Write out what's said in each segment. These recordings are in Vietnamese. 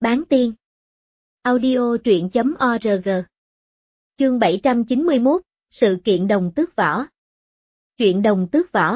Bán tiên. Audio truyện.org. Chương 791, sự kiện đồng tước võ. Chuyện đồng tước võ.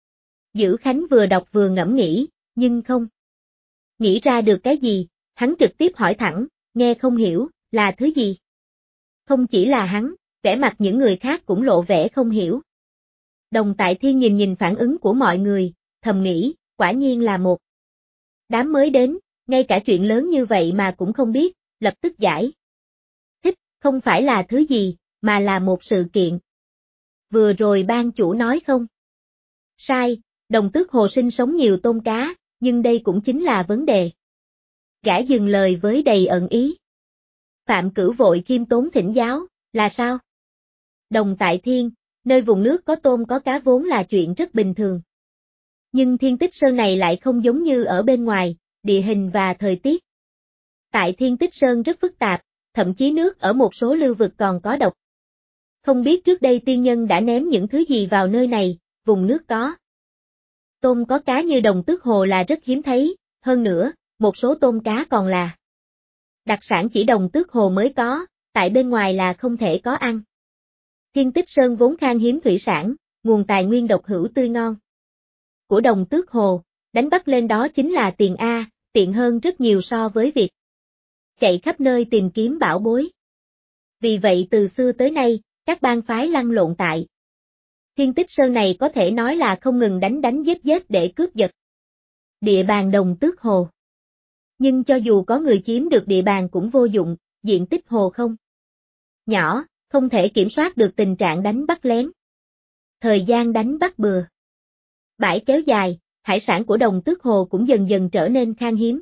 Dữ Khánh vừa đọc vừa ngẫm nghĩ, nhưng không nghĩ ra được cái gì, hắn trực tiếp hỏi thẳng, nghe không hiểu, là thứ gì? Không chỉ là hắn, vẻ mặt những người khác cũng lộ vẻ không hiểu. Đồng Tại Thiên nhìn phản ứng của mọi người, thầm nghĩ, quả nhiên là một đám mới đến, ngay cả chuyện lớn như vậy mà cũng không biết, lập tức giải thích, không phải là thứ gì, mà là một sự kiện. Vừa rồi ban chủ nói không? Sai, Đồng Tước Hồ sinh sống nhiều tôm cá, nhưng đây cũng chính là vấn đề. Gã dừng lời với đầy ẩn ý. Phạm Cửu vội khiêm tốn thỉnh giáo, là sao? Đồng Tại Thiên, nơi vùng nước có tôm có cá vốn là chuyện rất bình thường. Nhưng Thiên Tích Sơn này lại không giống như ở bên ngoài, địa hình và thời tiết. Tại Thiên Tích Sơn rất phức tạp, thậm chí nước ở một số lưu vực còn có độc. Không biết trước đây tiên nhân đã ném những thứ gì vào nơi này, vùng nước có tôm có cá như Đồng Tước Hồ là rất hiếm thấy, hơn nữa, một số tôm cá còn là đặc sản chỉ Đồng Tước Hồ mới có, tại bên ngoài là không thể có ăn. Thiên Tích Sơn vốn khan hiếm thủy sản, nguồn tài nguyên độc hữu tươi ngon của Đồng Tước Hồ, đánh bắt lên đó chính là tiền A, tiện hơn rất nhiều so với việc chạy khắp nơi tìm kiếm bảo bối. Vì vậy từ xưa tới nay, các bang phái lăn lộn tại Thiên Tích Sơn này có thể nói là không ngừng đánh giết để cướp giật địa bàn Đồng Tước Hồ. Nhưng cho dù có người chiếm được địa bàn cũng vô dụng, diện tích hồ không nhỏ, không thể kiểm soát được tình trạng đánh bắt lén. Thời gian đánh bắt bừa bãi kéo dài, hải sản của Đồng Tước Hồ cũng dần dần trở nên khan hiếm.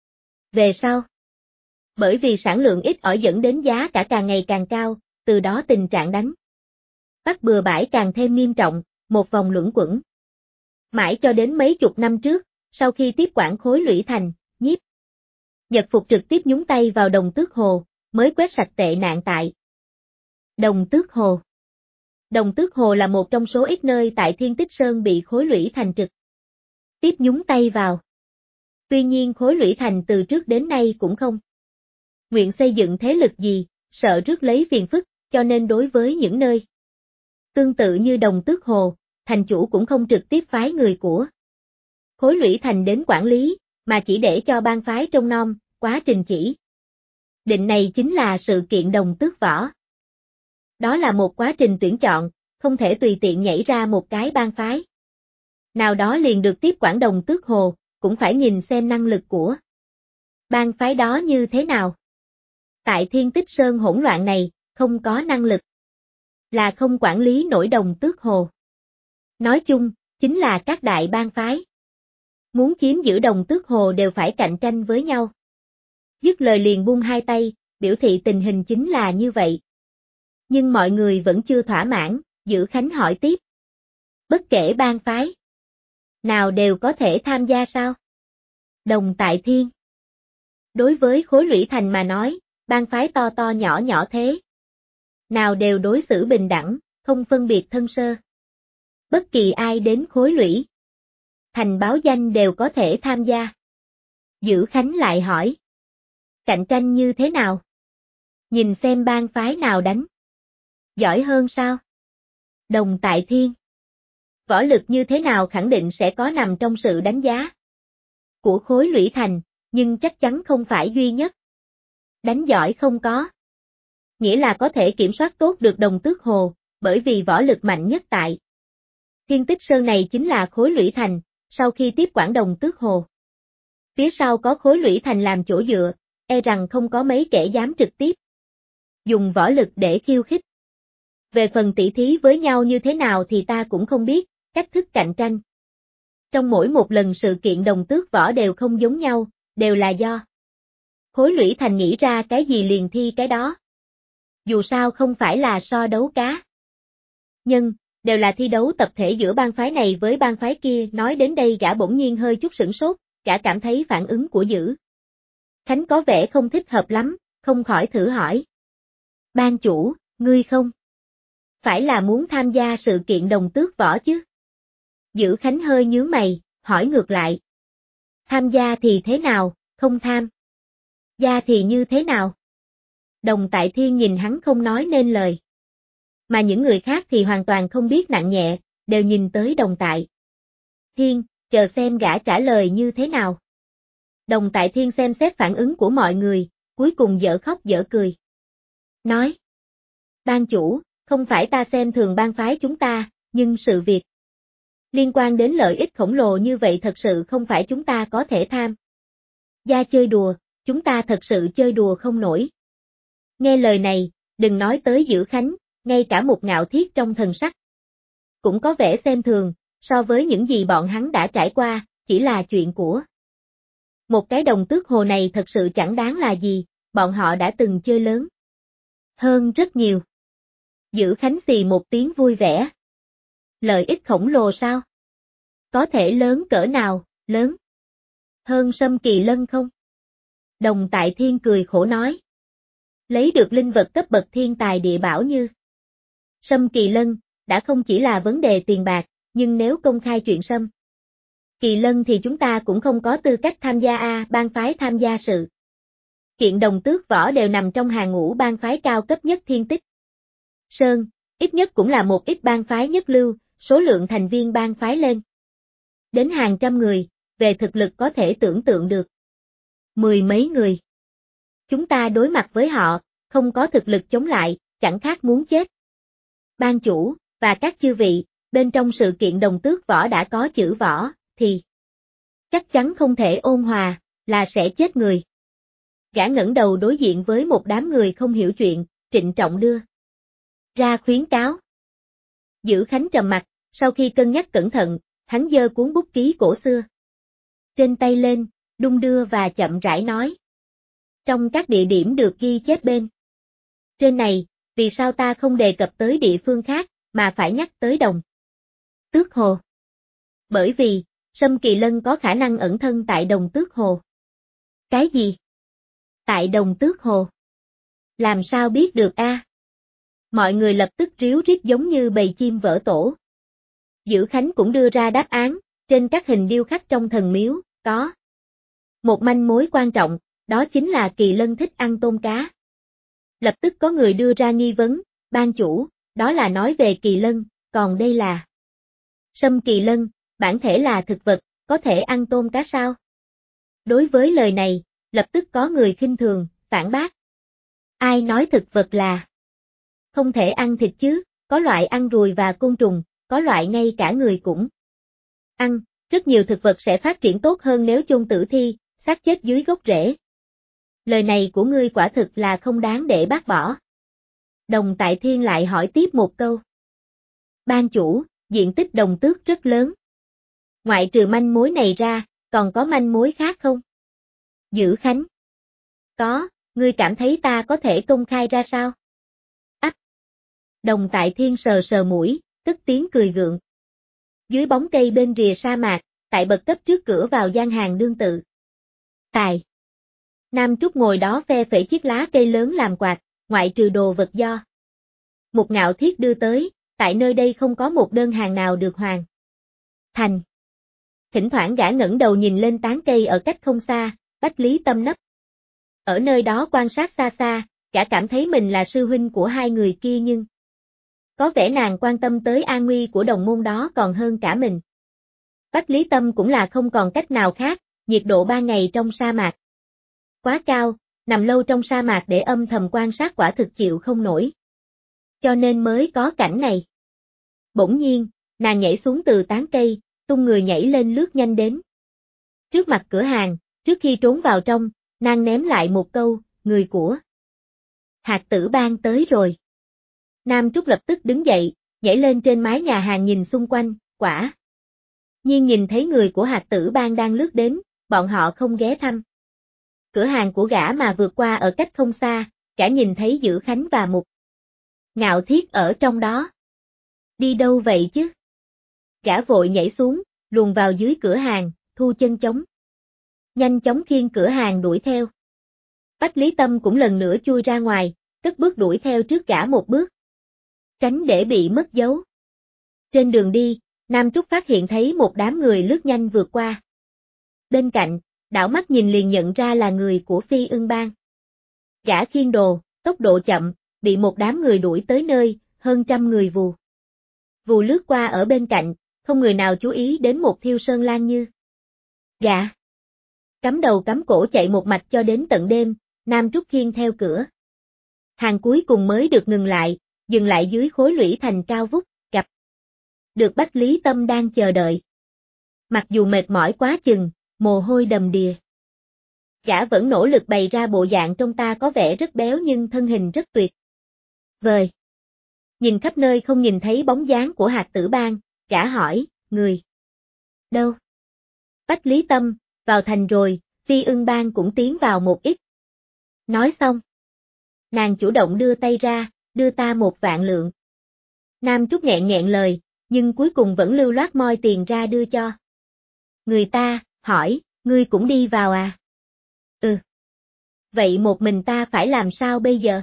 Về sau, bởi vì sản lượng ít ỏi dẫn đến giá cả càng ngày càng cao, từ đó tình trạng đánh bắt bừa bãi càng thêm nghiêm trọng, một vòng luẩn quẩn. Mãi cho đến mấy chục năm trước, sau khi tiếp quản khối Lũy Thành, Nhiếp Nhật Phục trực tiếp nhúng tay vào Đồng Tước Hồ, mới quét sạch tệ nạn tại Đồng Tước Hồ. Đồng Tước Hồ là một trong số ít nơi tại Thiên Tích Sơn bị khối Lũy Thành trực tiếp nhúng tay vào. Tuy nhiên khối Lũy Thành từ trước đến nay cũng không nguyện xây dựng thế lực gì, sợ rước lấy phiền phức, cho nên đối với những nơi tương tự như Đồng Tước Hồ, thành chủ cũng không trực tiếp phái người của khối Lũy Thành đến quản lý, mà chỉ để cho bang phái trông nom, quá trình chỉ định này chính là sự kiện Đồng Tước Võ. Đó là một quá trình tuyển chọn, không thể tùy tiện nhảy ra một cái bang phái nào đó liền được tiếp quản Đồng Tước Hồ, cũng phải nhìn xem năng lực của bang phái đó như thế nào. Tại Thiên Tích Sơn hỗn loạn này, không có năng lực là không quản lý nổi Đồng Tước Hồ. Nói chung, chính là các đại bang phái muốn chiếm giữ Đồng Tước Hồ đều phải cạnh tranh với nhau. Dứt lời liền buông hai tay, biểu thị tình hình chính là như vậy. Nhưng mọi người vẫn chưa thỏa mãn, Dữ Khánh hỏi tiếp. Bất kể bang phái nào đều có thể tham gia sao? Đồng Tại Thiên. Đối với khối Lũy Thành mà nói, bang phái to to nhỏ nhỏ thế nào đều đối xử bình đẳng, không phân biệt thân sơ. Bất kỳ ai đến khối Lũy Thành báo danh đều có thể tham gia. Dữ Khánh lại hỏi. Cạnh tranh như thế nào? Nhìn xem bang phái nào đánh giỏi hơn sao? Đồng Tại Thiên. Võ lực như thế nào khẳng định sẽ có nằm trong sự đánh giá của khối Lũy Thành, nhưng chắc chắn không phải duy nhất. Đánh giỏi không có nghĩa là có thể kiểm soát tốt được Đồng Tước Hồ, bởi vì võ lực mạnh nhất tại Thiên Tích Sơn này chính là khối Lũy Thành, sau khi tiếp quản Đồng Tước Hồ. Phía sau có khối Lũy Thành làm chỗ dựa, e rằng không có mấy kẻ dám trực tiếp dùng võ lực để khiêu khích. Về phần tỷ thí với nhau như thế nào thì ta cũng không biết, cách thức cạnh tranh trong mỗi một lần sự kiện Đồng Tước Võ đều không giống nhau, đều là do khối Lũy Thành nghĩ ra cái gì liền thi cái đó. Dù sao không phải là so đấu cá nhân, đều là thi đấu tập thể giữa bang phái này với bang phái kia. Nói đến đây gã bỗng nhiên hơi chút sửng sốt, gã cảm thấy phản ứng của Dữ Khánh có vẻ không thích hợp lắm, không khỏi thử hỏi. Ban chủ, ngươi không phải là muốn tham gia sự kiện Đồng Tước Võ chứ? Dữ Khánh hơi nhướng mày, hỏi ngược lại. Tham gia thì thế nào, không tham Gia thì như thế nào? Đồng Tại Thiên nhìn hắn không nói nên lời. Mà những người khác thì hoàn toàn không biết nặng nhẹ, đều nhìn tới Đồng Tại Thiên, chờ xem gã trả lời như thế nào. Đồng Tại Thiên xem xét phản ứng của mọi người, cuối cùng dở khóc dở cười. Nói, ban chủ, không phải ta xem thường bang phái chúng ta, nhưng sự việc liên quan đến lợi ích khổng lồ như vậy thật sự không phải chúng ta có thể tham. Gia chơi đùa, chúng ta thật sự chơi đùa không nổi. Nghe lời này, đừng nói tới Dữ Khánh, ngay cả một Ngạo Thiết trong thần sắc cũng có vẻ xem thường, so với những gì bọn hắn đã trải qua, chỉ là chuyện của một cái Đồng Tước Hồ này thật sự chẳng đáng là gì, bọn họ đã từng chơi lớn hơn rất nhiều. Dữ Khánh xì một tiếng vui vẻ. Lợi ích khổng lồ sao? Có thể lớn cỡ nào, lớn hơn Sâm Kỳ Lân không? Đồng Tại Thiên cười khổ nói. Lấy được linh vật cấp bậc thiên tài địa bảo như Sâm Kỳ Lân, đã không chỉ là vấn đề tiền bạc, nhưng nếu công khai chuyện Sâm Kỳ Lân thì chúng ta cũng không có tư cách tham gia bang phái tham gia sự kiện Đồng Tước Võ đều nằm trong hàng ngũ bang phái cao cấp nhất Thiên Tích Sơn, ít nhất cũng là một ít bang phái nhất lưu, số lượng thành viên bang phái lên đến hàng trăm người, về thực lực có thể tưởng tượng được. Mười mấy người. Chúng ta đối mặt với họ, không có thực lực chống lại, chẳng khác muốn chết. Ban chủ, và các chư vị, bên trong sự kiện Đồng Tước Võ đã có chữ võ, thì chắc chắn không thể ôn hòa, là sẽ chết người. Gã ngẩng đầu đối diện với một đám người không hiểu chuyện, trịnh trọng đưa ra khuyến cáo. Dữ Khánh trầm mặt, sau khi cân nhắc cẩn thận, hắn giơ cuốn bút ký cổ xưa trên tay lên, đung đưa và chậm rãi nói. Trong các địa điểm được ghi chép bên trên này, vì sao ta không đề cập tới địa phương khác, mà phải nhắc tới Đồng Tước Hồ? Bởi vì, Sâm Kỳ Lân có khả năng ẩn thân tại Đồng Tước Hồ. Cái gì? Tại Đồng Tước Hồ? Làm sao biết được a? Mọi người lập tức ríu rít giống như bầy chim vỡ tổ. Dữ Khánh cũng đưa ra đáp án, trên các hình điêu khắc trong thần miếu, có một manh mối quan trọng, đó chính là Kỳ Lân thích ăn tôm cá. Lập tức có người đưa ra nghi vấn, ban chủ, đó là nói về Kỳ Lân, còn đây là Sâm Kỳ Lân, bản thể là thực vật, có thể ăn tôm cá sao? Đối với lời này, lập tức có người khinh thường, phản bác. Ai nói thực vật là không thể ăn thịt chứ, có loại ăn ruồi và côn trùng, có loại ngay cả người cũng ăn, rất nhiều thực vật sẽ phát triển tốt hơn nếu chôn tử thi, xác chết dưới gốc rễ. Lời này của ngươi quả thực là không đáng để bác bỏ. Đồng Tại Thiên lại hỏi tiếp một câu. Ban chủ, diện tích Đồng Tước rất lớn. Ngoại trừ manh mối này ra, còn có manh mối khác không? Dữ Khánh. Có, ngươi cảm thấy ta có thể công khai ra sao? Ách. Đồng Tại Thiên sờ sờ mũi, cất tiếng cười gượng. Dưới bóng cây bên rìa sa mạc, tại bậc cấp trước cửa vào gian hàng đương tự. Tài. Nam Trúc ngồi đó phe phẩy chiếc lá cây lớn làm quạt, ngoại trừ đồ vật do một Ngạo Thiết đưa tới, tại nơi đây không có một đơn hàng nào được hoàn thành. Thỉnh thoảng gã ngẩng đầu nhìn lên tán cây ở cách không xa, Bách Lý Tâm nấp ở nơi đó quan sát xa xa, gã cảm thấy mình là sư huynh của hai người kia nhưng có vẻ nàng quan tâm tới an nguy của đồng môn đó còn hơn cả mình. Bách Lý Tâm cũng là không còn cách nào khác, nhiệt độ 3 ngày trong sa mạc quá cao, nằm lâu trong sa mạc để âm thầm quan sát quả thực chịu không nổi. Cho nên mới có cảnh này. Bỗng nhiên, nàng nhảy xuống từ tán cây, tung người nhảy lên lướt nhanh đến trước mặt cửa hàng, trước khi trốn vào trong, nàng ném lại một câu, người của Hạt Tử Bang tới rồi. Nam Trúc lập tức đứng dậy, nhảy lên trên mái nhà hàng nhìn xung quanh, quả nhiên nhìn thấy người của Hạt Tử Bang đang lướt đến, bọn họ không ghé thăm cửa hàng của gã mà vượt qua ở cách không xa, gã nhìn thấy Dữ Khánh và một Ngạo Thiết ở trong đó. Đi đâu vậy chứ? Gã vội nhảy xuống, luồn vào dưới cửa hàng, thu chân chống. Nhanh chóng khiêng cửa hàng đuổi theo. Bách Lý Tâm cũng lần nữa chui ra ngoài, cất bước đuổi theo trước gã một bước. Tránh để bị mất dấu. Trên đường đi, Nam Trúc phát hiện thấy một đám người lướt nhanh vượt qua. Bên cạnh, đảo mắt nhìn liền nhận ra là người của Phi Ưng Bang. Gã khiên đồ, tốc độ chậm, bị một đám người đuổi tới nơi, hơn trăm người vù. Vù lướt qua ở bên cạnh, không người nào chú ý đến một Thiêu Sơn Lang Như. Gã cắm đầu cắm cổ chạy một mạch cho đến tận đêm, Nam Trúc khiêng theo cửa. Hàng cuối cùng mới được ngừng lại dưới khối lũy thành cao vút, gặp được Bách Lý Tâm đang chờ đợi. Mặc dù mệt mỏi quá chừng, mồ hôi đầm đìa. Gã vẫn nỗ lực bày ra bộ dạng trông ta có vẻ rất béo nhưng thân hình rất tuyệt vời. Nhìn khắp nơi không nhìn thấy bóng dáng của Hạt Tử Bang, gã hỏi, người đâu? Bách Lý Tâm, vào thành rồi, Phi Ưng Bang cũng tiến vào một ít. Nói xong, nàng chủ động đưa tay ra, đưa ta 1.000.000 lượng. Nam Trúc nghẹn nghẹn lời, nhưng cuối cùng vẫn lưu loát moi tiền ra đưa cho. Người ta, hỏi, ngươi cũng đi vào à? Ừ. Vậy một mình ta phải làm sao bây giờ?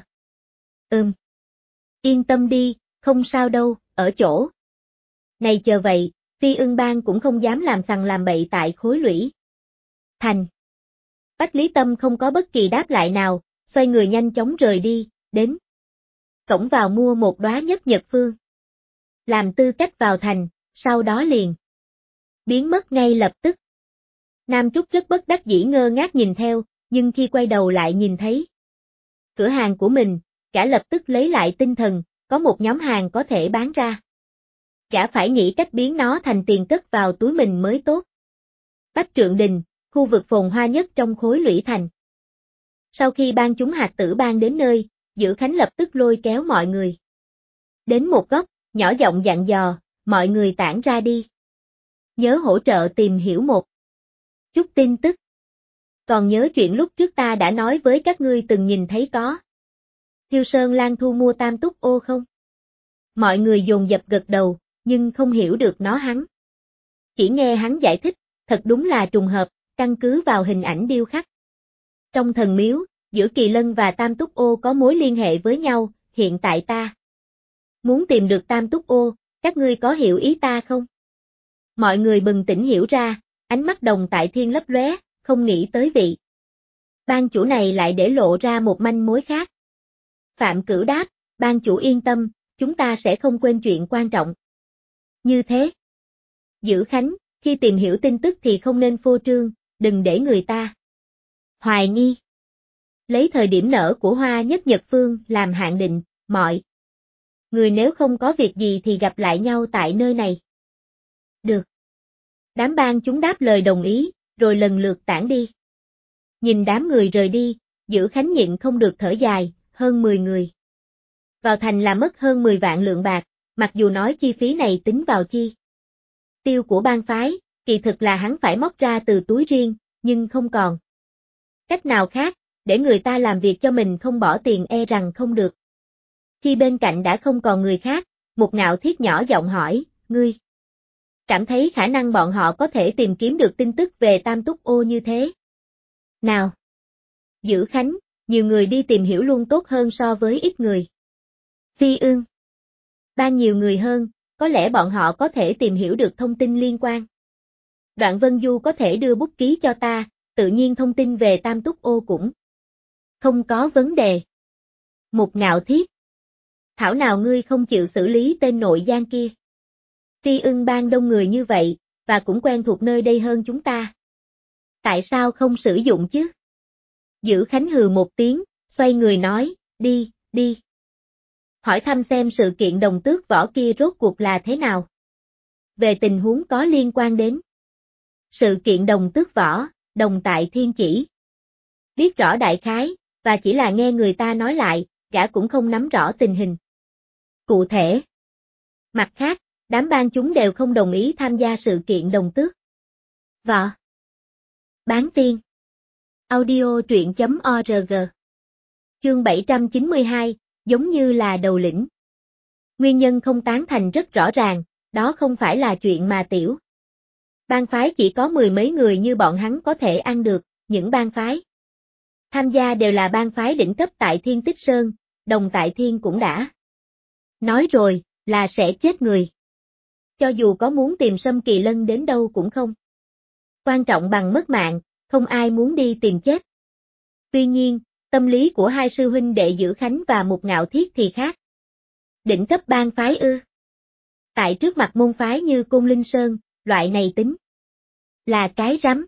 Yên tâm đi, không sao đâu, ở chỗ này chờ vậy, Phi Ưng Bang cũng không dám làm sằng làm bậy tại khối lũy thành. Bách Lý Tâm không có bất kỳ đáp lại nào, xoay người nhanh chóng rời đi, đến cổng vào mua một đóa nhất nhật phương. Làm tư cách vào thành, sau đó liền biến mất ngay lập tức. Nam Trúc rất bất đắc dĩ ngơ ngác nhìn theo, nhưng khi quay đầu lại nhìn thấy cửa hàng của mình, gã lập tức lấy lại tinh thần, có một nhóm hàng có thể bán ra. Gã phải nghĩ cách biến nó thành tiền cất vào túi mình mới tốt. Bách Trượng Đình, khu vực phồn hoa nhất trong khối lũy thành. Sau khi ban chúng Hạt Tử Bang đến nơi, Dữ Khánh lập tức lôi kéo mọi người đến một góc, nhỏ giọng dặn dò, mọi người tản ra đi. Nhớ hỗ trợ tìm hiểu một chút tin tức. Còn nhớ chuyện lúc trước ta đã nói với các ngươi từng nhìn thấy có Thiêu Sơn Lang thu mua Tam Túc Ô không? Mọi người dồn dập gật đầu, nhưng không hiểu được nó hắn. Chỉ nghe hắn giải thích, thật đúng là trùng hợp, căn cứ vào hình ảnh điêu khắc. Trong thần miếu, giữa Kỳ Lân và Tam Túc Ô có mối liên hệ với nhau, hiện tại ta muốn tìm được Tam Túc Ô, các ngươi có hiểu ý ta không? Mọi người bừng tỉnh hiểu ra, ánh mắt Đồng Tại Thiên lấp lóe, không nghĩ tới vị ban chủ này lại để lộ ra một manh mối khác. Phạm Cửu đáp, ban chủ yên tâm, chúng ta sẽ không quên chuyện quan trọng. Như thế, Dữ Khánh, khi tìm hiểu tin tức thì không nên phô trương, đừng để người ta hoài nghi. Lấy thời điểm nở của Hoa Nhất Nhật Phương làm hạn định, mọi người nếu không có việc gì thì gặp lại nhau tại nơi này. Được. Đám ban chúng đáp lời đồng ý, rồi lần lượt tản đi. Nhìn đám người rời đi, Dữ Khánh nhịn không được thở dài, hơn 10 người. Vào thành là mất hơn 10.000.000 bạc, mặc dù nói chi phí này tính vào chi tiêu của bang phái, kỳ thực là hắn phải móc ra từ túi riêng, nhưng không còn cách nào khác, để người ta làm việc cho mình không bỏ tiền e rằng không được. Khi bên cạnh đã không còn người khác, Một Ngạo Thiết nhỏ giọng hỏi, ngươi cảm thấy khả năng bọn họ có thể tìm kiếm được tin tức về Tam Túc Ô như thế nào? Dữ Khánh, nhiều người đi tìm hiểu luôn tốt hơn so với ít người. Phi Ưng Bang nhiều người hơn, có lẽ bọn họ có thể tìm hiểu được thông tin liên quan. Đoạn Vân Du có thể đưa bút ký cho ta, tự nhiên thông tin về Tam Túc Ô cũng không có vấn đề. Một Ngạo Thiết, thảo nào ngươi không chịu xử lý tên nội gian kia. Phi Ưng Bang đông người như vậy, và cũng quen thuộc nơi đây hơn chúng ta. Tại sao không sử dụng chứ? Dữ Khánh hừ một tiếng, xoay người nói, đi, đi. Hỏi thăm xem sự kiện Đồng Tước Võ kia rốt cuộc là thế nào. Về tình huống có liên quan đến sự kiện Đồng Tước Võ, Đồng Tại Thiên chỉ biết rõ đại khái, và chỉ là nghe người ta nói lại, gã cũng không nắm rõ tình hình cụ thể. Mặt khác, đám ban chúng đều không đồng ý tham gia sự kiện Đồng Tước Võ. Bán tiên. Audio truyện.org. Chương 792, giống như là đầu lĩnh. Nguyên nhân không tán thành rất rõ ràng, đó không phải là chuyện mà tiểu bang phái chỉ có 10 mấy người như bọn hắn có thể ăn được, những bang phái tham gia đều là bang phái đỉnh cấp tại Thiên Tích Sơn, Đồng Tại Thiên cũng đã nói rồi, là sẽ chết người. Cho dù có muốn tìm Sâm Kỳ Lân đến đâu cũng không quan trọng bằng mất mạng, không ai muốn đi tìm chết. Tuy nhiên, tâm lý của hai sư huynh đệ Dữ Khánh và Mục Ngạo Thiết thì khác. Đỉnh cấp bang phái ư? Tại trước mặt môn phái như Côn Linh Sơn, loại này tính là cái rắm.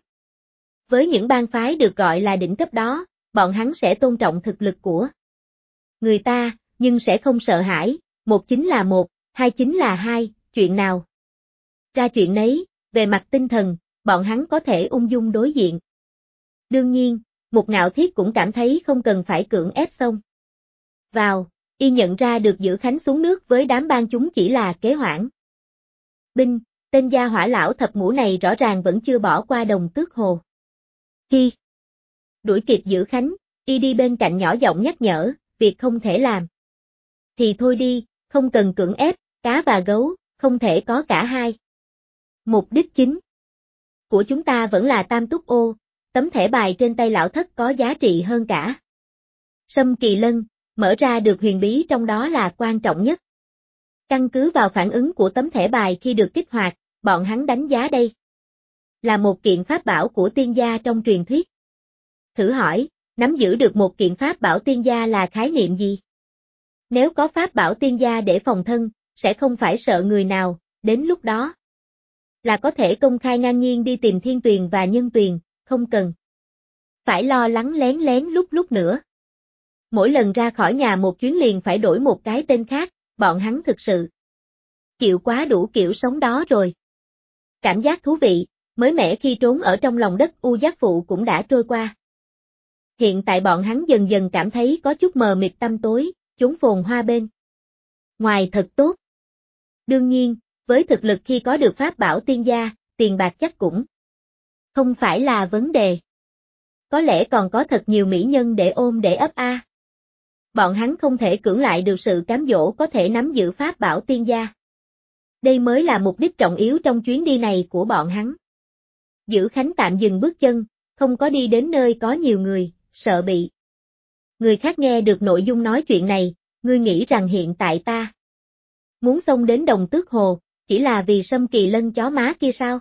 Với những bang phái được gọi là đỉnh cấp đó, bọn hắn sẽ tôn trọng thực lực của người ta, nhưng sẽ không sợ hãi, một chính là một, hai chính là hai, chuyện nào ra chuyện nấy, về mặt tinh thần, bọn hắn có thể ung dung đối diện. Đương nhiên, Mục Ngạo Thiết cũng cảm thấy không cần phải cưỡng ép xông vào, y nhận ra được Dữ Khánh xuống nước với đám bang chúng chỉ là kế hoãn binh, tên gia hỏa lão thập ngũ này rõ ràng vẫn chưa bỏ qua Đồng Tước Hồ. Khi đuổi kịp Dữ Khánh, y đi bên cạnh nhỏ giọng nhắc nhở, việc không thể làm thì thôi đi, không cần cưỡng ép, cá và gấu, không thể có cả hai. Mục đích chính của chúng ta vẫn là Tam Túc Ô, tấm thẻ bài trên tay lão thất có giá trị hơn cả Sâm Kỳ Lân, mở ra được huyền bí trong đó là quan trọng nhất. Căn cứ vào phản ứng của tấm thẻ bài khi được kích hoạt, bọn hắn đánh giá đây là một kiện pháp bảo của tiên gia trong truyền thuyết. Thử hỏi, nắm giữ được một kiện pháp bảo tiên gia là khái niệm gì? Nếu có pháp bảo tiên gia để phòng thân, sẽ không phải sợ người nào, đến lúc đó là có thể công khai ngang nhiên đi tìm Thiên Tuyền và Nhân Tuyền, không cần phải lo lắng lén lén lúc nữa. Mỗi lần ra khỏi nhà một chuyến liền phải đổi một cái tên khác, bọn hắn thực sự chịu quá đủ kiểu sống đó rồi. Cảm giác thú vị, mới mẻ khi trốn ở trong lòng đất U Giác Phụ cũng đã trôi qua. Hiện tại bọn hắn dần dần cảm thấy có chút mờ mịt tăm tối, chốn phồn hoa bên ngoài thật tốt. Đương nhiên, với thực lực khi có được pháp bảo tiên gia, tiền bạc chắc cũng không phải là vấn đề. Có lẽ còn có thật nhiều mỹ nhân để ôm để ấp a. Bọn hắn không thể cưỡng lại được sự cám dỗ có thể nắm giữ pháp bảo tiên gia. Đây mới là mục đích trọng yếu trong chuyến đi này của bọn hắn. Dữ Khánh tạm dừng bước chân, không có đi đến nơi có nhiều người, sợ bị người khác nghe được nội dung nói chuyện này, ngươi nghĩ rằng hiện tại ta muốn xông đến Đồng Tước Hồ, chỉ là vì Sâm Kỳ Lân chó má kia sao?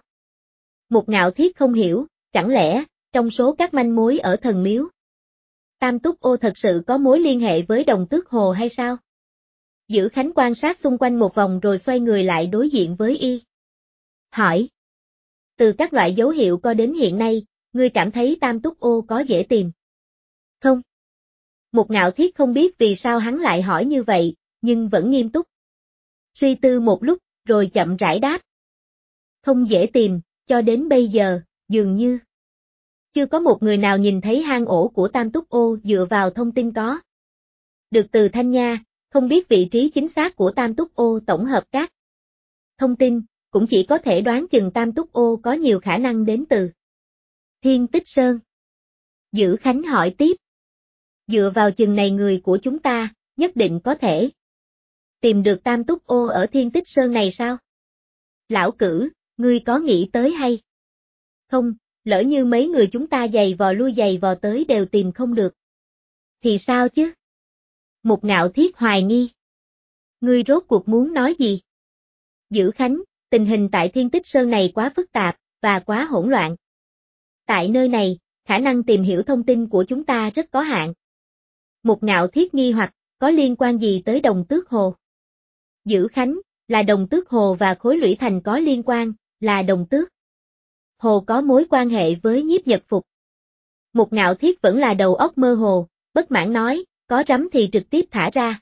Mục Ngạo Thiết không hiểu, chẳng lẽ, trong số các manh mối ở thần miếu, Tam Túc Ô thật sự có mối liên hệ với Đồng Tước Hồ hay sao? Dữ Khánh quan sát xung quanh một vòng rồi xoay người lại đối diện với y. Hỏi. Từ các loại dấu hiệu có đến hiện nay, ngươi cảm thấy Tam Túc Ô có dễ tìm? Không. Mục Ngạo Thiết không biết vì sao hắn lại hỏi như vậy, nhưng vẫn nghiêm túc. Suy tư một lúc, rồi chậm rãi đáp. Không dễ tìm, cho đến bây giờ, dường như chưa có một người nào nhìn thấy hang ổ của Tam Túc Ô dựa vào thông tin có được từ Thanh Nha, không biết vị trí chính xác của Tam Túc Ô tổng hợp các thông tin, cũng chỉ có thể đoán chừng Tam Túc Ô có nhiều khả năng đến từ Thiên Tích Sơn. Dữ Khánh hỏi tiếp. Dựa vào chừng này người của chúng ta, nhất định có thể tìm được Tam Túc Ô ở Thiên Tích Sơn này sao? Lão Cử, ngươi có nghĩ tới hay không, lỡ như mấy người chúng ta giày vò lui giày vò tới đều tìm không được. Thì sao chứ? Mục Ngạo Thiết hoài nghi. Ngươi rốt cuộc muốn nói gì? Dữ Khánh, tình hình tại Thiên Tích Sơn này quá phức tạp, và quá hỗn loạn. Tại nơi này, khả năng tìm hiểu thông tin của chúng ta rất có hạn. Mục Ngạo Thiết nghi hoặc, có liên quan gì tới Đồng Tước Hồ? Dữ Khánh, là Đồng Tước Hồ và Khối Lũy Thành có liên quan, là Đồng Tước Hồ có mối quan hệ với Nhiếp Nhật Phục. Mục Ngạo Thiết vẫn là đầu óc mơ hồ, bất mãn nói, có rắm thì trực tiếp thả ra.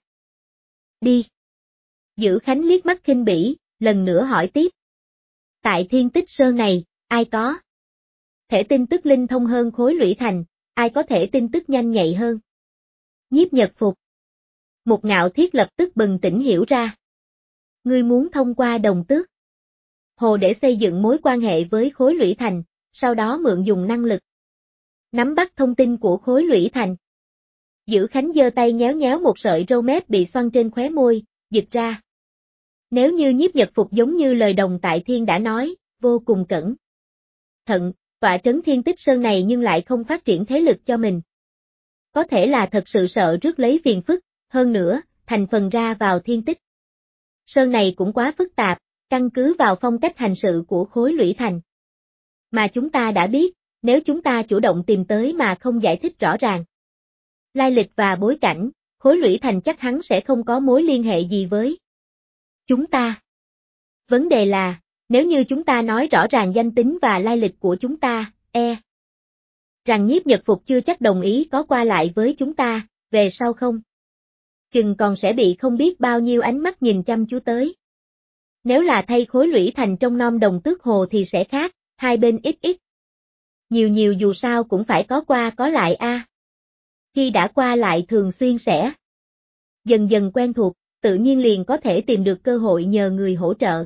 Đi. Dữ Khánh liếc mắt khinh bỉ, lần nữa hỏi tiếp. Tại Thiên Tích Sơn này, ai có thể tin tức linh thông hơn Khối Lũy Thành, ai có thể tin tức nhanh nhạy hơn? Nhiếp Nhật Phục. Mục Ngạo Thiết lập tức bừng tỉnh hiểu ra. Ngươi muốn thông qua Đồng Tước Hồ để xây dựng mối quan hệ với Khối Lũy Thành, sau đó mượn dùng năng lực nắm bắt thông tin của Khối Lũy Thành. Dữ Khánh giơ tay nhéo nhéo một sợi râu mép bị xoăn trên khóe môi, giật ra. Nếu như Nhiếp Nhật Phục giống như lời Đồng Tại Thiên đã nói, vô cùng cẩn thận, tọa trấn Thiên Tích Sơn này nhưng lại không phát triển thế lực cho mình. Có thể là thật sự sợ rước lấy phiền phức, hơn nữa, thành phần ra vào Thiên Tích Sơn này cũng quá phức tạp, căn cứ vào phong cách hành sự của Khối Lũy Thành. Mà chúng ta đã biết, nếu chúng ta chủ động tìm tới mà không giải thích rõ ràng lai lịch và bối cảnh, Khối Lũy Thành chắc hắn sẽ không có mối liên hệ gì với chúng ta. Vấn đề là, nếu như chúng ta nói rõ ràng danh tính và lai lịch của chúng ta, rằng Nhiếp Nhật Phục chưa chắc đồng ý có qua lại với chúng ta, về sau không chừng còn sẽ bị không biết bao nhiêu ánh mắt nhìn chăm chú tới. Nếu là thay Khối Lũy Thành trong Nom Đồng Tước Hồ thì sẽ khác, hai bên ít ít. Nhiều nhiều dù sao cũng phải có qua có lại a. Khi đã qua lại thường xuyên sẽ dần dần quen thuộc, tự nhiên liền có thể tìm được cơ hội nhờ người hỗ trợ.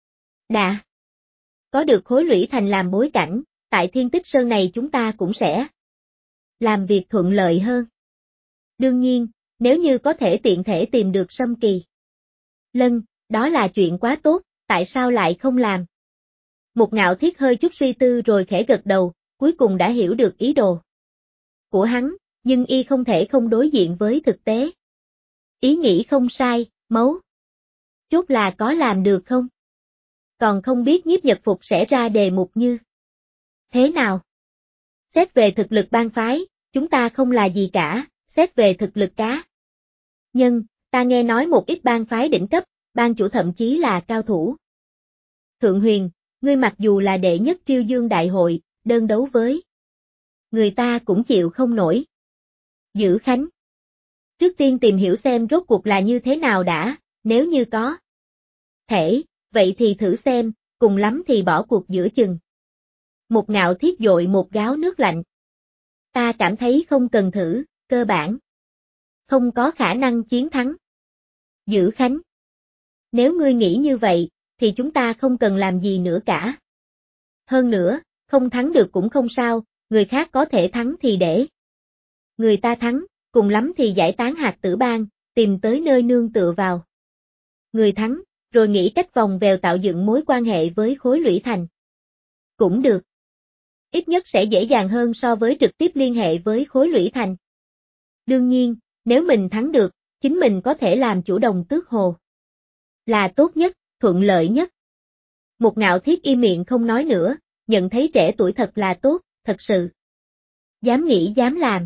Đã có được Khối Lũy Thành làm bối cảnh, tại Thiên Tích Sơn này chúng ta cũng sẽ làm việc thuận lợi hơn. Đương nhiên, nếu như có thể tiện thể tìm được Sâm Kỳ Lân, đó là chuyện quá tốt, tại sao lại không làm? Một Ngạo Thiết hơi chút suy tư rồi khẽ gật đầu, cuối cùng đã hiểu được ý đồ của hắn, nhưng y không thể không đối diện với thực tế. Ý nghĩ không sai, mấu chốt là có làm được không? Còn không biết Nhiếp Nhật Phục sẽ ra đề mục như thế nào? Xét về thực lực bang phái, chúng ta không là gì cả, xét về thực lực cá nhân, ta nghe nói một ít bang phái đỉnh cấp, bang chủ thậm chí là cao thủ. Thượng Huyền, ngươi mặc dù là đệ nhất Triêu Dương Đại hội, đơn đấu với người ta cũng chịu không nổi. Dữ Khánh, trước tiên tìm hiểu xem rốt cuộc là như thế nào đã, nếu như có thể, vậy thì thử xem, cùng lắm thì bỏ cuộc giữa chừng. Một Ngạo Thiết dội một gáo nước lạnh. Ta cảm thấy không cần thử, cơ bản không có khả năng chiến thắng. Dữ Khánh, nếu ngươi nghĩ như vậy, thì chúng ta không cần làm gì nữa cả. Hơn nữa, không thắng được cũng không sao, người khác có thể thắng thì để người ta thắng, cùng lắm thì giải tán Hạt Tử Bang, tìm tới nơi nương tựa vào người thắng, rồi nghĩ cách vòng vèo tạo dựng mối quan hệ với Khối Lũy Thành. Cũng được. Ít nhất sẽ dễ dàng hơn so với trực tiếp liên hệ với Khối Lũy Thành. Đương nhiên, nếu mình thắng được, chính mình có thể làm chủ Đồng Tước Hồ. Là tốt nhất, thuận lợi nhất. Một Ngạo Thiết im miệng không nói nữa, nhận thấy trẻ tuổi thật là tốt, thật sự. Dám nghĩ dám làm.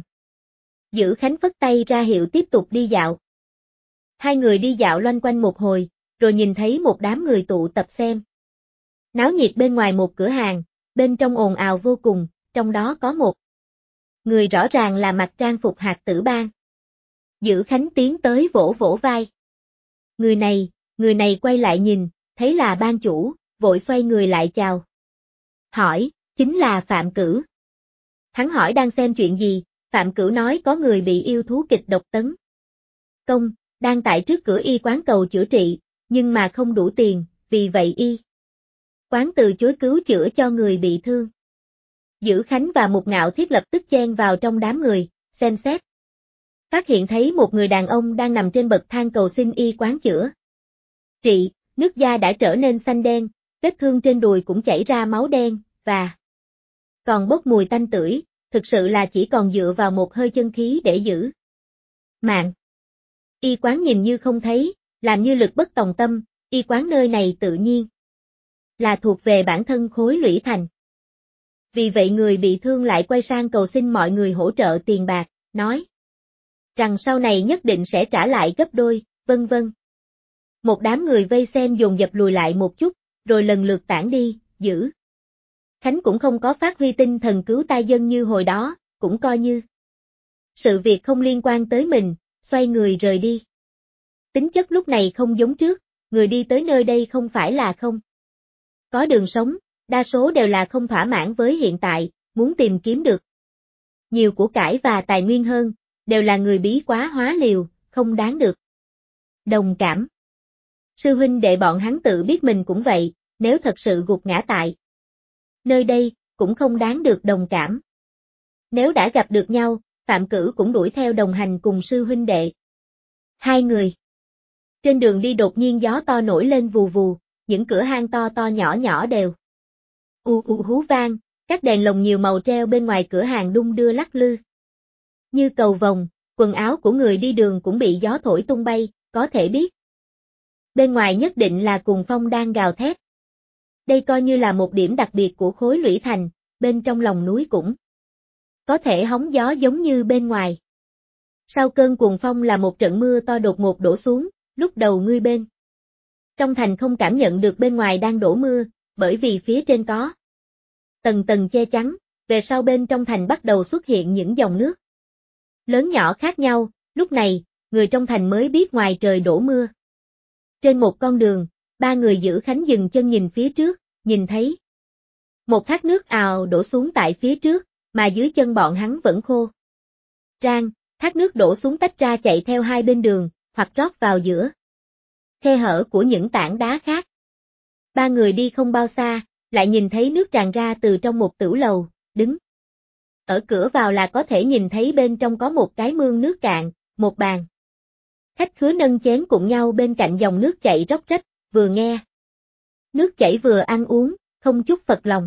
Dữ Khánh phất tay ra hiệu tiếp tục đi dạo. Hai người đi dạo loanh quanh một hồi, rồi nhìn thấy một đám người tụ tập xem náo nhiệt bên ngoài một cửa hàng, bên trong ồn ào vô cùng, trong đó có một người rõ ràng là mặc trang phục Hạt Tử Bang. Dữ Khánh tiến tới vỗ vỗ vai. Người này quay lại nhìn, thấy là ban chủ, vội xoay người lại chào. Hỏi, chính là Phạm Cửu. Hắn hỏi đang xem chuyện gì, Phạm Cửu nói có người bị yêu thú kịch độc tấn công, đang tại trước cửa y quán cầu chữa trị, nhưng mà không đủ tiền, vì vậy y quán từ chối cứu chữa cho người bị thương. Dữ Khánh và Một Ngạo Thiết lập tức chen vào trong đám người, xem xét. Phát hiện thấy một người đàn ông đang nằm trên bậc thang cầu xin y quán chữa trị, nước da đã trở nên xanh đen, vết thương trên đùi cũng chảy ra máu đen, và còn bốc mùi tanh tưởi, thực sự là chỉ còn dựa vào một hơi chân khí để giữ mạng. Y quán nhìn như không thấy, làm như lực bất tòng tâm, y quán nơi này tự nhiên là thuộc về bản thân Khối Lũy Thành. Vì vậy người bị thương lại quay sang cầu xin mọi người hỗ trợ tiền bạc, nói rằng sau này nhất định sẽ trả lại gấp đôi, vân vân. Một đám người vây xem dồn dập lùi lại một chút, rồi lần lượt tản đi, Dữ Khánh cũng không có phát huy tinh thần cứu tai dân như hồi đó, cũng coi như sự việc không liên quan tới mình, xoay người rời đi. Tính chất lúc này không giống trước, người đi tới nơi đây không phải là không có đường sống, đa số đều là không thỏa mãn với hiện tại, muốn tìm kiếm được nhiều của cải và tài nguyên hơn, đều là người bí quá hóa liều, không đáng được đồng cảm. Sư huynh đệ bọn hắn tự biết mình cũng vậy, nếu thật sự gục ngã tại nơi đây, cũng không đáng được đồng cảm. Nếu đã gặp được nhau, Phạm Cửu cũng đuổi theo đồng hành cùng sư huynh đệ. Hai người trên đường đi đột nhiên gió to nổi lên vù vù, những cửa hang to to nhỏ nhỏ đều hú vang, các đèn lồng nhiều màu treo bên ngoài cửa hàng đung đưa lắc lư như cầu vồng, quần áo của người đi đường cũng bị gió thổi tung bay, có thể biết bên ngoài nhất định là cuồng phong đang gào thét. Đây coi như là một điểm đặc biệt của Khối Lũy Thành, bên trong lòng núi cũng có thể hóng gió giống như bên ngoài. Sau cơn cuồng phong là một trận mưa to đột ngột đổ xuống, lúc đầu ngươi bên trong thành không cảm nhận được bên ngoài đang đổ mưa, bởi vì phía trên có tầng tầng che chắn, về sau bên trong thành bắt đầu xuất hiện những dòng nước lớn nhỏ khác nhau, lúc này, người trong thành mới biết ngoài trời đổ mưa. Trên một con đường, ba người giữ Khánh dừng chân nhìn phía trước, nhìn thấy một thác nước ào đổ xuống tại phía trước, mà dưới chân bọn hắn vẫn khô. Rang, thác nước đổ xuống tách ra chạy theo hai bên đường, hoặc rót vào giữa khe hở của những tảng đá khác. Ba người đi không bao xa, lại nhìn thấy nước tràn ra từ trong một tửu lầu, đứng ở cửa vào là có thể nhìn thấy bên trong có một cái mương nước cạn, một bàn khách khứa nâng chén cùng nhau bên cạnh dòng nước chảy róc rách, vừa nghe nước chảy vừa ăn uống, không chút phật lòng.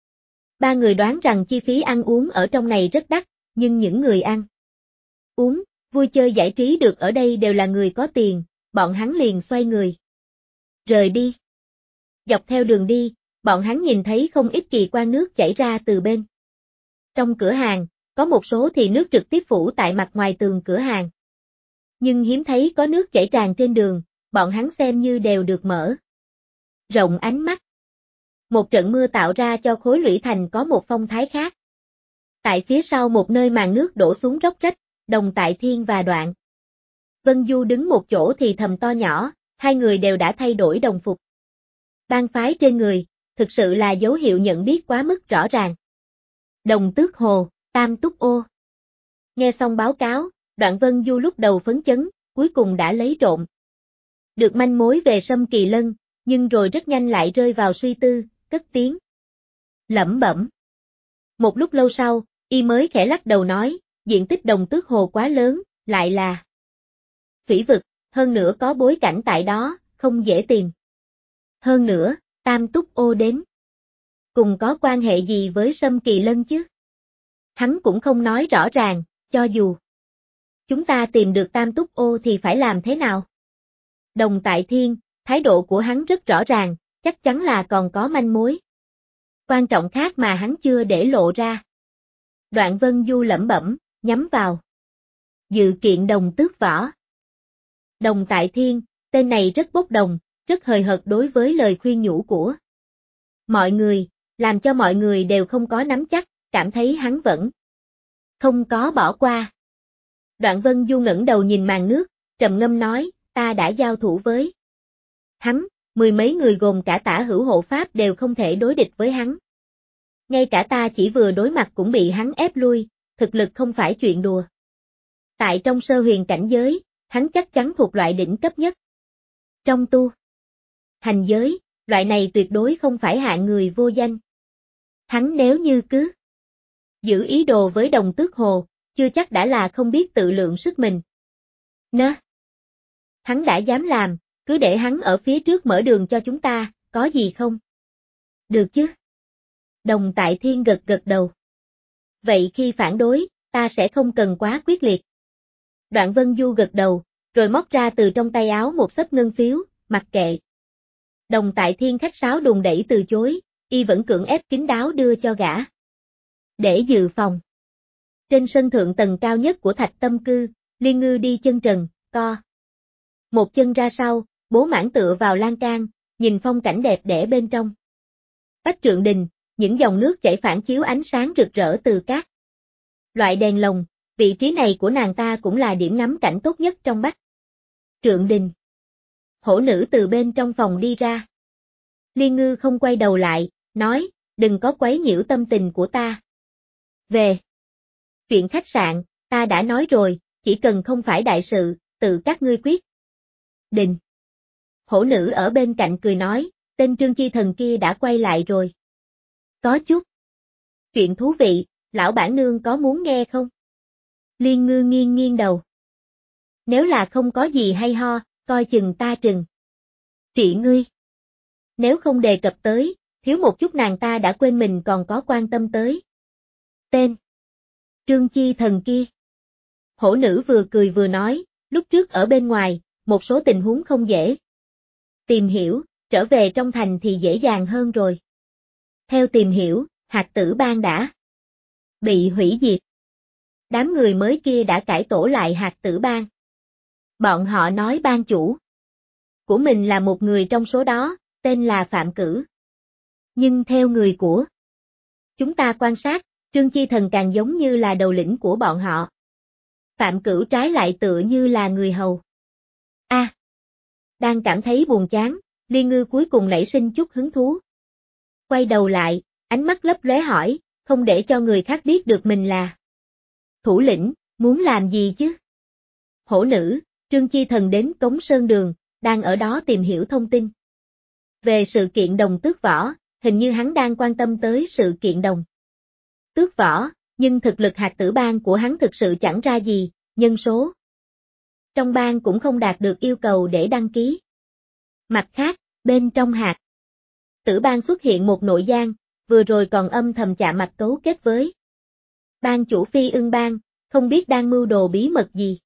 Ba người đoán rằng chi phí ăn uống ở trong này rất đắt, nhưng những người ăn uống, vui chơi giải trí được ở đây đều là người có tiền, bọn hắn liền xoay người rời đi. Dọc theo đường đi, bọn hắn nhìn thấy không ít kỳ quan nước chảy ra từ bên trong cửa hàng, có một số thì nước trực tiếp phủ tại mặt ngoài tường cửa hàng. Nhưng hiếm thấy có nước chảy tràn trên đường, bọn hắn xem như đều được mở rộng ánh mắt. Một trận mưa tạo ra cho khối lũy thành có một phong thái khác. Tại phía sau một nơi màn nước đổ xuống róc rách, Đồng Tại Thiên và Đoạn Vân Du đứng một chỗ thì thầm to nhỏ, hai người đều đã thay đổi đồng phục bang phái trên người, thực sự là dấu hiệu nhận biết quá mức rõ ràng. Đồng Tước Hồ, Tam Túc Ô. Nghe xong báo cáo, Đoạn Vân Du lúc đầu phấn chấn, cuối cùng đã lấy trộm được manh mối về Sâm Kỳ Lân, nhưng rồi rất nhanh lại rơi vào suy tư, cất tiếng lẩm bẩm. Một lúc lâu sau, y mới khẽ lắc đầu nói, diện tích Đồng Tước Hồ quá lớn, lại là thủy vực, hơn nữa có bối cảnh tại đó, không dễ tìm. Hơn nữa, Tam Túc Ô đến cùng có quan hệ gì với Sâm Kỳ Lân chứ? Hắn cũng không nói rõ ràng, cho dù chúng ta tìm được Tam Túc Ô thì phải làm thế nào? Đồng Tại Thiên, thái độ của hắn rất rõ ràng, chắc chắn là còn có manh mối quan trọng khác mà hắn chưa để lộ ra. Đoạn Vân Du lẩm bẩm, nhắm vào dự kiện Đồng Tước Võ. Đồng Tại Thiên, tên này rất bốc đồng, rất hời hợt đối với lời khuyên nhủ của mọi người, làm cho mọi người đều không có nắm chắc, cảm thấy hắn vẫn không có bỏ qua. Đoạn Vân Du ngẩng đầu nhìn màn nước, trầm ngâm nói, ta đã giao thủ với hắn, mười mấy người gồm cả Tả Hữu hộ pháp đều không thể đối địch với hắn. Ngay cả ta chỉ vừa đối mặt cũng bị hắn ép lui, thực lực không phải chuyện đùa. Tại trong sơ huyền cảnh giới, hắn chắc chắn thuộc loại đỉnh cấp nhất. Trong tu hành giới, loại này tuyệt đối không phải hạng người vô danh. Hắn nếu như cứ giữ ý đồ với Đồng Tước Hồ, chưa chắc đã là không biết tự lượng sức mình. Nơ. Hắn đã dám làm, cứ để hắn ở phía trước mở đường cho chúng ta, có gì không? Được chứ? Đồng Tại Thiên gật gật đầu. Vậy khi phản đối, ta sẽ không cần quá quyết liệt. Đoạn Vân Du gật đầu, rồi móc ra từ trong tay áo một xấp ngân phiếu, mặc kệ. Đồng Tại Thiên khách sáo đùn đẩy từ chối, y vẫn cưỡng ép kín đáo đưa cho gã. Để dự phòng. Trên sân thượng tầng cao nhất của Thạch Tâm Cư, Liên Ngư đi chân trần, co một chân ra sau, bố mãn tựa vào lan can, nhìn phong cảnh đẹp đẽ bên trong. Bách Trượng Đình, những dòng nước chảy phản chiếu ánh sáng rực rỡ từ các loại đèn lồng, vị trí này của nàng ta cũng là điểm ngắm cảnh tốt nhất trong Bách Trượng Đình. Hổ nữ từ bên trong phòng đi ra. Liên Ngư không quay đầu lại, nói, đừng có quấy nhiễu tâm tình của ta. Về chuyện khách sạn, ta đã nói rồi, chỉ cần không phải đại sự, tự các ngươi quyết định. Hổ nữ ở bên cạnh cười nói, tên Trương Chi Thần kia đã quay lại rồi. Có chút chuyện thú vị, lão bản nương có muốn nghe không? Liên Ngư nghiêng nghiêng đầu. Nếu là không có gì hay ho, coi chừng ta trừng trị ngươi. Nếu không đề cập tới, thiếu một chút nàng ta đã quên mình còn có quan tâm tới tên Trương Chi Thần kia. Hổ nữ vừa cười vừa nói, lúc trước ở bên ngoài, một số tình huống không dễ tìm hiểu, trở về trong thành thì dễ dàng hơn rồi. Theo tìm hiểu, hạt tử bang đã bị hủy diệt. Đám người mới kia đã cải tổ lại hạt tử bang. Bọn họ nói bang chủ của mình là một người trong số đó, tên là Phạm Cử. Nhưng theo người của chúng ta quan sát, Trương Chi Thần càng giống như là đầu lĩnh của bọn họ. Phạm Cửu trái lại tựa như là người hầu. Đang cảm thấy buồn chán, Liên Ngư cuối cùng nảy sinh chút hứng thú. Quay đầu lại, ánh mắt lấp lóe hỏi, không để cho người khác biết được mình là thủ lĩnh, muốn làm gì chứ? Hổ nữ, Trương Chi Thần đến Cống Sơn Đường, đang ở đó tìm hiểu thông tin. Về sự kiện Đồng Tước Võ, hình như hắn đang quan tâm tới sự kiện Đồng Tước Võ, nhưng thực lực hạt tử bang của hắn thực sự chẳng ra gì, nhân số trong bang cũng không đạt được yêu cầu để đăng ký. Mặt khác, bên trong hạt tử bang xuất hiện một nội gián, vừa rồi còn âm thầm chạm mặt cấu kết với bang chủ Phi Ưng Bang, không biết đang mưu đồ bí mật gì.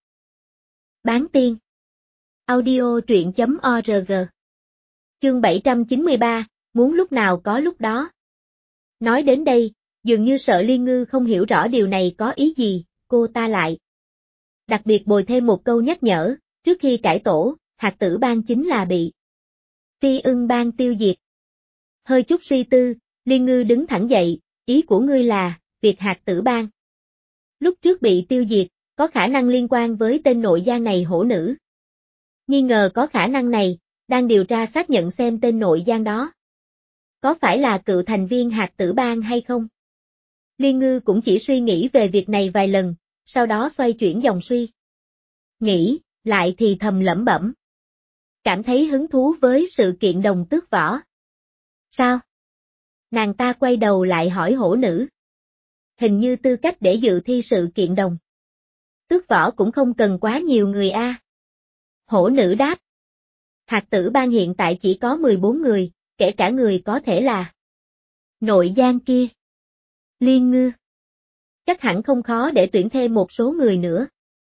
Bán tiên. Audio truyện.org. Chương 793, muốn lúc nào có lúc đó. Nói đến đây, dường như sợ Liên Ngư không hiểu rõ điều này có ý gì, cô ta lại đặc biệt bồi thêm một câu nhắc nhở, trước khi cải tổ, hạt tử bang chính là bị Phi Ưng Bang tiêu diệt. Hơi chút suy tư, Liên Ngư đứng thẳng dậy, ý của ngươi là, việc hạt tử bang lúc trước bị tiêu diệt, có khả năng liên quan với tên nội gián này hổ nữ. Nghi ngờ có khả năng này, đang điều tra xác nhận xem tên nội gián đó có phải là cựu thành viên hạt tử bang hay không. Liên Ngư cũng chỉ suy nghĩ về việc này vài lần, sau đó xoay chuyển dòng suy nghĩ, lại thì thầm lẩm bẩm. Cảm thấy hứng thú với sự kiện Đồng Tước Võ. Sao? Nàng ta quay đầu lại hỏi hổ nữ. Hình như tư cách để dự thi sự kiện Đồng Tước Võ cũng không cần quá nhiều người a. Hổ nữ đáp. Hạt tử bang hiện tại chỉ có 14 người, kể cả người có thể là nội gián kia. Liên Ngư. Chắc hẳn không khó để tuyển thêm một số người nữa.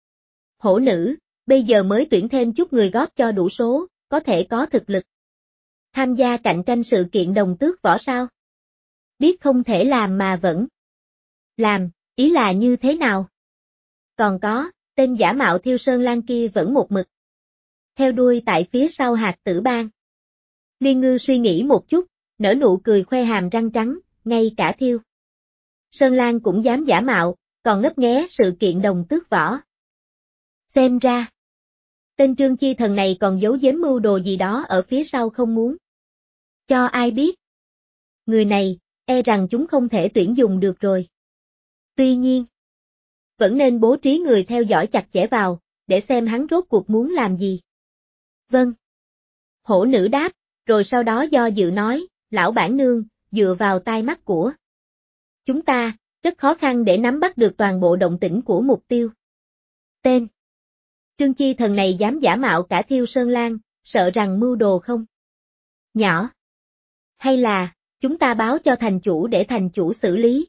Hổ nữ, bây giờ mới tuyển thêm chút người góp cho đủ số, có thể có thực lực tham gia cạnh tranh sự kiện Đồng Tước Võ sao? Biết không thể làm mà vẫn làm, ý là như thế nào? Còn có, tên giả mạo Thiêu Sơn Lan kia vẫn một mực theo đuôi tại phía sau hạt tử bang. Liên Ngư suy nghĩ một chút, nở nụ cười khoe hàm răng trắng, ngay cả Thiêu Sơn Lan cũng dám giả mạo, còn ngấp nghé sự kiện Đồng Tước Võ. Xem ra, tên Trương Chi Thần này còn giấu giếm mưu đồ gì đó ở phía sau không muốn cho ai biết. Người này, e rằng chúng không thể tuyển dùng được rồi. Tuy nhiên, vẫn nên bố trí người theo dõi chặt chẽ vào, để xem hắn rốt cuộc muốn làm gì. Vâng. Hổ nữ đáp, rồi sau đó do dự nói, lão bản nương, dựa vào tai mắt của chúng ta, rất khó khăn để nắm bắt được toàn bộ động tĩnh của mục tiêu. Tên Trương Chi Thần này dám giả mạo cả Thiêu Sơn Lan, sợ rằng mưu đồ không nhỏ. Hay là, chúng ta báo cho thành chủ để thành chủ xử lý.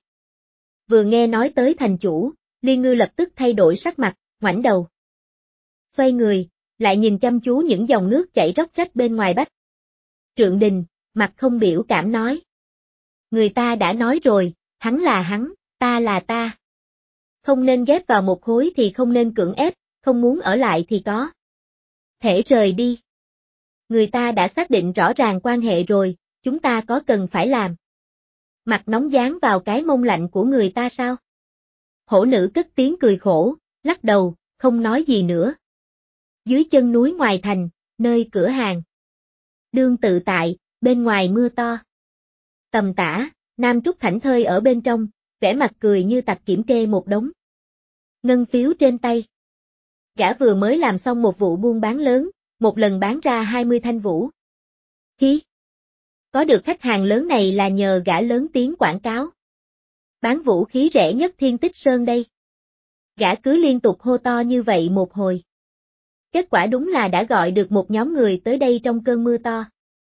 Vừa nghe nói tới thành chủ, Liên Ngư lập tức thay đổi sắc mặt, ngoảnh đầu. Xoay người, lại nhìn chăm chú những dòng nước chảy róc rách bên ngoài bách Trượng Đình, mặt không biểu cảm nói. Người ta đã nói rồi, hắn là hắn, ta là ta. Không nên ghép vào một khối thì không nên cưỡng ép, không muốn ở lại thì có thể rời đi. Người ta đã xác định rõ ràng quan hệ rồi, chúng ta có cần phải làm mặt nóng dán vào cái mông lạnh của người ta sao? Hổ nữ cất tiếng cười khổ, lắc đầu, không nói gì nữa. Dưới chân núi ngoài thành, nơi cửa hàng đương tự tại, bên ngoài mưa to tầm tã, Nam Trúc thảnh thơi ở bên trong, vẻ mặt cười như tặc kiểm kê một đống ngân phiếu trên tay. Gã vừa mới làm xong một vụ buôn bán lớn, một lần bán ra 20 thanh vũ khí. Có được khách hàng lớn này là nhờ gã lớn tiếng quảng cáo bán vũ khí rẻ nhất Thiên Tích Sơn đây. Gã cứ liên tục hô to như vậy một hồi. Kết quả đúng là đã gọi được một nhóm người tới đây trong cơn mưa to.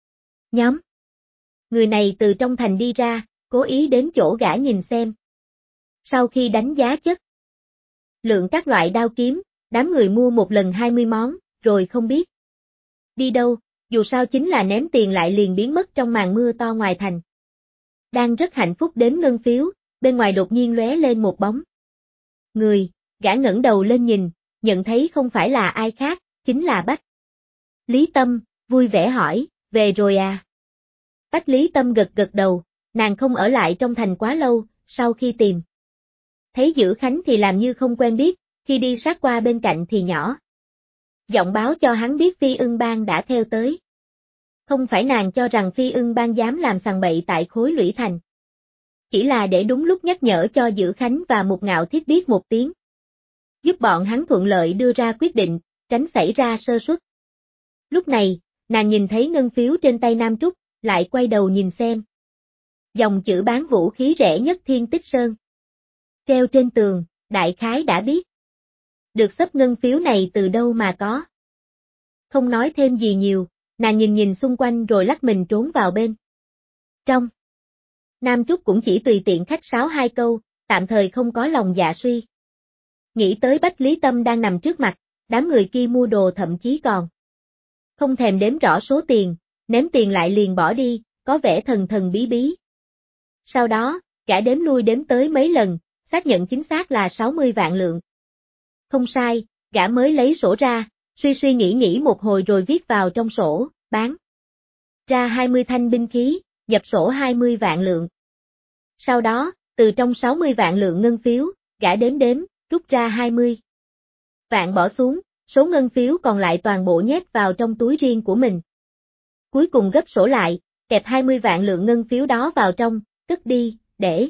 Nhóm người này từ trong thành đi ra, cố ý đến chỗ gã nhìn xem. Sau khi đánh giá chất lượng các loại đao kiếm, đám người mua một lần 20 món, rồi không biết đi đâu, dù sao chính là ném tiền lại liền biến mất trong màn mưa to ngoài thành. Đang rất hạnh phúc đếm ngân phiếu, bên ngoài đột nhiên lóe lên một bóng người, gã ngẩng đầu lên nhìn, nhận thấy không phải là ai khác, chính là Bách Lý Tâm, vui vẻ hỏi, về rồi à? Bách Lý Tâm gật gật đầu, nàng không ở lại trong thành quá lâu, sau khi tìm thấy Dữ Khánh thì làm như không quen biết, khi đi sát qua bên cạnh thì nhỏ giọng báo cho hắn biết Phi Ưng Bang đã theo tới. Không phải nàng cho rằng Phi Ưng Bang dám làm sằng bậy tại khối Lũy Thành. Chỉ là để đúng lúc nhắc nhở cho Dữ Khánh và Mục Ngạo Thiết biết một tiếng. Giúp bọn hắn thuận lợi đưa ra quyết định, tránh xảy ra sơ suất. Lúc này, nàng nhìn thấy ngân phiếu trên tay Nam Trúc, lại quay đầu nhìn xem. Dòng chữ bán vũ khí rẻ nhất Thiên Tích Sơn. Treo trên tường, đại khái đã biết. Được xấp ngân phiếu này từ đâu mà có. Không nói thêm gì nhiều, nàng nhìn nhìn xung quanh rồi lắc mình trốn vào bên trong. Nam Trúc cũng chỉ tùy tiện khách sáo hai câu, tạm thời không có lòng dạ suy. Nghĩ tới Bách Lý Tâm đang nằm trước mặt, đám người kia mua đồ thậm chí còn không thèm đếm rõ số tiền, ném tiền lại liền bỏ đi, có vẻ thần thần bí bí. Sau đó, gã đếm lui đếm tới mấy lần, xác nhận chính xác là 60 vạn lượng. Không sai, gã mới lấy sổ ra, suy nghĩ một hồi rồi viết vào trong sổ, bán ra 20 thanh binh khí, nhập sổ 20 vạn lượng. Sau đó, từ trong 60 vạn lượng ngân phiếu, gã đếm, rút ra 20 vạn bỏ xuống, số ngân phiếu còn lại toàn bộ nhét vào trong túi riêng của mình. Cuối cùng gấp sổ lại, kẹp 20 vạn lượng ngân phiếu đó vào trong, cất đi, để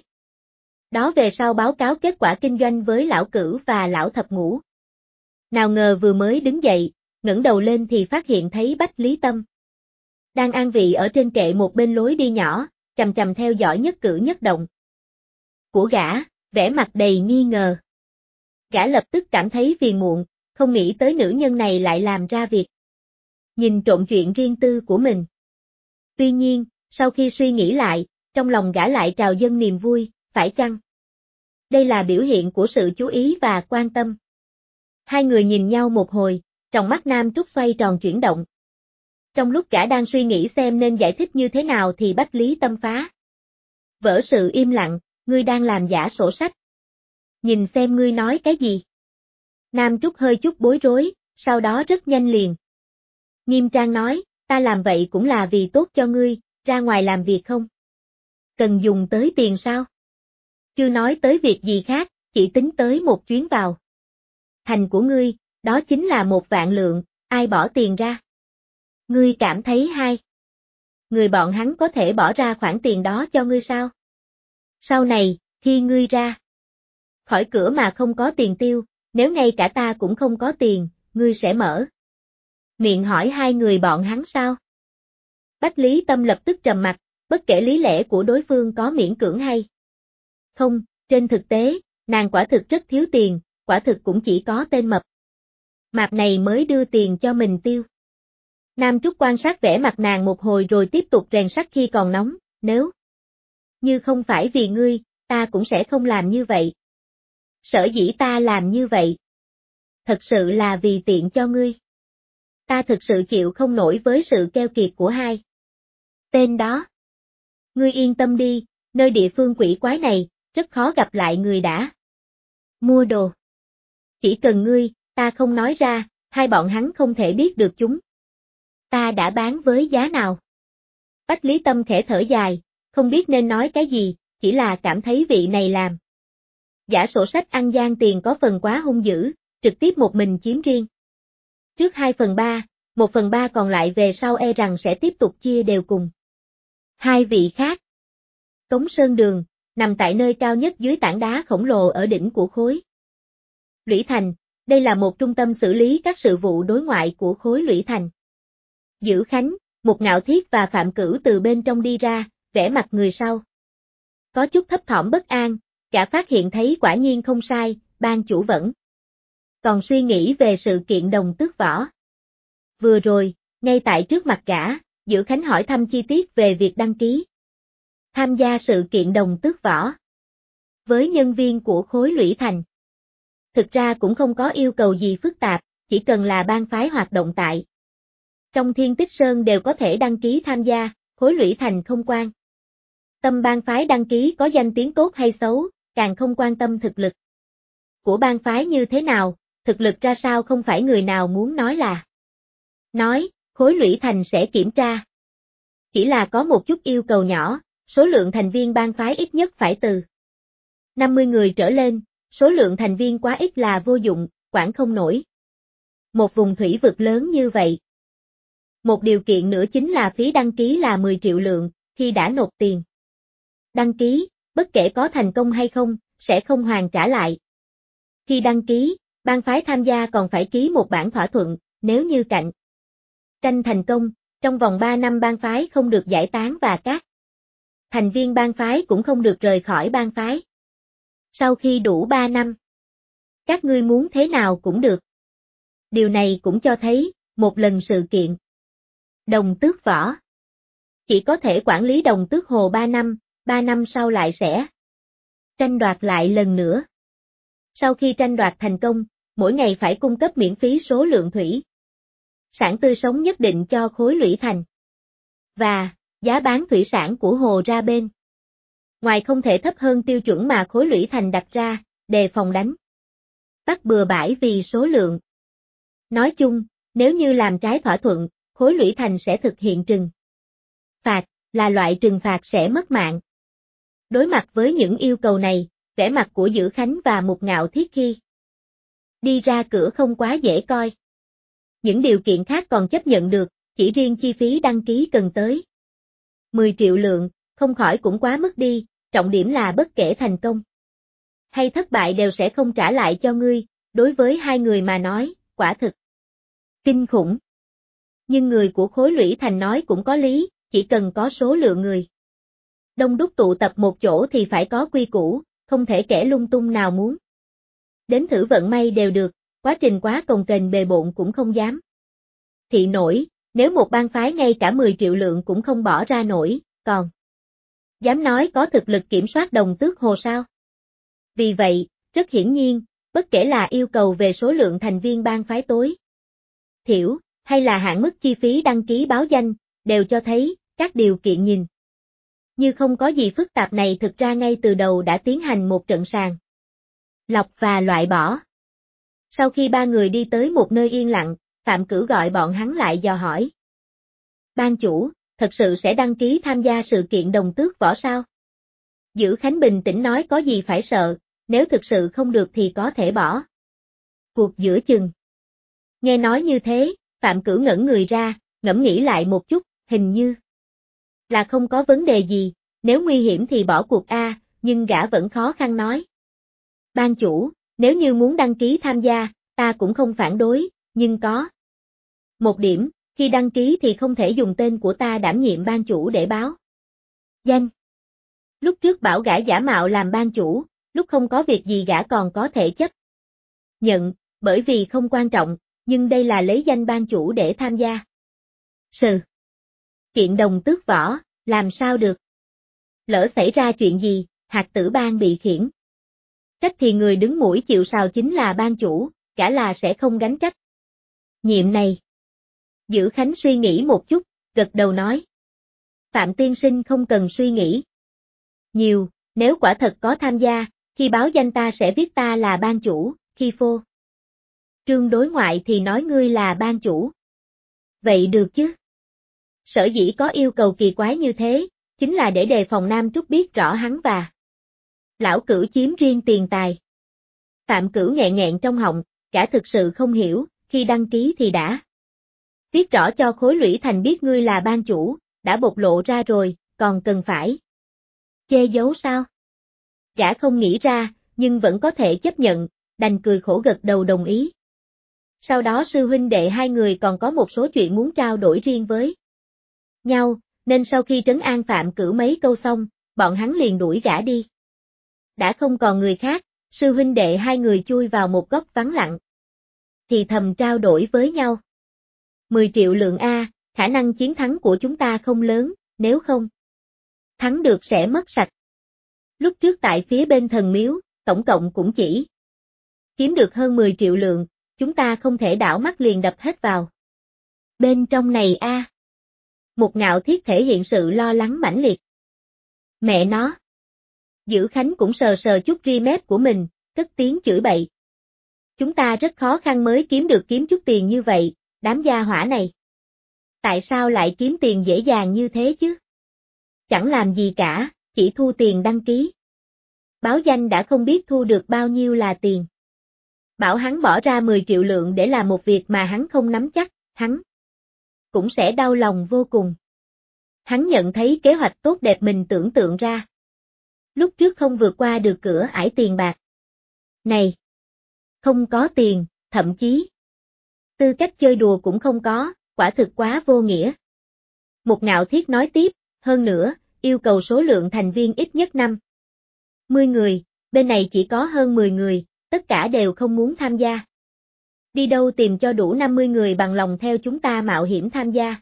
đó về sau báo cáo kết quả kinh doanh với lão Cửu và lão Thập Ngũ. Nào ngờ vừa mới đứng dậy, ngẩng đầu lên thì phát hiện thấy Bách Lý Tâm đang an vị ở trên kệ một bên lối đi nhỏ, chằm chằm theo dõi nhất cử nhất động của gã, vẻ mặt đầy nghi ngờ. Gã lập tức cảm thấy phiền muộn, không nghĩ tới nữ nhân này lại làm ra việc nhìn trộm chuyện riêng tư của mình. Tuy nhiên, sau khi suy nghĩ lại, trong lòng gã lại trào dâng niềm vui, phải chăng đây là biểu hiện của sự chú ý và quan tâm? Hai người nhìn nhau một hồi, trong mắt Nam Trúc xoay tròn chuyển động. Trong lúc gã đang suy nghĩ xem nên giải thích như thế nào thì Bách Lý Tâm phá vỡ sự im lặng, ngươi đang làm giả sổ sách. Nhìn xem ngươi nói cái gì. Nam Trúc hơi chút bối rối, sau đó rất nhanh liền nghiêm trang nói, ta làm vậy cũng là vì tốt cho ngươi, ra ngoài làm việc không cần dùng tới tiền sao? Chưa nói tới việc gì khác, chỉ tính tới một chuyến vào thành của ngươi, đó chính là 1 vạn lượng, ai bỏ tiền ra? Ngươi cảm thấy hai người bọn hắn có thể bỏ ra khoản tiền đó cho ngươi sao? Sau này, khi ngươi ra khỏi cửa mà không có tiền tiêu, nếu ngay cả ta cũng không có tiền, ngươi sẽ mở miệng hỏi hai người bọn hắn sao? Bách Lý Tâm lập tức trầm mặt, bất kể lý lẽ của đối phương có miễn cưỡng hay không, trên thực tế, nàng quả thực rất thiếu tiền, quả thực cũng chỉ có tên mập mạp này mới đưa tiền cho mình tiêu. Nam Trúc quan sát vẻ mặt nàng một hồi rồi tiếp tục rèn sắt khi còn nóng, nếu như không phải vì ngươi, ta cũng sẽ không làm như vậy. Sở dĩ ta làm như vậy, thật sự là vì tiện cho ngươi. Ta thực sự chịu không nổi với sự keo kiệt của hai tên đó. Ngươi yên tâm đi, nơi địa phương quỷ quái này, rất khó gặp lại người đã mua đồ. Chỉ cần ngươi, ta không nói ra, hai bọn hắn không thể biết được chúng ta đã bán với giá nào. Bách Lý Tâm khẽ thở dài, không biết nên nói cái gì, chỉ là cảm thấy vị này làm giả sổ sách ăn gian tiền có phần quá hung dữ, trực tiếp một mình chiếm riêng. Trước 2/3, 1/3 còn lại về sau e rằng sẽ tiếp tục chia đều cùng hai vị khác. Cống Sơn Đường, nằm tại nơi cao nhất dưới tảng đá khổng lồ ở đỉnh của khối Lũy Thành, đây là một trung tâm xử lý các sự vụ đối ngoại của khối Lũy Thành. Dữ Khánh, Mục Ngạo Thiết và Phạm Cửu từ bên trong đi ra, vẻ mặt người sau có chút thấp thỏm bất an, gã phát hiện thấy quả nhiên không sai, ban chủ vẫn còn suy nghĩ về sự kiện đồng tước võ. Vừa rồi, ngay tại trước mặt gã, Dữ Khánh hỏi thăm chi tiết về việc đăng ký tham gia sự kiện đồng tước võ với nhân viên của khối Lũy Thành. Thực ra cũng không có yêu cầu gì phức tạp, chỉ cần là bang phái hoạt động tại trong Thiên Tích Sơn đều có thể đăng ký tham gia, khối Lũy Thành không quan Tâm bang phái đăng ký có danh tiếng tốt hay xấu, càng không quan tâm thực lực của bang phái như thế nào, thực lực ra sao không phải người nào muốn nói là nói, khối lũy thành sẽ kiểm tra. Chỉ là có một chút yêu cầu nhỏ, số lượng thành viên bang phái ít nhất phải từ 50 người trở lên, số lượng thành viên quá ít là vô dụng, quản không nổi. Một vùng thủy vực lớn như vậy. Một điều kiện nữa chính là phí đăng ký là 10 triệu lượng, khi đã nộp tiền đăng ký, bất kể có thành công hay không, sẽ không hoàn trả lại. Khi đăng ký, bang phái tham gia còn phải ký một bản thỏa thuận, nếu như cạnh tranh thành công, trong vòng 3 năm bang phái không được giải tán và các thành viên bang phái cũng không được rời khỏi bang phái. Sau khi đủ 3 năm, các ngươi muốn thế nào cũng được. Điều này cũng cho thấy, một lần sự kiện Đồng Tước Võ chỉ có thể quản lý Đồng Tước Hồ 3 năm sau lại sẽ tranh đoạt lại lần nữa. Sau khi tranh đoạt thành công, mỗi ngày phải cung cấp miễn phí số lượng thủy sản tươi sống nhất định cho khối lũy thành. Và, giá bán thủy sản của hồ ra bên ngoài không thể thấp hơn tiêu chuẩn mà khối lũy thành đặt ra, đề phòng đánh bắt bừa bãi vì số lượng. Nói chung, nếu như làm trái thỏa thuận, khối lũy thành sẽ thực hiện trừng phạt, là loại trừng phạt sẽ mất mạng. Đối mặt với những yêu cầu này, vẻ mặt của Dữ Khánh và Mục Ngạo Thiết khi đi ra cửa không quá dễ coi. Những điều kiện khác còn chấp nhận được, chỉ riêng chi phí đăng ký cần tới 10 triệu lượng, không khỏi cũng quá mức đi, trọng điểm là bất kể thành công hay thất bại đều sẽ không trả lại cho ngươi, đối với hai người mà nói, quả thực kinh khủng. Nhưng người của khối lũy thành nói cũng có lý, chỉ cần có số lượng người đông đúc tụ tập một chỗ thì phải có quy củ, không thể kẻ lung tung nào muốn đến thử vận may đều được, quá trình quá cồng kềnh bề bộn cũng không dám thị nổi, nếu một bang phái ngay cả 10 triệu lượng cũng không bỏ ra nổi, còn dám nói có thực lực kiểm soát Đồng Tước Hồ sao? Vì vậy, rất hiển nhiên, bất kể là yêu cầu về số lượng thành viên bang phái tối thiểu, hay là hạn mức chi phí đăng ký báo danh, đều cho thấy, các điều kiện nhìn như không có gì phức tạp này thực ra ngay từ đầu đã tiến hành một trận sàng lọc và loại bỏ. Sau khi ba người đi tới một nơi yên lặng, Phạm Cửu gọi bọn hắn lại dò hỏi. Ban chủ, thật sự sẽ đăng ký tham gia sự kiện Đồng Tước Võ sao? Dữ Khánh bình tĩnh nói có gì phải sợ, nếu thực sự không được thì có thể bỏ cuộc giữa chừng. Nghe nói như thế, Phạm Cửu ngẩn người ra, ngẫm nghĩ lại một chút, hình như là không có vấn đề gì, nếu nguy hiểm thì bỏ cuộc a, nhưng gã vẫn khó khăn nói. Ban chủ, nếu như muốn đăng ký tham gia, ta cũng không phản đối, nhưng có một điểm, khi đăng ký thì không thể dùng tên của ta đảm nhiệm ban chủ để báo danh. Lúc trước bảo gã giả mạo làm ban chủ, lúc không có việc gì gã còn có thể chấp nhận, bởi vì không quan trọng, nhưng đây là lấy danh ban chủ để tham gia sự kiện Đồng Tước Võ, làm sao được? Lỡ xảy ra chuyện gì, Hạt Tử Bang bị khiển trách thì người đứng mũi chịu sào chính là ban chủ, gã là sẽ không gánh trách nhiệm này. Dữ Khánh suy nghĩ một chút, gật đầu nói. Phạm tiên sinh không cần suy nghĩ nhiều, nếu quả thật có tham gia, khi báo danh ta sẽ viết ta là ban chủ, khi phô trương đối ngoại thì nói ngươi là ban chủ. Vậy được chứ? Sở dĩ có yêu cầu kỳ quái như thế, chính là để đề phòng Nam Trúc biết rõ hắn và Lão Cửu chiếm riêng tiền tài. Phạm Cửu nghẹn nghẹn trong họng, cả thực sự không hiểu, khi đăng ký thì đã viết rõ cho khối lũy thành biết ngươi là ban chủ, đã bộc lộ ra rồi, còn cần phải che giấu sao? Gã không nghĩ ra, nhưng vẫn có thể chấp nhận, đành cười khổ gật đầu đồng ý. Sau đó sư huynh đệ hai người còn có một số chuyện muốn trao đổi riêng với nhau, nên sau khi trấn an Phạm Cửu mấy câu xong, bọn hắn liền đuổi gã đi. Đã không còn người khác, sư huynh đệ hai người chui vào một góc vắng lặng. Thì thầm trao đổi với nhau. 10 triệu lượng A, khả năng chiến thắng của chúng ta không lớn, nếu không thắng được sẽ mất sạch. Lúc trước tại phía bên thần miếu, tổng cộng cũng chỉ kiếm được hơn 10 triệu lượng, chúng ta không thể đảo mắt liền đập hết vào bên trong này a. Mục Ngạo Thiết thể hiện sự lo lắng mãnh liệt. Mẹ nó. Dữ Khánh cũng sờ sờ chút ri mép của mình, cất tiếng chửi bậy. Chúng ta rất khó khăn mới kiếm chút tiền như vậy, đám gia hỏa này. Tại sao lại kiếm tiền dễ dàng như thế chứ? Chẳng làm gì cả, chỉ thu tiền đăng ký. Báo danh đã không biết thu được bao nhiêu là tiền. Bảo hắn bỏ ra 10 triệu lượng để làm một việc mà hắn không nắm chắc, hắn cũng sẽ đau lòng vô cùng. Hắn nhận thấy kế hoạch tốt đẹp mình tưởng tượng ra. Lúc trước không vượt qua được cửa ải tiền bạc. Này! Không có tiền, thậm chí tư cách chơi đùa cũng không có, quả thực quá vô nghĩa. Một Ngạo Thiết nói tiếp, hơn nữa, yêu cầu số lượng thành viên ít nhất 50 người, bên này chỉ có hơn 10 người, tất cả đều không muốn tham gia. Đi đâu tìm cho đủ 50 người bằng lòng theo chúng ta mạo hiểm tham gia.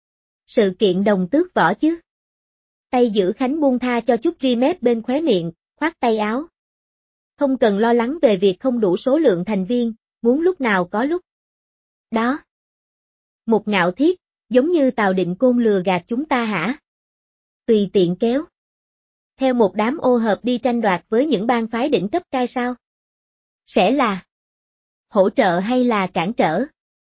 Sự kiện đồng tước võ chứ. Tay Dữ Khánh buông tha cho chút ri mép bên khóe miệng, khoát tay áo. Không cần lo lắng về việc không đủ số lượng thành viên, muốn lúc nào có lúc. Đó. Một Ngạo Thiết, giống như Tào Định Côn lừa gạt chúng ta hả? Tùy tiện kéo. Theo một đám ô hợp đi tranh đoạt với những bang phái đỉnh cấp cai sao? Sẽ là hỗ trợ hay là cản trở?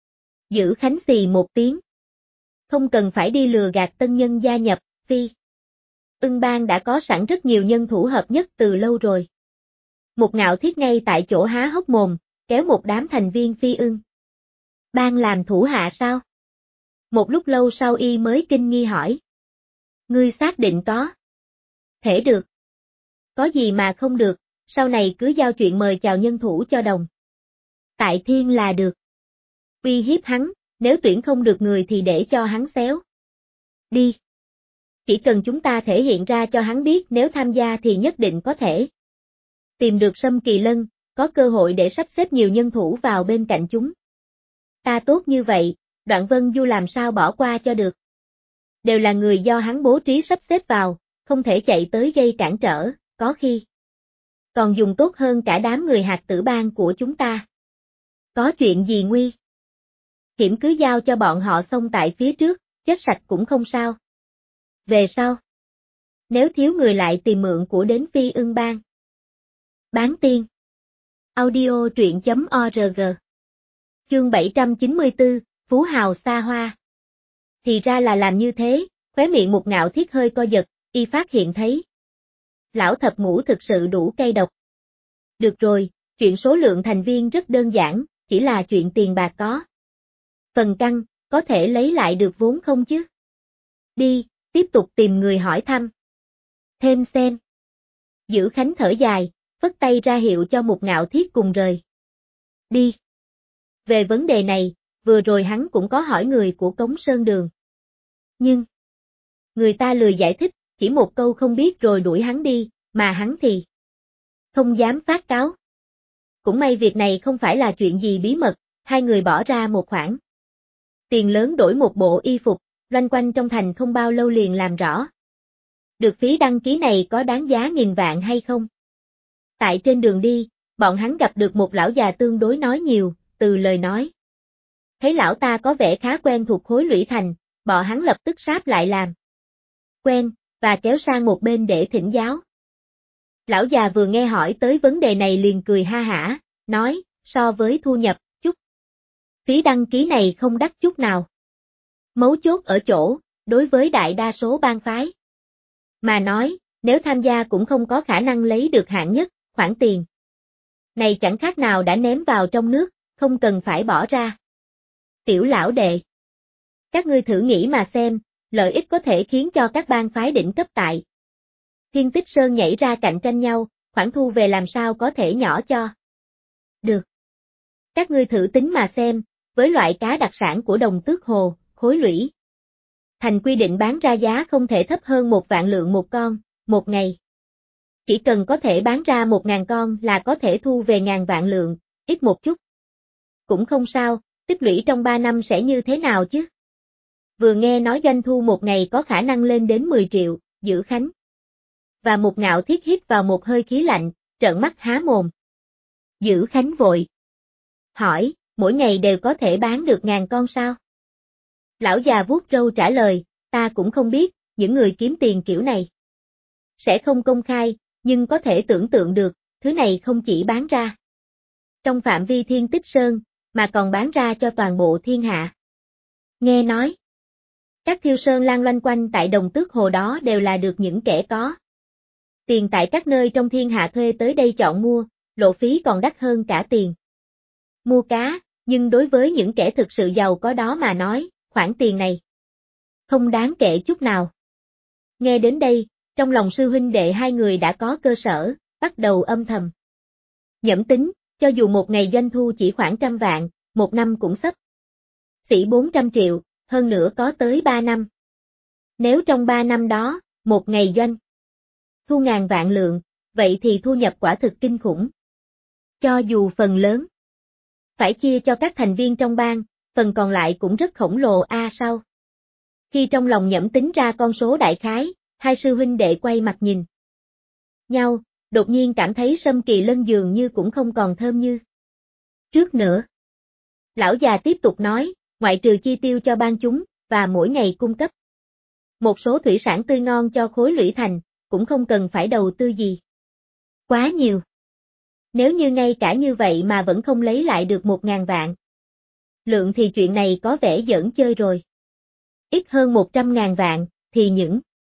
Dữ Khánh xì một tiếng. Không cần phải đi lừa gạt tân nhân gia nhập, Phi Ưng bang đã có sẵn rất nhiều nhân thủ hợp nhất từ lâu rồi. Một Ngạo Thiết ngay tại chỗ há hốc mồm, kéo một đám thành viên Phi Ưng bang làm thủ hạ sao? Một lúc lâu sau y mới kinh nghi hỏi. Ngươi xác định có thể được. Có gì mà không được, sau này cứ giao chuyện mời chào nhân thủ cho đồng Tại Thiên là được. Uy hiếp hắn, nếu tuyển không được người thì để cho hắn xéo. Đi. Chỉ cần chúng ta thể hiện ra cho hắn biết nếu tham gia thì nhất định có thể tìm được Sâm Kỳ Lân, có cơ hội để sắp xếp nhiều nhân thủ vào bên cạnh chúng. Ta tốt như vậy, Đoạn Vân Du làm sao bỏ qua cho được. Đều là người do hắn bố trí sắp xếp vào, không thể chạy tới gây cản trở, có khi còn dùng tốt hơn cả đám người hạt tử bang của chúng ta. Có chuyện gì nguy hiểm cứ giao cho bọn họ xông tại phía trước, chết sạch cũng không sao. Về sau, nếu thiếu người lại tìm mượn của đến Phi Ưng bang. Bán tiên. Audio truyện.org. Chương 794, Phú Hào xa hoa. Thì ra là làm như thế, khóe miệng Một Ngạo Thiết hơi co giật, y phát hiện thấy. Lão thập ngũ thực sự đủ cay độc. Được rồi, chuyện số lượng thành viên rất đơn giản, chỉ là chuyện tiền bạc có. Phần căng, có thể lấy lại được vốn không chứ? Đi, tiếp tục tìm người hỏi thăm. Thêm xem. Dữ Khánh thở dài, phất tay ra hiệu cho Một Ngạo Thiết cùng rời. Đi. Về vấn đề này, vừa rồi hắn cũng có hỏi người của Cống Sơn Đường. Nhưng, người ta lười giải thích, chỉ một câu không biết rồi đuổi hắn đi, mà hắn thì không dám phát cáo. Cũng may việc này không phải là chuyện gì bí mật, hai người bỏ ra một khoản tiền lớn đổi một bộ y phục, loanh quanh trong thành không bao lâu liền làm rõ. Được phí đăng ký này có đáng giá nghìn vạn hay không? Tại trên đường đi, bọn hắn gặp được một lão già tương đối nói nhiều, từ lời nói. Thấy lão ta có vẻ khá quen thuộc khối lũy thành, bọn hắn lập tức sáp lại làm quen, và kéo sang một bên để thỉnh giáo. Lão già vừa nghe hỏi tới vấn đề này liền cười ha hả, nói, so với thu nhập, chút phí đăng ký này không đắt chút nào. Mấu chốt ở chỗ, đối với đại đa số bang phái mà nói, nếu tham gia cũng không có khả năng lấy được hạng nhất, khoản tiền này chẳng khác nào đã ném vào trong nước, không cần phải bỏ ra. Tiểu lão đệ, các ngươi thử nghĩ mà xem, lợi ích có thể khiến cho các bang phái đỉnh cấp tại Thiên Tích Sơn nhảy ra cạnh tranh nhau, khoản thu về làm sao có thể nhỏ cho được. Các ngươi thử tính mà xem, với loại cá đặc sản của Đồng Tước Hồ, khối lũy thành quy định bán ra giá không thể thấp hơn 1 vạn lượng một con, một ngày. Chỉ cần có thể bán ra 1.000 con là có thể thu về ngàn vạn lượng, ít một chút. Cũng không sao, tích lũy trong 3 năm sẽ như thế nào chứ? Vừa nghe nói doanh thu một ngày có khả năng lên đến 10 triệu, Dữ Khánh và Một Ngạo Thiết hít vào một hơi khí lạnh, trợn mắt há mồm. Dữ Khánh vội hỏi, mỗi ngày đều có thể bán được 1.000 con sao? Lão già vuốt râu trả lời, ta cũng không biết, những người kiếm tiền kiểu này sẽ không công khai, nhưng có thể tưởng tượng được, thứ này không chỉ bán ra trong phạm vi Thiên Tích Sơn, mà còn bán ra cho toàn bộ thiên hạ. Nghe nói, các thiêu sơn lan loanh quanh tại Đồng Tước Hồ đó đều là được những kẻ có tiền tại các nơi trong thiên hạ thuê tới đây chọn mua, lộ phí còn đắt hơn cả tiền mua cá, nhưng đối với những kẻ thực sự giàu có đó mà nói, khoản tiền này không đáng kể chút nào. Nghe đến đây, trong lòng sư huynh đệ hai người đã có cơ sở, bắt đầu âm thầm nhẩm tính, cho dù một ngày doanh thu chỉ khoảng 100 vạn, một năm cũng xấp xỉ 400 triệu, hơn nữa có tới 3 năm. Nếu trong 3 năm đó, một ngày doanh thu ngàn vạn lượng, vậy thì thu nhập quả thực kinh khủng. Cho dù phần lớn phải chia cho các thành viên trong bang, phần còn lại cũng rất khổng lồ sao. Khi trong lòng nhẩm tính ra con số đại khái, hai sư huynh đệ quay mặt nhìn nhau, đột nhiên cảm thấy Sâm Kỳ Lân dường như cũng không còn thơm như trước nữa. Lão già tiếp tục nói, ngoại trừ chi tiêu cho bang chúng, và mỗi ngày cung cấp một số thủy sản tươi ngon cho khối lũy thành, cũng không cần phải đầu tư gì quá nhiều. Nếu như ngay cả như vậy mà vẫn không lấy lại được 1.000 vạn lượng thì chuyện này có vẻ giỡn chơi rồi. Ít hơn 100.000 vạn, thì những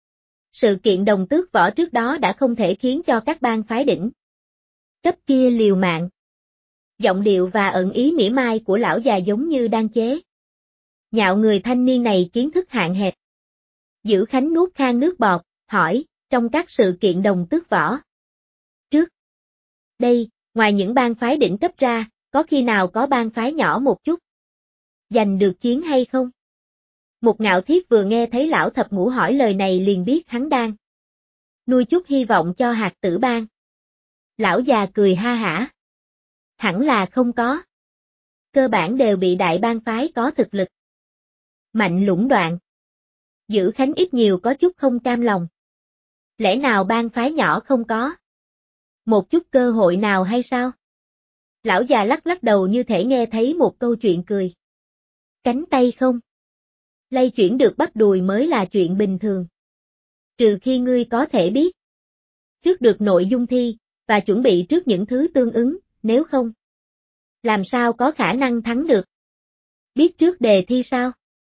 sự kiện Đồng Tước Võ trước đó đã không thể khiến cho các bang phái đỉnh cấp kia liều mạng. Giọng điệu và ẩn ý mỉa mai của lão già giống như đang chế nhạo người thanh niên này kiến thức hạn hẹp. Dữ Khánh nuốt khan nước bọt, hỏi, trong các sự kiện Đồng Tước Võ trước đây, ngoài những bang phái đỉnh cấp ra, có khi nào có bang phái nhỏ một chút giành được chiến hay không? Một Ngạo Thiết vừa nghe thấy lão thập ngũ hỏi lời này liền biết hắn đang nuôi chút hy vọng cho Hạt Tử Bang. Lão già cười ha hả. Hẳn là không có. Cơ bản đều bị đại bang phái có thực lực mạnh lũng đoạn. Dữ Khánh ít nhiều có chút không cam lòng. Lẽ nào bang phái nhỏ không có một chút cơ hội nào hay sao? Lão già lắc lắc đầu như thể nghe thấy một câu chuyện cười. Cánh tay không lay chuyển được bắp đùi mới là chuyện bình thường. Trừ khi ngươi có thể biết trước được nội dung thi, và chuẩn bị trước những thứ tương ứng, nếu không, làm sao có khả năng thắng được? Biết trước đề thi sao?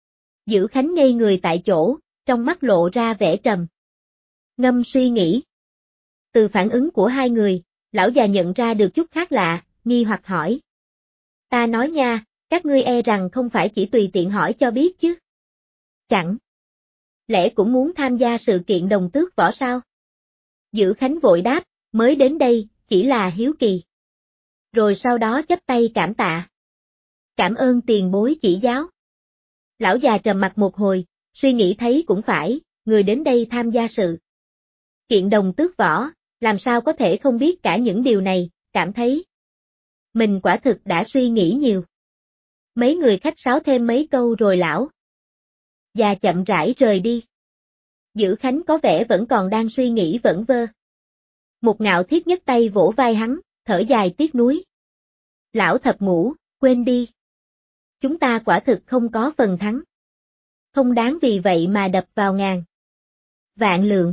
Dữ Khánh ngây người tại chỗ, trong mắt lộ ra vẻ trầm ngâm suy nghĩ. Từ phản ứng của hai người, lão già nhận ra được chút khác lạ, nghi hoặc hỏi. Ta nói nha, các ngươi e rằng không phải chỉ tùy tiện hỏi cho biết chứ? Chẳng lẽ cũng muốn tham gia sự kiện Đồng Tước Võ sao? Dữ Khánh vội đáp, mới đến đây, chỉ là hiếu kỳ. Rồi sau đó chắp tay cảm tạ. Cảm ơn tiền bối chỉ giáo. Lão già trầm mặt một hồi, suy nghĩ thấy cũng phải, người đến đây tham gia sự kiện Đồng Tước Võ, làm sao có thể không biết cả những điều này, cảm thấy mình quả thực đã suy nghĩ nhiều. Mấy người khách sáo thêm mấy câu rồi lão già chậm rãi rời đi. Dữ Khánh có vẻ vẫn còn đang suy nghĩ vẩn vơ. Một Ngạo Thiết nhấc tay vỗ vai hắn, thở dài tiếc nuối. Lão thập ngũ, quên đi. Chúng ta quả thực không có phần thắng. Không đáng vì vậy mà đập vào ngàn vạn lượng.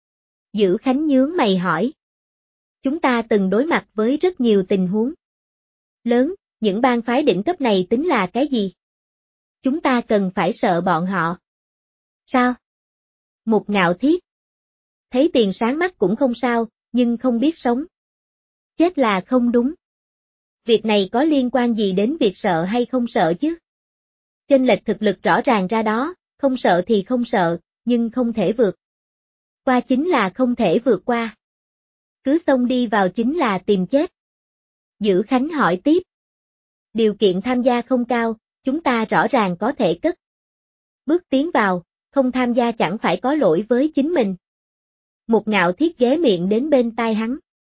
Dữ Khánh nhướng mày hỏi. Chúng ta từng đối mặt với rất nhiều tình huống lớn, những bang phái đỉnh cấp này tính là cái gì? Chúng ta cần phải sợ bọn họ. Sao? Một Ngạo Thiết. Thấy tiền sáng mắt cũng không sao, nhưng không biết sống chết là không đúng. Việc này có liên quan gì đến việc sợ hay không sợ chứ? Chênh lệch thực lực rõ ràng ra đó, không sợ thì không sợ, nhưng không thể vượt qua chính là không thể vượt qua. Cứ xông đi vào chính là tìm chết. Dữ Khánh hỏi tiếp. Điều kiện tham gia không cao, chúng ta rõ ràng có thể cất bước tiến vào, không tham gia chẳng phải có lỗi với chính mình. Một Ngạo Thiết ghé miệng đến bên tai hắn.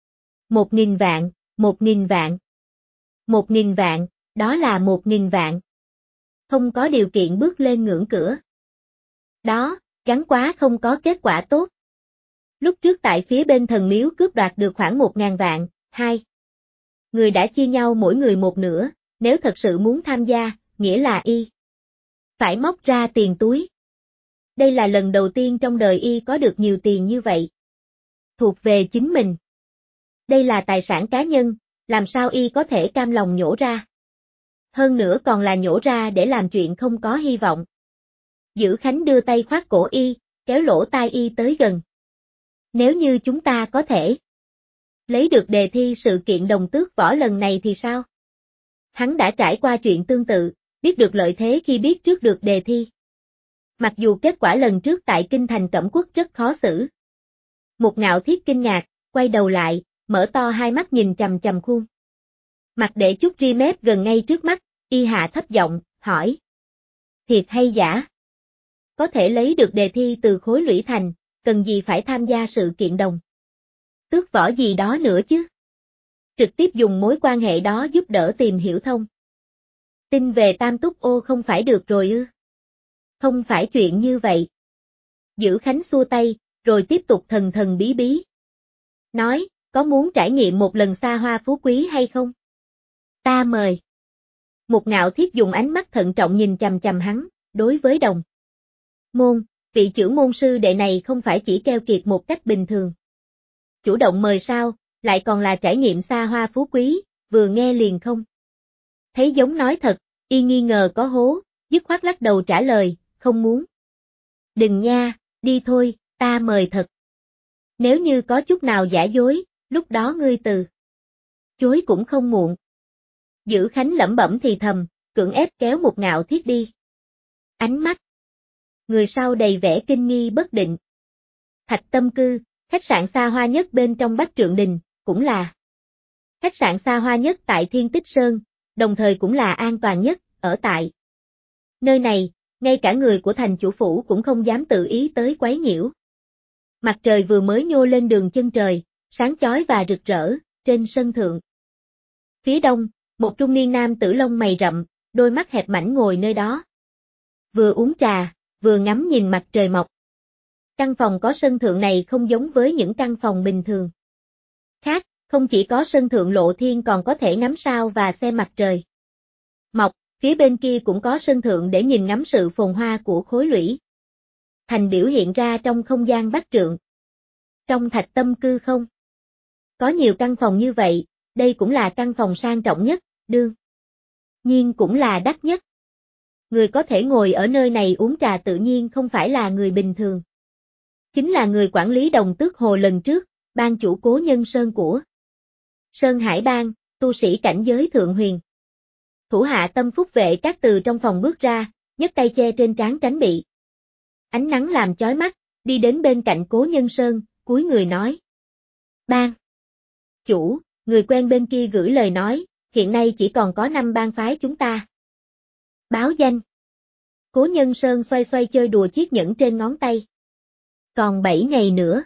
1.000 vạn, 1.000 vạn. 1.000 vạn, đó là 1.000 vạn. Không có điều kiện bước lên ngưỡng cửa. Đó, gắn quá không có kết quả tốt. Lúc trước tại phía bên thần miếu cướp đoạt được khoảng 1.000 vạn, hai người đã chia nhau mỗi người một nửa, nếu thật sự muốn tham gia, nghĩa là y phải móc ra tiền túi. Đây là lần đầu tiên trong đời y có được nhiều tiền như vậy. thuộc về chính mình. Đây là tài sản cá nhân, làm sao y có thể cam lòng nhổ ra? Hơn nữa còn là nhổ ra để làm chuyện không có hy vọng. Dữ Khánh đưa tay khoát cổ y, kéo lỗ tai y tới gần. Nếu như chúng ta có thể lấy được đề thi sự kiện đồng tước võ lần này thì sao? Hắn đã trải qua chuyện tương tự, biết được lợi thế khi biết trước được đề thi. Mặc dù kết quả lần trước tại Kinh Thành Cẩm Quốc rất khó xử. Một Ngạo Thiết kinh ngạc, quay đầu lại, mở to hai mắt nhìn chằm chằm khuôn mặt để chút ri mép gần ngay trước mắt, y hạ thấp giọng, hỏi. Thiệt hay giả? Có thể lấy được đề thi từ khối lũy thành, cần gì phải tham gia sự kiện đồng tước võ gì đó nữa chứ? Trực tiếp dùng mối quan hệ đó giúp đỡ tìm hiểu thông tin về Tam Túc Ô không phải được rồi ư? Không phải chuyện như vậy. Dữ Khánh xua tay, rồi tiếp tục thần thần bí bí. Nói, có muốn trải nghiệm một lần xa hoa phú quý hay không? Ta mời. Một Ngạo Thiết dùng ánh mắt thận trọng nhìn chằm chằm hắn, đối với đồng môn, vị chưởng môn sư đệ này không phải chỉ keo kiệt một cách bình thường. Chủ động mời sao, lại còn là trải nghiệm xa hoa phú quý, vừa nghe liền không. Thấy giống nói thật, y nghi ngờ có hố, dứt khoát lắc đầu trả lời, không muốn. Đừng nha, đi thôi, ta mời thật. Nếu như có chút nào giả dối, lúc đó ngươi từ chối cũng không muộn. Dữ Khánh lẩm bẩm thì thầm, cưỡng ép kéo Một Ngạo Thiết đi. Ánh mắt người sau đầy vẻ kinh nghi bất định. Thạch Tâm Cư, khách sạn xa hoa nhất bên trong Bách Trượng Đình, cũng là khách sạn xa hoa nhất tại Thiên Tích Sơn, đồng thời cũng là an toàn nhất, ở tại nơi này, ngay cả người của thành chủ phủ cũng không dám tự ý tới quấy nhiễu. Mặt trời vừa mới nhô lên đường chân trời, sáng chói và rực rỡ, trên sân thượng. Phía đông, một trung niên nam tử lông mày rậm, đôi mắt hẹp mảnh ngồi nơi đó. Vừa uống trà, vừa ngắm nhìn mặt trời mọc. Căn phòng có sân thượng này không giống với những căn phòng bình thường khác, không chỉ có sân thượng lộ thiên còn có thể ngắm sao và xem mặt trời mọc, phía bên kia cũng có sân thượng để nhìn ngắm sự phồn hoa của khối lũy thành biểu hiện ra trong không gian Bách Trượng. Trong Thạch Tâm Cư không có nhiều căn phòng như vậy, đây cũng là căn phòng sang trọng nhất, đương nhiên cũng là đắt nhất. Người có thể ngồi ở nơi này uống trà tự nhiên không phải là người bình thường. Chính là người quản lý Đồng Tước Hồ lần trước, ban chủ Cố Nhân Sơn của Sơn Hải Bang, tu sĩ cảnh giới thượng huyền. Thủ hạ Tâm Phúc vệ các từ trong phòng bước ra, nhấc tay che trên trán tránh bị ánh nắng làm chói mắt, đi đến bên cạnh Cố Nhân Sơn, cúi người nói. Bang chủ, người quen bên kia gửi lời nói, hiện nay chỉ còn có 5 bang phái chúng ta báo danh. Cố Nhân Sơn xoay xoay chơi đùa chiếc nhẫn trên ngón tay. Còn 7 ngày nữa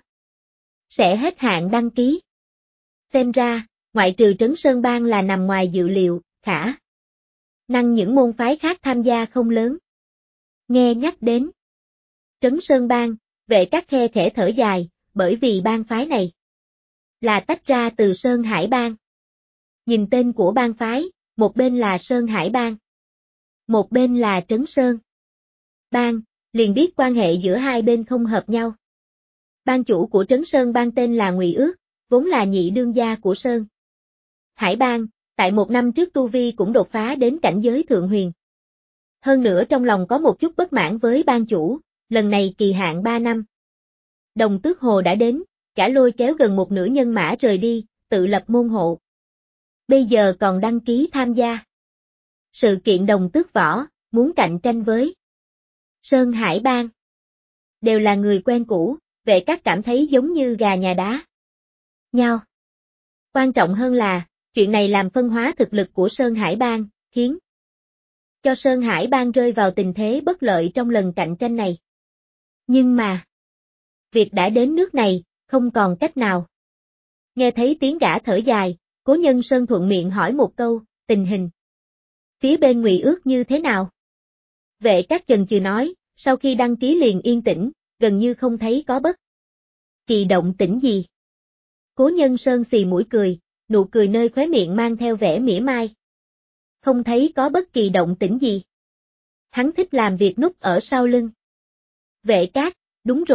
sẽ hết hạn đăng ký. Xem ra, ngoại trừ Trấn Sơn Bang là nằm ngoài dự liệu, khả năng những môn phái khác tham gia không lớn. Nghe nhắc đến Trấn Sơn Bang, Vệ Các khe khẽ thở dài, bởi vì bang phái này là tách ra từ Sơn Hải Bang. Nhìn tên của bang phái, một bên là Sơn Hải Bang, một bên là Trấn Sơn Bang, liền biết quan hệ giữa hai bên không hợp nhau. Ban chủ của Trấn Sơn Bang tên là Ngụy Ước, vốn là nhị đương gia của Sơn Hải Bang, tại 1 năm trước tu vi cũng đột phá đến cảnh giới thượng huyền. Hơn nữa trong lòng có một chút bất mãn với ban chủ, lần này kỳ hạn 3 năm. Đồng Tước Hồ đã đến, cả lôi kéo gần một nửa nhân mã rời đi, tự lập môn hộ. Bây giờ còn đăng ký tham gia sự kiện Đồng Tước Võ, muốn cạnh tranh với Sơn Hải Bang. Đều là người quen cũ, Vệ Các cảm thấy giống như gà nhà đá nhau. Quan trọng hơn là, chuyện này làm phân hóa thực lực của Sơn Hải Bang, khiến cho Sơn Hải Bang rơi vào tình thế bất lợi trong lần cạnh tranh này. Nhưng mà, việc đã đến nước này, không còn cách nào. Nghe thấy tiếng gã thở dài, Cố Nhân Sơn thuận miệng hỏi một câu, tình hình phía bên Ngụy Ước như thế nào? Vệ Các chần chừ nói, sau khi đăng ký liền yên tĩnh, gần như không thấy có bất kỳ động tĩnh gì. Cố Nhân Sơn xì mũi cười, nụ cười nơi khóe miệng mang theo vẻ mỉa mai. Không thấy có bất kỳ động tĩnh gì. Hắn thích làm việc núp ở sau lưng. Vệ Các, đúng rồi,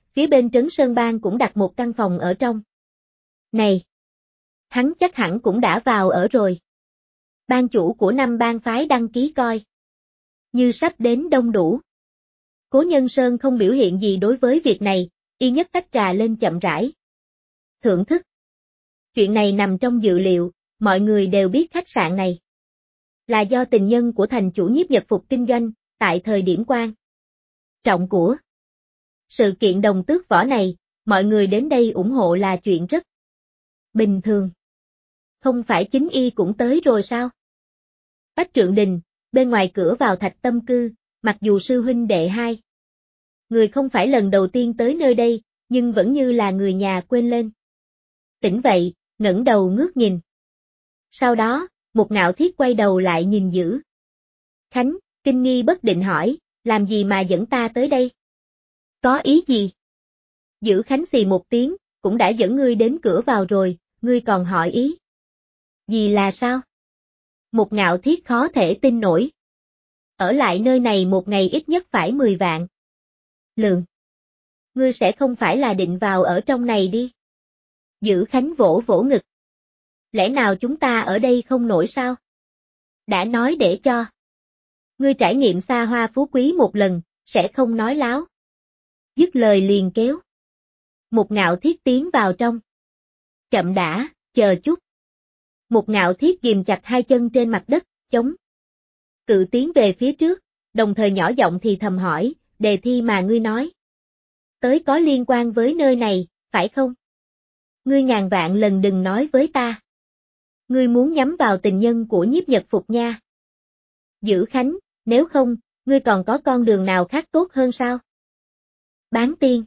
phía bên Trấn Sơn Bang cũng đặt một căn phòng ở trong. Này! Hắn chắc hẳn cũng đã vào ở rồi. Ban chủ của 5 bang phái đăng ký coi. Như sắp đến đông đủ. Cố Nhân Sơn không biểu hiện gì đối với việc này, y nhấc tách trà lên chậm rãi. Thưởng thức. Chuyện này nằm trong dự liệu, mọi người đều biết khách sạn này. Là do tình nhân của thành chủ Nhiếp Nhật Phục kinh doanh, tại thời điểm quan trọng của sự kiện đồng tước võ này, mọi người đến đây ủng hộ là chuyện rất bình thường. Không phải chính y cũng tới rồi sao? Bách Trượng Đình, bên ngoài cửa vào Thạch Tâm Cư, mặc dù sư huynh đệ hai người không phải lần đầu tiên tới nơi đây, nhưng vẫn như là người nhà quên lên. Tỉnh vậy, ngẩng đầu ngước nhìn. Sau đó, Một Ngạo Thiết quay đầu lại nhìn Dữ Khánh, kinh nghi bất định hỏi, làm gì mà dẫn ta tới đây? Có ý gì? Dữ Khánh xì một tiếng, cũng đã dẫn ngươi đến cửa vào rồi, ngươi còn hỏi ý gì là sao? Một Ngạo Thiết khó thể tin nổi. Ở lại nơi này một ngày ít nhất phải 10 vạn lượng. Ngươi sẽ không phải là định vào ở trong này đi? Dữ Khánh vỗ vỗ ngực. Lẽ nào chúng ta ở đây không nổi sao? Đã nói để cho ngươi trải nghiệm xa hoa phú quý một lần, sẽ không nói láo. Dứt lời liền kéo Một Ngạo Thiết tiến vào trong. Chậm đã, chờ chút. Một Ngạo Thiết ghim chặt hai chân trên mặt đất, chống cự tiến về phía trước, đồng thời nhỏ giọng thì thầm hỏi, đề thi mà ngươi nói tới có liên quan với nơi này, phải không? Ngươi ngàn vạn lần đừng nói với ta. Ngươi muốn nhắm vào tình nhân của Nhiếp Nhật Phục nha. Dữ Khánh, nếu không, ngươi còn có con đường nào khác tốt hơn sao? Bán tiên.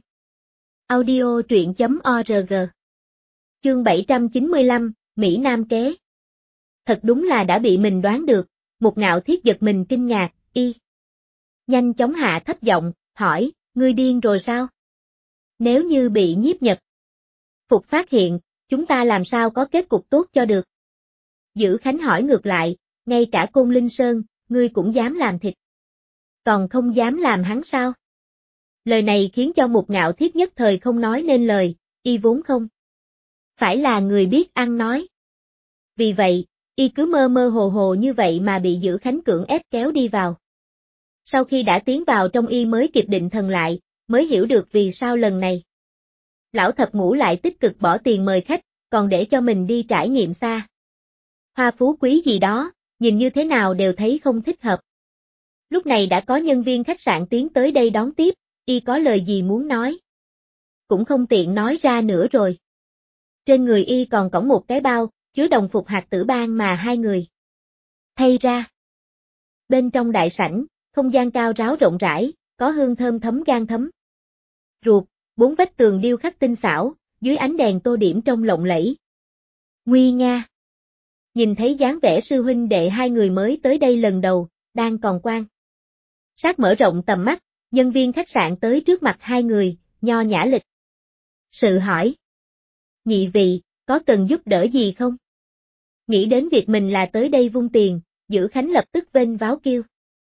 Audio truyện.org. Chương 795, Mỹ Nam kế. Thật đúng là đã bị mình đoán được, Một Ngạo Thiết giật mình kinh ngạc, y nhanh chóng hạ thấp giọng, hỏi, ngươi điên rồi sao? Nếu như bị Nhiếp Nhật Phục phát hiện, chúng ta làm sao có kết cục tốt cho được? Dữ Khánh hỏi ngược lại, ngay cả Côn Linh Sơn, ngươi cũng dám làm thịt. Còn không dám làm hắn sao? Lời này khiến cho Một Ngạo Thiết nhất thời không nói nên lời, y vốn không phải là người biết ăn nói. Vì vậy, y cứ mơ mơ hồ hồ như vậy mà bị Dữ Khánh cưỡng ép kéo đi vào. Sau khi đã tiến vào trong y mới kịp định thần lại, mới hiểu được vì sao lần này Lão Thập Ngũ lại tích cực bỏ tiền mời khách, còn để cho mình đi trải nghiệm xa hoa phú quý gì đó, nhìn như thế nào đều thấy không thích hợp. Lúc này đã có nhân viên khách sạn tiến tới đây đón tiếp, y có lời gì muốn nói cũng không tiện nói ra nữa rồi. Trên người y còn cõng một cái bao, chứa đồng phục hạt tử bang mà hai người thay ra. Bên trong đại sảnh, không gian cao ráo rộng rãi, có hương thơm thấm gan thấm ruột, 4 vách tường điêu khắc tinh xảo, dưới ánh đèn tô điểm trông lộng lẫy. Nguy nga. Nhìn thấy dáng vẻ sư huynh đệ hai người mới tới đây lần đầu, đang còn quan sát mở rộng tầm mắt, nhân viên khách sạn tới trước mặt hai người, nho nhã lịch sự hỏi. Nhị vị, có cần giúp đỡ gì không? Nghĩ đến việc mình là tới đây vung tiền, Dữ Khánh lập tức vênh váo kêu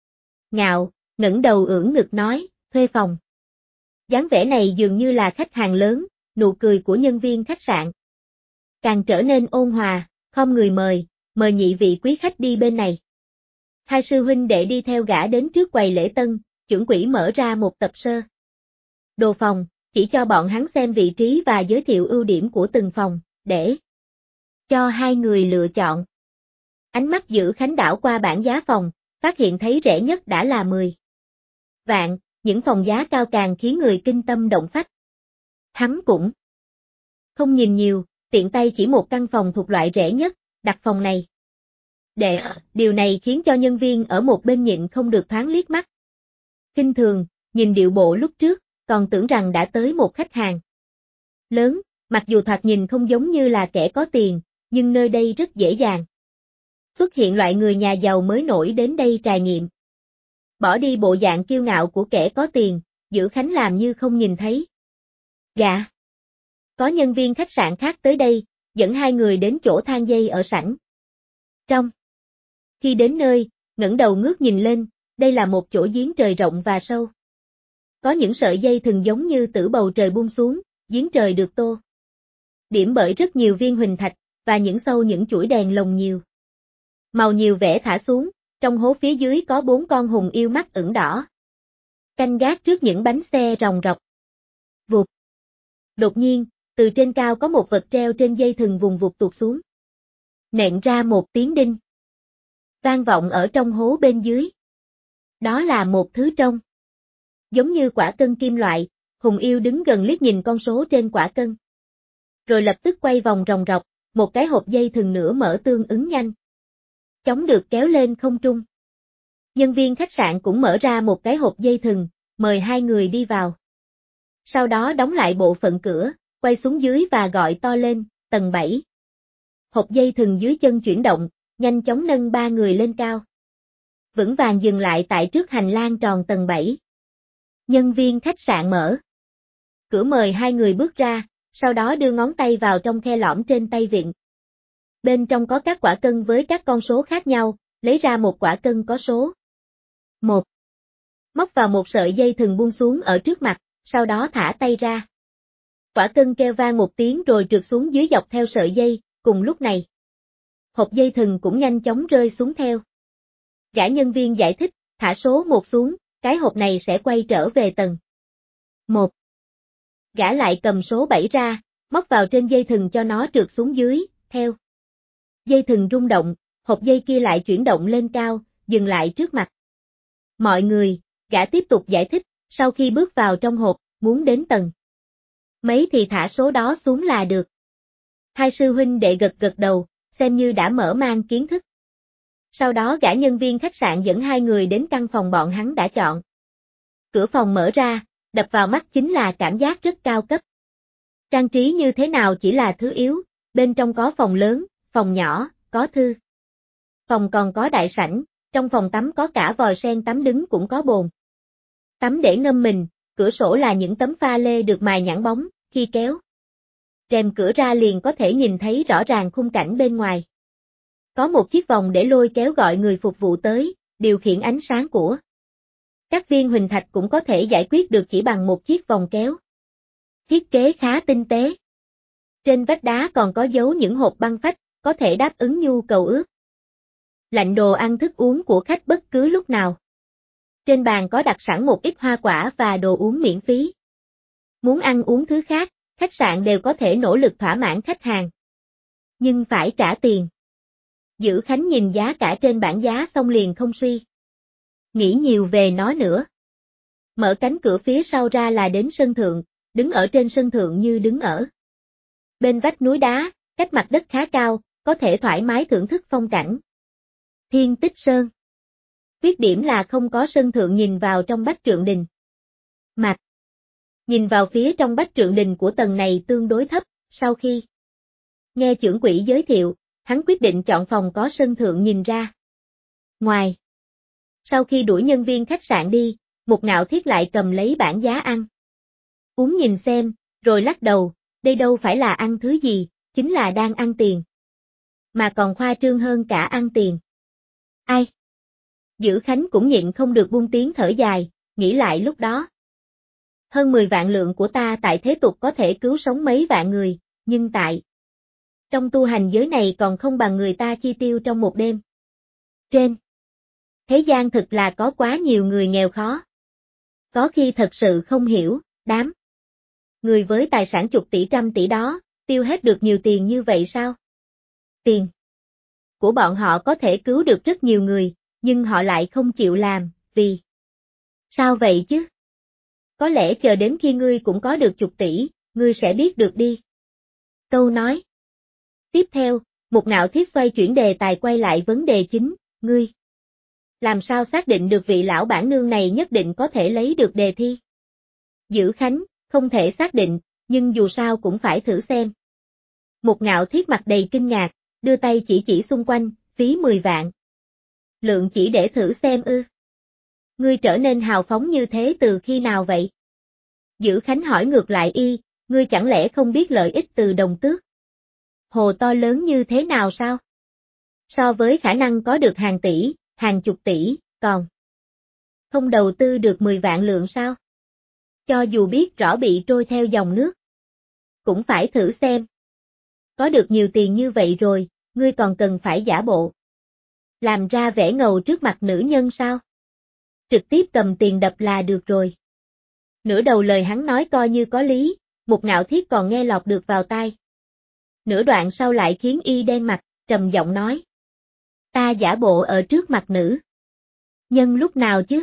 ngạo, ngẩng đầu ưỡn ngực nói, thuê phòng. Dáng vẻ này dường như là khách hàng lớn, nụ cười của nhân viên khách sạn càng trở nên ôn hòa, khom người mời nhị vị quý khách đi bên này. Hai sư huynh đệ đi theo gã đến trước quầy lễ tân, chưởng quỹ mở ra một tập sơ đồ phòng, chỉ cho bọn hắn xem vị trí và giới thiệu ưu điểm của từng phòng, để cho hai người lựa chọn. Ánh mắt Dữ Khánh đảo qua bảng giá phòng, phát hiện thấy rẻ nhất đã là 10 vạn, những phòng giá cao càng khiến người kinh tâm động phách. Hắn cũng không nhìn nhiều, tiện tay chỉ một căn phòng thuộc loại rẻ nhất, đặt phòng này. Điều này khiến cho nhân viên ở một bên nhịn không được thoáng liếc mắt khinh thường, nhìn điệu bộ lúc trước, còn tưởng rằng đã tới một khách hàng lớn, mặc dù thoạt nhìn không giống như là kẻ có tiền, nhưng nơi đây rất dễ dàng xuất hiện loại người nhà giàu mới nổi đến đây trải nghiệm. Bỏ đi bộ dạng kiêu ngạo của kẻ có tiền, Dữ Khánh làm như không nhìn thấy. Dạ. Có nhân viên khách sạn khác tới đây, dẫn hai người đến chỗ thang dây ở sảnh trong. Khi đến nơi, ngẩng đầu ngước nhìn lên, đây là một chỗ giếng trời rộng và sâu. Có những sợi dây thừng giống như tử bầu trời buông xuống, giếng trời được tô điểm bởi rất nhiều viên huỳnh thạch, và những chuỗi đèn lồng nhiều màu nhiều vẽ thả xuống, trong hố phía dưới có 4 con hùng yêu mắt ửng đỏ. Canh gác trước những bánh xe ròng rọc. Vụt. Đột nhiên, từ trên cao có một vật treo trên dây thừng vùng vụt tuột xuống. Nện ra một tiếng đinh. Vang vọng ở trong hố bên dưới. Đó là một thứ trông giống như quả cân kim loại, hùng yêu đứng gần liếc nhìn con số trên quả cân. Rồi lập tức quay vòng ròng rọc, một cái hộp dây thừng nữa mở tương ứng nhanh chóng được kéo lên không trung. Nhân viên khách sạn cũng mở ra một cái hộp dây thừng, mời 2 người đi vào. Sau đó đóng lại bộ phận cửa, quay xuống dưới và gọi to lên, tầng 7. Hộp dây thừng dưới chân chuyển động, nhanh chóng nâng 3 người lên cao. Vững vàng dừng lại tại trước hành lang tròn tầng 7. Nhân viên khách sạn mở cửa mời 2 người bước ra, sau đó đưa ngón tay vào trong khe lõm trên tay vịn. Bên trong có các quả cân với các con số khác nhau, lấy ra một quả cân có số 1. Móc vào một sợi dây thừng buông xuống ở trước mặt, sau đó thả tay ra. Quả cân kêu vang một tiếng rồi trượt xuống dưới dọc theo sợi dây, cùng lúc này. Hộp dây thừng cũng nhanh chóng rơi xuống theo. Gã nhân viên giải thích, thả số 1 xuống, cái hộp này sẽ quay trở về tầng 1. Gã lại cầm số 7 ra, móc vào trên dây thừng cho nó trượt xuống dưới, theo. Dây thừng rung động, hộp dây kia lại chuyển động lên cao, dừng lại trước mặt. Mọi người, gã tiếp tục giải thích, sau khi bước vào trong hộp, muốn đến tầng mấy thì thả số đó xuống là được. 2 sư huynh đệ gật gật đầu, xem như đã mở mang kiến thức. Sau đó gã nhân viên khách sạn dẫn 2 người đến căn phòng bọn hắn đã chọn. Cửa phòng mở ra, đập vào mắt chính là cảm giác rất cao cấp. Trang trí như thế nào chỉ là thứ yếu, bên trong có phòng lớn, phòng nhỏ, có thư phòng còn có đại sảnh, trong phòng tắm có cả vòi sen tắm đứng cũng có bồn tắm để ngâm mình, cửa sổ là những tấm pha lê được mài nhẵn bóng, khi kéo rèm cửa ra liền có thể nhìn thấy rõ ràng khung cảnh bên ngoài. Có một chiếc vòng để lôi kéo gọi người phục vụ tới, điều khiển ánh sáng của các viên huỳnh thạch cũng có thể giải quyết được chỉ bằng một chiếc vòng kéo. Thiết kế khá tinh tế. Trên vách đá còn có dấu những hộp băng phách, có thể đáp ứng nhu cầu ướp lạnh đồ ăn thức uống của khách bất cứ lúc nào. Trên bàn có đặt sẵn một ít hoa quả và đồ uống miễn phí. Muốn ăn uống thứ khác, khách sạn đều có thể nỗ lực thỏa mãn khách hàng. Nhưng phải trả tiền. Dữ Khánh nhìn giá cả trên bảng giá xong liền không suy nghĩ nhiều về nó nữa. Mở cánh cửa phía sau ra là đến sân thượng, đứng ở trên sân thượng như đứng ở bên vách núi đá, cách mặt đất khá cao, có thể thoải mái thưởng thức phong cảnh. Thiên Tích Sơn. Khuyết điểm là không có sân thượng nhìn vào trong Bách Trượng Đình. Mặt nhìn vào phía trong Bách Trượng Đình của tầng này tương đối thấp, sau khi nghe trưởng quỹ giới thiệu, hắn quyết định chọn phòng có sân thượng nhìn ra ngoài. Sau khi đuổi nhân viên khách sạn đi, Mục Ngạo Thiết lại cầm lấy bảng giá ăn uống nhìn xem, rồi lắc đầu, đây đâu phải là ăn thứ gì, chính là đang ăn tiền. Mà còn khoa trương hơn cả ăn tiền. Ai? Dữ Khánh cũng nhịn không được buông tiếng thở dài, nghĩ lại lúc đó. Hơn 10 vạn lượng của ta tại thế tục có thể cứu sống mấy vạn người, nhưng trong tu hành giới này còn không bằng người ta chi tiêu trong một đêm. Trên thế gian thực là có quá nhiều người nghèo khó. Có khi thật sự không hiểu, đám người với tài sản chục tỷ trăm tỷ đó, tiêu hết được nhiều tiền như vậy sao? Tiền của bọn họ có thể cứu được rất nhiều người, nhưng họ lại không chịu làm, vì sao vậy chứ? Có lẽ chờ đến khi ngươi cũng có được chục tỷ, ngươi sẽ biết được đi. Câu nói tiếp theo, Mục Ngạo Thiết xoay chuyển đề tài quay lại vấn đề chính, ngươi làm sao xác định được vị lão bản nương này nhất định có thể lấy được đề thi? Dữ Khánh, không thể xác định, nhưng dù sao cũng phải thử xem. Mục Ngạo Thiết mặt đầy kinh ngạc, đưa tay chỉ xung quanh, phí 10 vạn. Lượng chỉ để thử xem ư? Ngươi trở nên hào phóng như thế từ khi nào vậy? Dữ Khánh hỏi ngược lại y, ngươi chẳng lẽ không biết lợi ích từ đồng tước hồ to lớn như thế nào sao? So với khả năng có được hàng tỷ, hàng chục tỷ, còn không đầu tư được 10 vạn lượng sao? cho dù biết rõ bị trôi theo dòng nước. Cũng phải thử xem. Có được nhiều tiền như vậy rồi, ngươi còn cần phải giả bộ. Làm ra vẻ ngầu trước mặt nữ nhân sao? Trực tiếp cầm tiền đập là được rồi. Nửa đầu lời hắn nói coi như có lý, Mục Ngạo Thiết còn nghe lọt được vào tai. Nửa đoạn sau lại khiến y đen mặt, trầm giọng nói. Ta giả bộ ở trước mặt nữ nhân lúc nào chứ?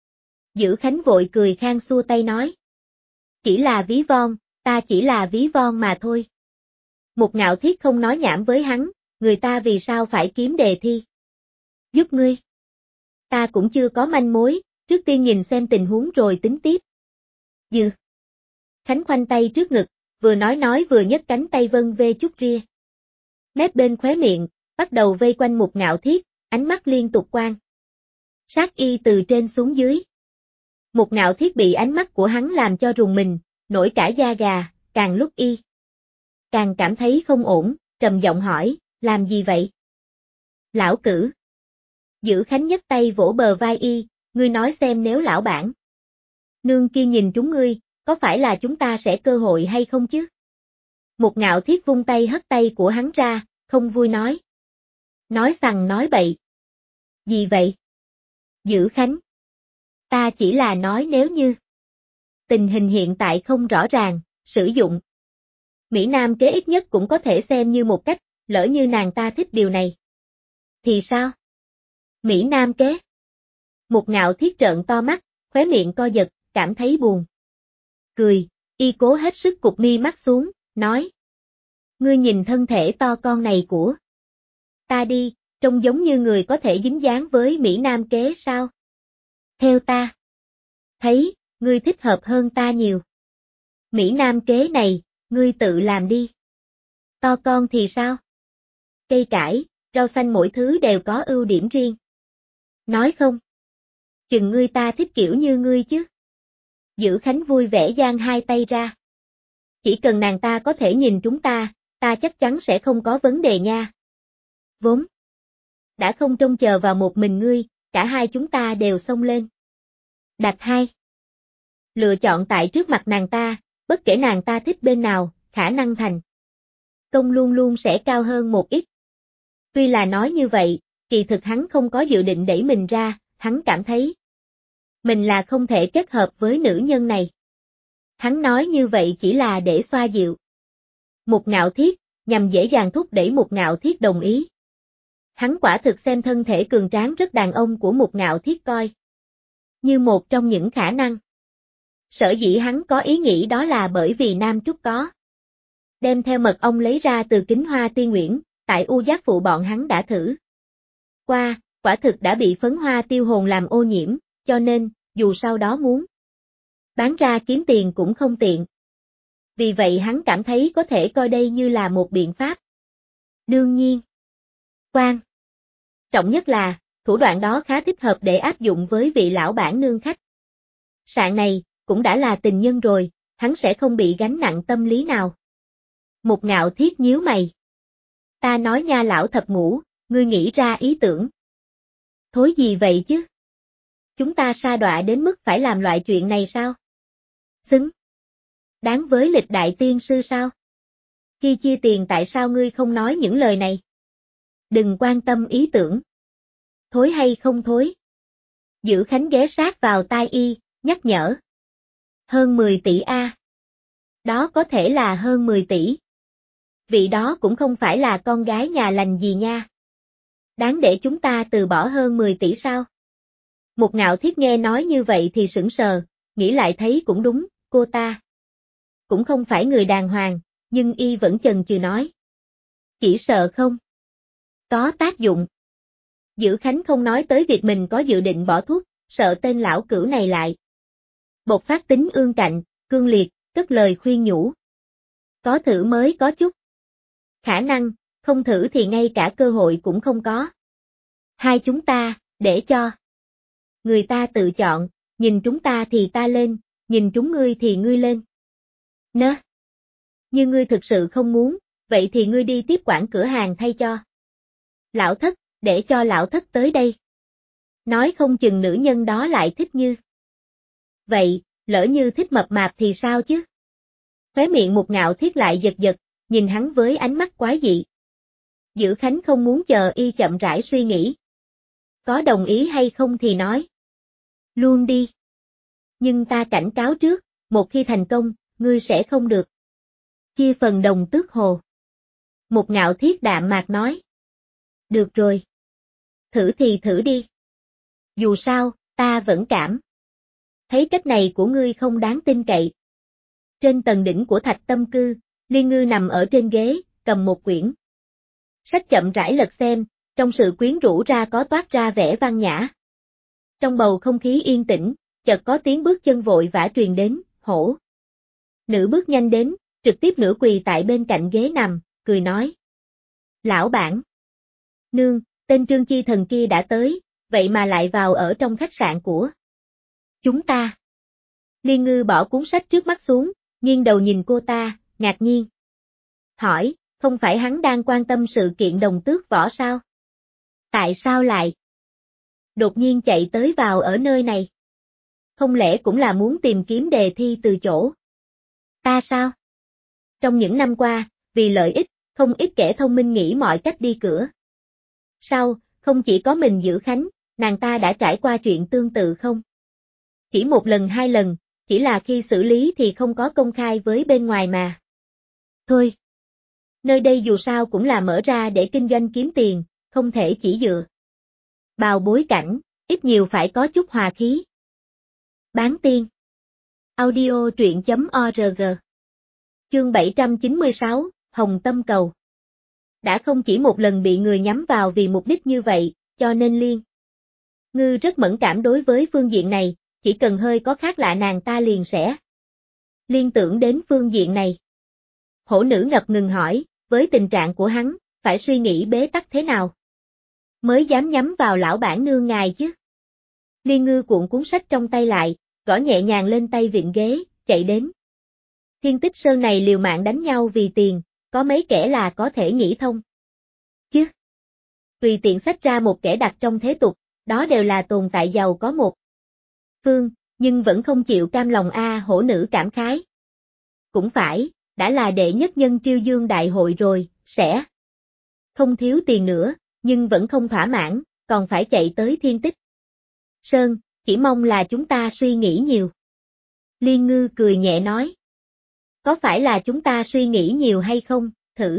Dữ Khánh vội cười khang xua tay nói. Chỉ là ví von, ta chỉ là ví von mà thôi. Mục Ngạo Thiết không nói nhảm với hắn, người ta vì sao phải kiếm đề thi? Giúp ngươi. Ta cũng chưa có manh mối, trước tiên nhìn xem tình huống rồi tính tiếp. Dừ. Khánh khoanh tay trước ngực, vừa nói vừa nhấc cánh tay vân vê chút ria. Mép bên khóe miệng, bắt đầu vây quanh Mục Ngạo Thiết, ánh mắt liên tục quang. Sát y từ trên xuống dưới. Mục Ngạo Thiết bị ánh mắt của hắn làm cho rùng mình, nổi cả da gà, càng lúc y càng cảm thấy không ổn, trầm giọng hỏi, làm gì vậy? Lão Cử. Dữ Khánh nhấc tay vỗ bờ vai y, ngươi nói xem nếu lão bản nương kia nhìn chúng ngươi, có phải là chúng ta sẽ cơ hội hay không chứ? Mục Ngạo Thiết vung tay hất tay của hắn ra, không vui nói. Nói sằng nói bậy. Gì vậy? Dữ Khánh. Ta chỉ là nói nếu như tình hình hiện tại không rõ ràng, sử dụng Mỹ Nam kế ít nhất cũng có thể xem như một cách, lỡ như nàng ta thích điều này. Thì sao? Mỹ Nam kế. Mục Ngạo Thiết trợn to mắt, khóe miệng co giật, cảm thấy buồn. Cười, y cố hết sức cụp mi mắt xuống, nói. Ngươi nhìn thân thể to con này của ta đi, trông giống như người có thể dính dáng với Mỹ Nam kế sao? Theo ta thấy, ngươi thích hợp hơn ta nhiều. Mỹ Nam kế này, ngươi tự làm đi. To con thì sao? Cây cải, rau xanh mỗi thứ đều có ưu điểm riêng. Nói không? Chừng ngươi ta thích kiểu như ngươi chứ. Dữ Khánh vui vẻ giang hai tay ra. Chỉ cần nàng ta có thể nhìn chúng ta chắc chắn sẽ không có vấn đề nha. Vốn đã không trông chờ vào một mình ngươi, cả hai chúng ta đều xông lên. Đặt hai. Lựa chọn tại trước mặt nàng ta, bất kể nàng ta thích bên nào, khả năng thành công luôn luôn sẽ cao hơn một ít. Tuy là nói như vậy, kỳ thực hắn không có dự định đẩy mình ra, hắn cảm thấy mình là không thể kết hợp với nữ nhân này. Hắn nói như vậy chỉ là để xoa dịu Mục Ngạo Thiết, nhằm dễ dàng thúc đẩy Mục Ngạo Thiết đồng ý. Hắn quả thực xem thân thể cường tráng rất đàn ông của Mục Ngạo Thiết coi như một trong những khả năng. Sở dĩ hắn có ý nghĩ đó là bởi vì Nam Trúc có đem theo mật ong lấy ra từ Kính Hoa Tiên Nguyễn, tại U Giác Phụ bọn hắn đã thử qua, quả thực đã bị phấn hoa tiêu hồn làm ô nhiễm, cho nên, dù sau đó muốn bán ra kiếm tiền cũng không tiện. Vì vậy hắn cảm thấy có thể coi đây như là một biện pháp. Đương nhiên, quan trọng nhất là, thủ đoạn đó khá thích hợp để áp dụng với vị lão bản nương khách sạn này, cũng đã là tình nhân rồi, hắn sẽ không bị gánh nặng tâm lý nào. Mục Ngạo Thiết nhíu mày. Ta nói nha lão thập ngũ, ngươi nghĩ ra ý tưởng thối gì vậy chứ? Chúng ta sa đọa đến mức phải làm loại chuyện này sao? Xứng đáng với lịch đại tiên sư sao? Khi chia tiền tại sao ngươi không nói những lời này? Đừng quan tâm ý tưởng thối hay không thối. Dữ Khánh ghé sát vào tai y, nhắc nhở. Hơn 10 tỷ a. Đó có thể là hơn 10 tỷ. Vị đó cũng không phải là con gái nhà lành gì nha. Đáng để chúng ta từ bỏ hơn 10 tỷ sao? Mục Ngạo Thiết nghe nói như vậy thì sững sờ, nghĩ lại thấy cũng đúng, cô ta cũng không phải người đàng hoàng, nhưng y vẫn chần chừ nói. Chỉ sợ không có tác dụng. Dữ Khánh không nói tới việc mình có dự định bỏ thuốc, sợ tên lão cửu này lại bộc phát tính ương cạnh, cương liệt, cất lời khuyên nhủ. Có thử mới có chút khả năng, không thử thì ngay cả cơ hội cũng không có. Hai chúng ta, để cho người ta tự chọn, nhìn chúng ta thì ta lên, nhìn chúng ngươi thì ngươi lên. Nơ. Như ngươi thực sự không muốn, vậy thì ngươi đi tiếp quản cửa hàng thay cho lão thất, để cho lão thất tới đây. Nói không chừng nữ nhân đó lại thích như vậy, Lỡ như thích mập mạp thì sao chứ? Khóe miệng Mục Ngạo Thiết lại giật giật, nhìn hắn với ánh mắt quái dị. Dữ Khánh không muốn chờ y chậm rãi suy nghĩ. Có đồng ý hay không thì nói. Luôn đi. Nhưng ta cảnh cáo trước, một khi thành công, ngươi sẽ không được chia phần đồng tước hồ. Mục Ngạo Thiết đạm mạc nói. Được rồi. Thử thì thử đi. Dù sao, ta vẫn cảm thấy cách này của ngươi không đáng tin cậy. Trên tầng đỉnh của Thạch Tâm Cư, Liên Ngư nằm ở trên ghế, cầm một quyển sách chậm rãi lật xem, trong sự quyến rũ ra có toát ra vẻ văn nhã. Trong bầu không khí yên tĩnh, chợt có tiếng bước chân vội vã truyền đến, hổ. Nữ bước nhanh đến, trực tiếp nửa quỳ tại bên cạnh ghế nằm, cười nói. Lão bản. Nương, tên Trương Chi Thần kia đã tới, vậy mà lại vào ở trong khách sạn của chúng ta. Liên Ngư bỏ cuốn sách trước mắt xuống, nghiêng đầu nhìn cô ta, ngạc nhiên. Hỏi, không phải hắn đang quan tâm sự kiện đồng tước võ sao? Tại sao lại đột nhiên chạy tới vào ở nơi này? Không lẽ cũng là muốn tìm kiếm đề thi từ chỗ ta sao? Trong những năm qua, vì lợi ích, không ít kẻ thông minh nghĩ mọi cách đi cửa. Sao, không chỉ có mình Dữ Khánh, nàng ta đã trải qua chuyện tương tự không? Chỉ một lần hai lần, chỉ là khi xử lý thì không có công khai với bên ngoài mà. Thôi. Nơi đây dù sao cũng là mở ra để kinh doanh kiếm tiền, không thể chỉ dựa vào bối cảnh, ít nhiều phải có chút hòa khí. Bán tiên. Audio truyện.org. Chương 796, Hồng Tâm Cầu. Đã không chỉ một lần bị người nhắm vào vì mục đích như vậy, cho nên Liên Ngư rất mẫn cảm đối với phương diện này, chỉ cần hơi có khác lạ nàng ta liền sẽ liên tưởng đến phương diện này. Hổ nữ ngập ngừng hỏi, với tình trạng của hắn, phải suy nghĩ bế tắc thế nào mới dám nhắm vào lão bản nương ngài chứ? Liên Ngư cuộn cuốn sách trong tay lại, gõ nhẹ nhàng lên tay vịn ghế, chạy đến. Thiên Tích Sơn này liều mạng đánh nhau vì tiền, có mấy kẻ là có thể nghĩ thông. Chứ? Tùy tiện xách ra một kẻ đặt trong thế tục, đó đều là tồn tại giàu có một phương, nhưng vẫn không chịu cam lòng hổ nữ cảm khái. Cũng phải, đã là đệ nhất nhân Triêu Dương đại hội rồi, sẽ không thiếu tiền nữa, nhưng vẫn không thỏa mãn, còn phải chạy tới Thiên Tích Sơn, chỉ mong là chúng ta suy nghĩ nhiều. Liên Ngư cười nhẹ nói. Có phải là chúng ta suy nghĩ nhiều hay không, thử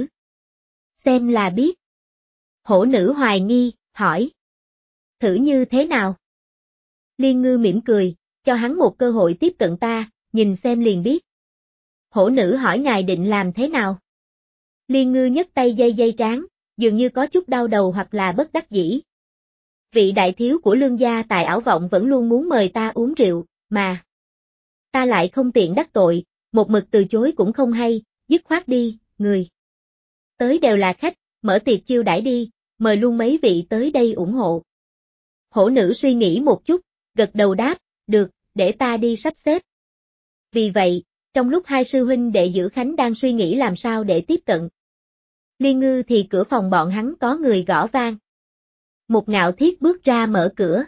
xem là biết. Hổ nữ hoài nghi, hỏi. Thử như thế nào? Liên Ngư mỉm cười, cho hắn một cơ hội tiếp cận ta, nhìn xem liền biết. Hổ nữ hỏi ngài định làm thế nào? Liên Ngư nhấc tay dây trán, dường như có chút đau đầu hoặc là bất đắc dĩ. Vị đại thiếu của Lương gia tại Ảo Vọng vẫn luôn muốn mời ta uống rượu, mà ta lại không tiện đắc tội, một mực từ chối cũng không hay, dứt khoát đi, người tới đều là khách, mở tiệc chiêu đãi đi, mời luôn mấy vị tới đây ủng hộ. Hổ nữ suy nghĩ một chút, gật đầu đáp, được, để ta đi sắp xếp. Vì vậy, trong lúc hai sư huynh đệ Dữ Khánh đang suy nghĩ làm sao để tiếp cận Liên Ngư thì cửa phòng bọn hắn có người gõ vang. Mục Ngạo Thiết bước ra mở cửa.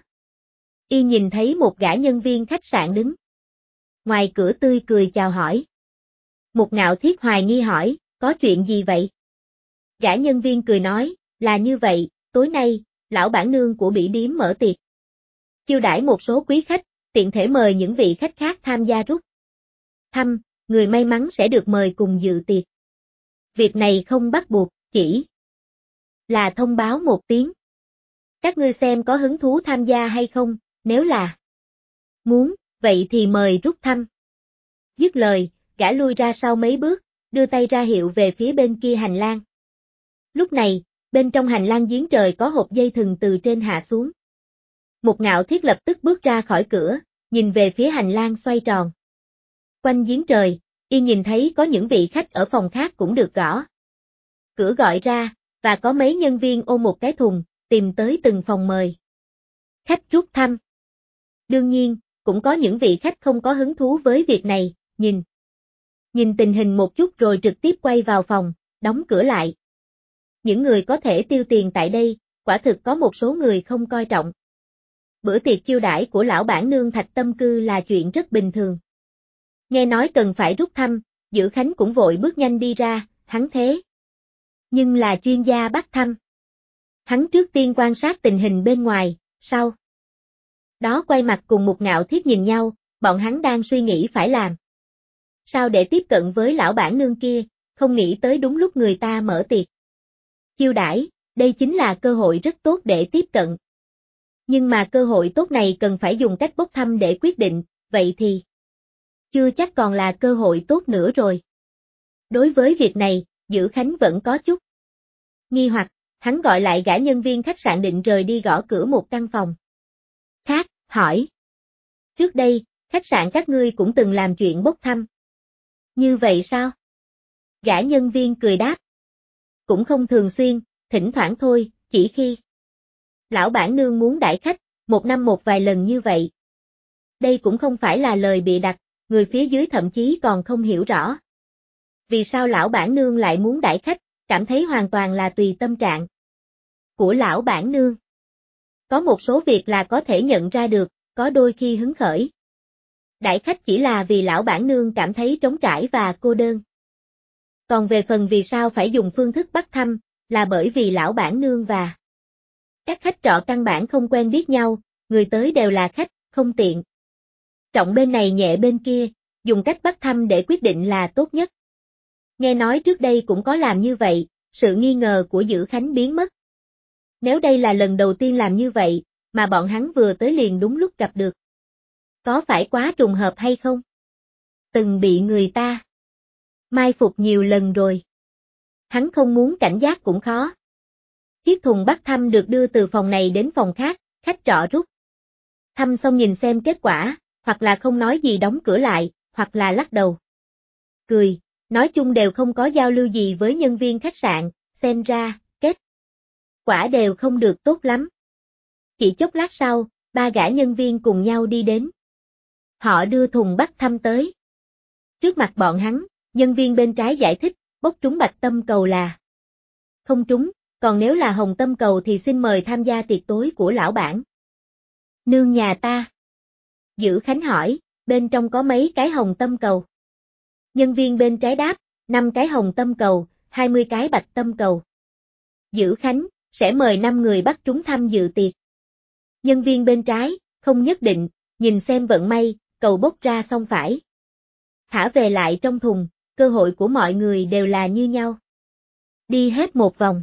Y nhìn thấy một gã nhân viên khách sạn đứng ngoài cửa tươi cười chào hỏi. Mục Ngạo Thiết hoài nghi hỏi, có chuyện gì vậy? Gã nhân viên cười nói, là như vậy, tối nay, lão bản nương của Bỉ Điếm mở tiệc chiêu đãi một số quý khách, tiện thể mời những vị khách khác tham gia rút thăm, người may mắn sẽ được mời cùng dự tiệc. Việc này không bắt buộc, chỉ là thông báo một tiếng. Các ngươi xem có hứng thú tham gia hay không, nếu là muốn, vậy thì mời rút thăm. Dứt lời, gã lui ra sau mấy bước, đưa tay ra hiệu về phía bên kia hành lang. Lúc này, bên trong hành lang giếng trời có hộp dây thừng từ trên hạ xuống. Mục Ngạo Thiết lập tức bước ra khỏi cửa, nhìn về phía hành lang xoay tròn. Quanh giếng trời, y nhìn thấy có những vị khách ở phòng khác cũng được gõ cửa gọi ra, và có mấy nhân viên ôm một cái thùng, tìm tới từng phòng mời khách rút thăm. Đương nhiên, cũng có những vị khách không có hứng thú với việc này, nhìn tình hình một chút rồi trực tiếp quay vào phòng, đóng cửa lại. Những người có thể tiêu tiền tại đây, quả thực có một số người không coi trọng. Bữa tiệc chiêu đãi của lão bản nương Thạch Tâm Cư là chuyện rất bình thường. Nghe nói cần phải rút thăm, Dữ Khánh cũng vội bước nhanh đi ra, hắn thế. Nhưng là chuyên gia bắt thăm. Hắn trước tiên quan sát tình hình bên ngoài, sau đó quay mặt cùng Mục Ngạo Thiết nhìn nhau, bọn hắn đang suy nghĩ phải làm sao để tiếp cận với lão bản nương kia, không nghĩ tới đúng lúc người ta mở tiệc chiêu đãi, đây chính là cơ hội rất tốt để tiếp cận. Nhưng mà cơ hội tốt này cần phải dùng cách bốc thăm để quyết định, vậy thì chưa chắc còn là cơ hội tốt nữa rồi. Đối với việc này, Dữ Khánh vẫn có chút nghi hoặc, hắn gọi lại gã nhân viên khách sạn định rời đi gõ cửa một căn phòng khác, hỏi. Trước đây, khách sạn các ngươi cũng từng làm chuyện bốc thăm. Như vậy sao? Gã nhân viên cười đáp. Cũng không thường xuyên, thỉnh thoảng thôi, chỉ khi lão bản nương muốn đãi khách, một năm một vài lần như vậy. Đây cũng không phải là lời bịa đặt, người phía dưới thậm chí còn không hiểu rõ. Vì sao lão bản nương lại muốn đãi khách, cảm thấy hoàn toàn là tùy tâm trạng của lão bản nương. Có một số việc là có thể nhận ra được, có đôi khi hứng khởi. Đãi khách chỉ là vì lão bản nương cảm thấy trống trải và cô đơn. Còn về phần vì sao phải dùng phương thức bắt thăm, là bởi vì lão bản nương và các khách trọ căn bản không quen biết nhau, người tới đều là khách, không tiện. Trọng bên này nhẹ bên kia, dùng cách bắt thăm để quyết định là tốt nhất. Nghe nói trước đây cũng có làm như vậy, sự nghi ngờ của Dữ Khánh biến mất. Nếu đây là lần đầu tiên làm như vậy, mà bọn hắn vừa tới liền đúng lúc gặp được. Có phải quá trùng hợp hay không? Từng bị người ta mai phục nhiều lần rồi. Hắn không muốn cảnh giác cũng khó. Chiếc thùng bắt thăm được đưa từ phòng này đến phòng khác, khách trọ rút thăm xong nhìn xem kết quả, hoặc là không nói gì đóng cửa lại, hoặc là lắc đầu. Cười, nói chung đều không có giao lưu gì với nhân viên khách sạn, xem ra, kết quả đều không được tốt lắm. Chỉ chốc lát sau, ba gã nhân viên cùng nhau đi đến. Họ đưa thùng bắt thăm tới. Trước mặt bọn hắn, nhân viên bên trái giải thích, bốc trúng bạch tâm cầu là không trúng, còn nếu là hồng tâm cầu thì xin mời tham gia tiệc tối của lão bản nương nhà ta. Dữ Khánh hỏi, bên trong có mấy cái hồng tâm cầu? Nhân viên bên trái đáp, 5 cái hồng tâm cầu, 20 cái bạch tâm cầu. Dữ Khánh, sẽ mời 5 người bắt trúng tham dự tiệc. Nhân viên bên trái, không nhất định, nhìn xem vận may, cầu bốc ra xong phải thả về lại trong thùng, cơ hội của mọi người đều là như nhau. Đi hết một vòng.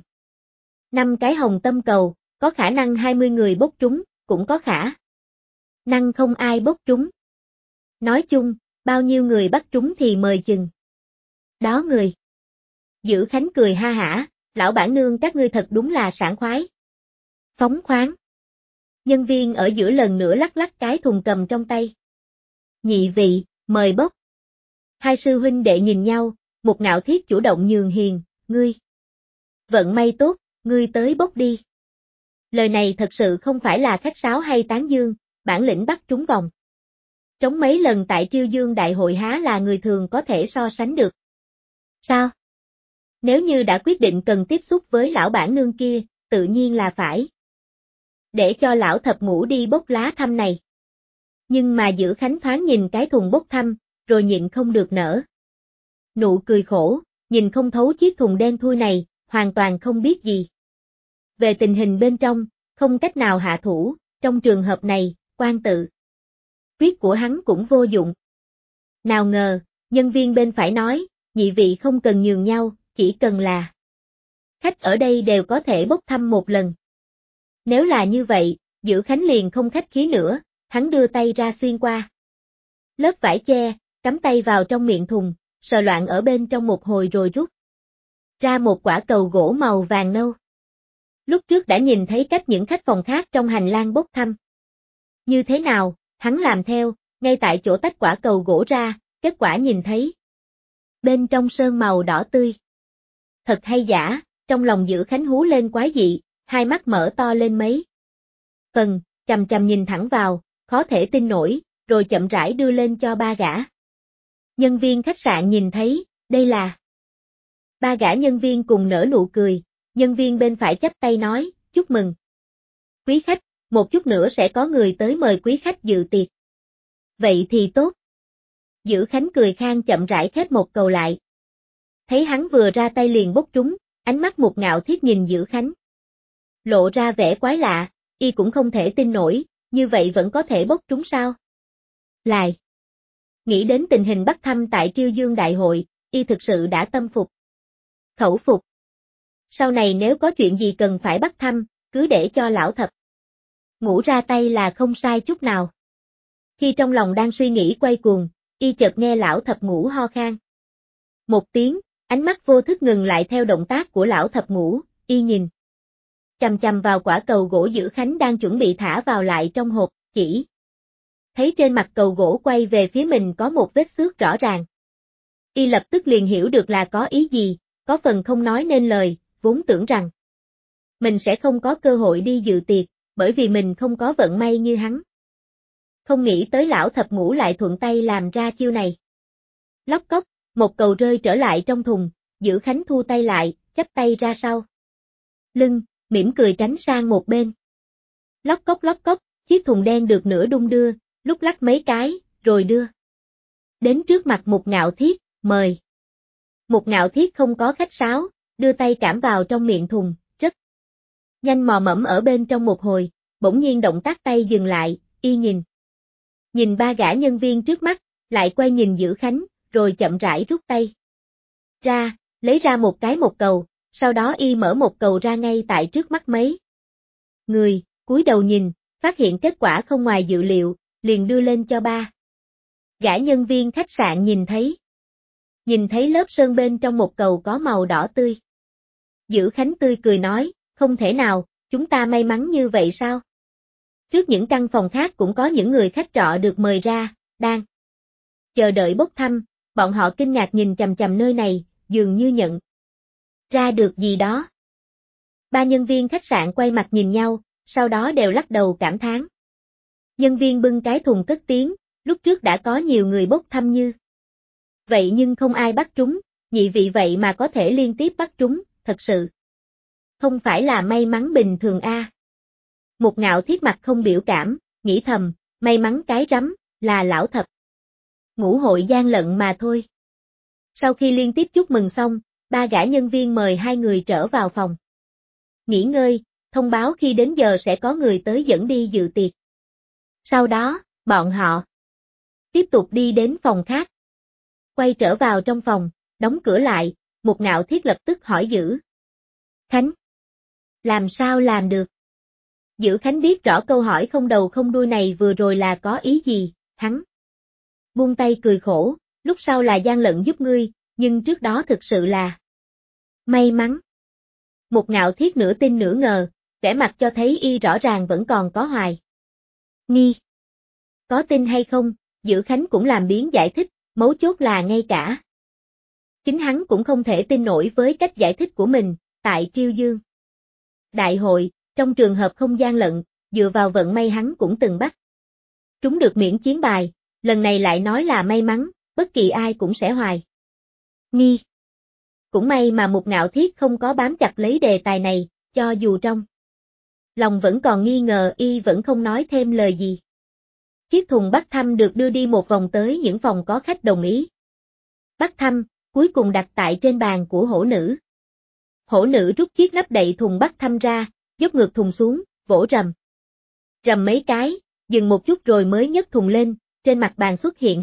5 cái hồng tâm cầu, có khả năng 20 người bốc trúng, cũng có khả năng không ai bốc trúng. Nói chung, bao nhiêu người bắt trúng thì mời chừng đó người. Dữ Khánh cười ha hả, lão bản nương các ngươi thật đúng là sảng khoái, phóng khoáng. Nhân viên ở giữa lần nữa lắc lắc cái thùng cầm trong tay. Nhị vị, mời bốc. Hai sư huynh đệ nhìn nhau, Mục Ngạo Thiết chủ động nhường hiền, ngươi vận may tốt, ngươi tới bốc đi. Lời này thật sự không phải là khách sáo hay tán dương, bản lĩnh bắt trúng vòng trống mấy lần tại Triêu Dương Đại hội há là người thường có thể so sánh được. Sao? Nếu như đã quyết định cần tiếp xúc với lão bản nương kia, tự nhiên là phải để cho lão thập ngũ đi bốc lá thăm này. Nhưng mà Dữ Khánh thoáng nhìn cái thùng bốc thăm, rồi nhịn không được nở nụ cười khổ, nhìn không thấu chiếc thùng đen thui này, hoàn toàn không biết gì về tình hình bên trong, không cách nào hạ thủ, trong trường hợp này, quan tự quyết của hắn cũng vô dụng. Nào ngờ, nhân viên bên phải nói, nhị vị không cần nhường nhau, chỉ cần là khách ở đây đều có thể bốc thăm một lần. Nếu là như vậy, Dữ Khánh liền không khách khí nữa, hắn đưa tay ra xuyên qua lớp vải che, cắm tay vào trong miệng thùng, sờ loạn ở bên trong một hồi rồi rút ra một quả cầu gỗ màu vàng nâu. Lúc trước đã nhìn thấy cách những khách phòng khác trong hành lang bốc thăm như thế nào, hắn làm theo, ngay tại chỗ tách quả cầu gỗ ra, kết quả nhìn thấy bên trong sơn màu đỏ tươi. Thật hay giả, trong lòng Dữ Khánh hú lên quái dị, hai mắt mở to lên mấy phần, chằm chằm nhìn thẳng vào, khó thể tin nổi, rồi chậm rãi đưa lên cho ba gã. Nhân viên khách sạn nhìn thấy, đây là ba gã nhân viên cùng nở nụ cười, nhân viên bên phải chắp tay nói, chúc mừng quý khách, một chút nữa sẽ có người tới mời quý khách dự tiệc. Vậy thì tốt. Dữ Khánh cười khang chậm rãi khép một cầu lại. Thấy hắn vừa ra tay liền bốc trúng, ánh mắt Mục Ngạo Thiết nhìn Dữ Khánh. Lộ ra vẻ quái lạ, y cũng không thể tin nổi, như vậy vẫn có thể bốc trúng sao? Lại. Nghĩ đến tình hình bắt thăm tại Triêu Dương Đại hội, y thực sự đã tâm phục. Khẩu phục. Sau này nếu có chuyện gì cần phải bắt thăm, cứ để cho lão thập Ngũ ra tay là không sai chút nào. Khi trong lòng đang suy nghĩ quay cuồng, y chợt nghe lão thập Ngũ ho khan. Một tiếng, ánh mắt vô thức ngừng lại theo động tác của lão thập Ngũ, y nhìn chằm chằm vào quả cầu gỗ Dữ Khánh đang chuẩn bị thả vào lại trong hộp, chỉ thấy trên mặt cầu gỗ quay về phía mình có một vết xước rõ ràng. Y lập tức liền hiểu được là có ý gì, có phần không nói nên lời, vốn tưởng rằng mình sẽ không có cơ hội đi dự tiệc, bởi vì mình không có vận may như hắn. Không nghĩ tới lão thập Ngũ lại thuận tay làm ra chiêu này. Lóc cốc, một cầu rơi trở lại trong thùng, Dữ Khánh thu tay lại, chắp tay ra sau lưng, mỉm cười tránh sang một bên. Lóc cốc, chiếc thùng đen được nửa đung đưa, lúc lắc mấy cái, rồi đưa đến trước mặt Mục Ngạo Thiết, mời. Mục Ngạo Thiết không có khách sáo, đưa tay cảm vào trong miệng thùng, rất nhanh mò mẫm ở bên trong một hồi, bỗng nhiên động tác tay dừng lại, y nhìn ba gã nhân viên trước mắt, lại quay nhìn Dữ Khánh, rồi chậm rãi rút tay ra, lấy ra một cái một cầu, sau đó y mở một cầu ra ngay tại trước mắt mấy người, cúi đầu nhìn, phát hiện kết quả không ngoài dự liệu, liền đưa lên cho ba gã nhân viên khách sạn nhìn thấy lớp sơn bên trong một cầu có màu đỏ tươi. Dữ Khánh tươi cười nói, không thể nào, chúng ta may mắn như vậy sao? Trước những căn phòng khác cũng có những người khách trọ được mời ra, đang chờ đợi bốc thăm, bọn họ kinh ngạc nhìn chằm chằm nơi này, dường như nhận ra được gì đó. Ba nhân viên khách sạn quay mặt nhìn nhau, sau đó đều lắc đầu cảm thán. Nhân viên bưng cái thùng cất tiếng, lúc trước đã có nhiều người bốc thăm như vậy nhưng không ai bắt trúng, nhị vị vậy mà có thể liên tiếp bắt trúng, thật sự không phải là may mắn bình thường a. Mục Ngạo Thiết mặt không biểu cảm, nghĩ thầm, may mắn cái rắm, là lão thập Ngũ hội gian lận mà thôi. Sau khi liên tiếp chúc mừng xong, ba gã nhân viên mời hai người trở vào phòng nghỉ ngơi, thông báo khi đến giờ sẽ có người tới dẫn đi dự tiệc. Sau đó, bọn họ tiếp tục đi đến phòng khác. Quay trở vào trong phòng, đóng cửa lại, Mục Ngạo Thiết lập tức hỏi Dữ Khánh. Làm sao làm được? Dữ Khánh biết rõ câu hỏi không đầu không đuôi này vừa rồi là có ý gì, hắn buông tay cười khổ, lúc sau là gian lận giúp ngươi, nhưng trước đó thực sự là may mắn. Mục Ngạo Thiết nửa tin nửa ngờ, vẻ mặt cho thấy y rõ ràng vẫn còn có hoài nghi. Có tin hay không, Dữ Khánh cũng làm biến giải thích, mấu chốt là ngay cả chính hắn cũng không thể tin nổi với cách giải thích của mình, tại Triêu Dương Đại hội, trong trường hợp không gian lận, dựa vào vận may hắn cũng từng bắt trúng được miễn chiến bài, lần này lại nói là may mắn, bất kỳ ai cũng sẽ hoài nghi. Cũng may mà Mục Ngạo Thiết không có bám chặt lấy đề tài này, cho dù trong lòng vẫn còn nghi ngờ y vẫn không nói thêm lời gì. Chiếc thùng bắt thăm được đưa đi một vòng tới những phòng có khách đồng ý bắt thăm, cuối cùng đặt tại trên bàn của hổ nữ. Hổ nữ rút chiếc nắp đậy thùng bắt thăm ra, dốc ngược thùng xuống, vỗ rầm mấy cái, dừng một chút rồi mới nhấc thùng lên, trên mặt bàn xuất hiện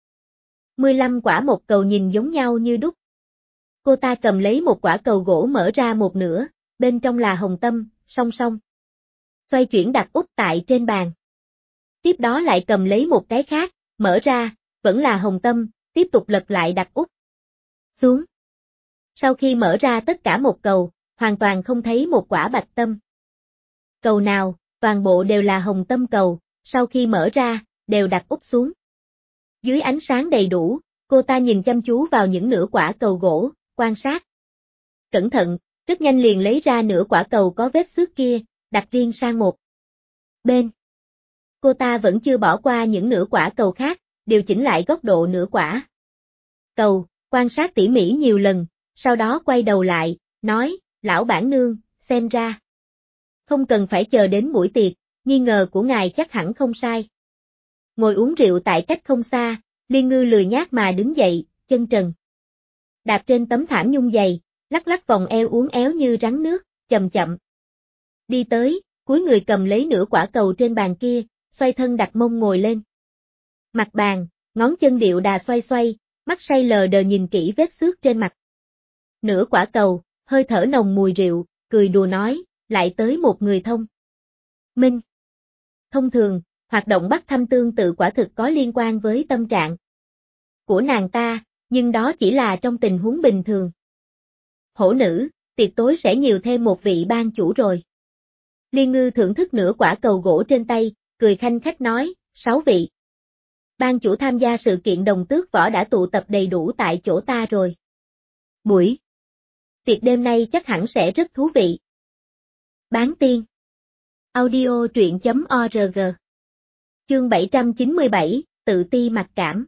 25 quả một cầu nhìn giống nhau như đúc. Cô ta cầm lấy một quả cầu gỗ mở ra một nửa, bên trong là hồng tâm, song song xoay chuyển đặt úp tại trên bàn. Tiếp đó lại cầm lấy một cái khác, mở ra, vẫn là hồng tâm, tiếp tục lật lại đặt úp xuống. Sau khi mở ra tất cả một cầu, hoàn toàn không thấy một quả bạch tâm cầu nào, toàn bộ đều là hồng tâm cầu, sau khi mở ra, đều đặt úp xuống. Dưới ánh sáng đầy đủ, cô ta nhìn chăm chú vào những nửa quả cầu gỗ, quan sát cẩn thận, rất nhanh liền lấy ra nửa quả cầu có vết xước kia, đặt riêng sang một bên. Cô ta vẫn chưa bỏ qua những nửa quả cầu khác, điều chỉnh lại góc độ nửa quả cầu, quan sát tỉ mỉ nhiều lần, sau đó quay đầu lại, nói, lão bản nương, xem ra không cần phải chờ đến buổi tiệc, nghi ngờ của ngài chắc hẳn không sai. Ngồi uống rượu tại cách không xa, Liên Ngư lười nhác mà đứng dậy, chân trần. Đạp trên tấm thảm nhung dày, lắc lắc vòng eo uốn éo như rắn nước, chậm chậm. Đi tới, cúi người cầm lấy nửa quả cầu trên bàn kia, xoay thân đặt mông ngồi lên. Mặt bàn, ngón chân điệu đà xoay xoay, mắt say lờ đờ nhìn kỹ vết xước trên mặt. Nửa quả cầu, hơi thở nồng mùi rượu, cười đùa nói, lại tới một người thông minh. Thông thường, hoạt động bắt thăm tương tự quả thực có liên quan với tâm trạng của nàng ta, nhưng đó chỉ là trong tình huống bình thường. Hổ nữ, tiệc tối sẽ nhiều thêm một vị ban chủ rồi. Liên Ngư thưởng thức nửa quả cầu gỗ trên tay, cười khanh khách nói, 6 vị. Ban chủ tham gia sự kiện đồng tước võ đã tụ tập đầy đủ tại chỗ ta rồi. Buổi tiệc đêm nay chắc hẳn sẽ rất thú vị. Bán tiên. Audio truyện.org. Chương 797, tự ti mặc cảm.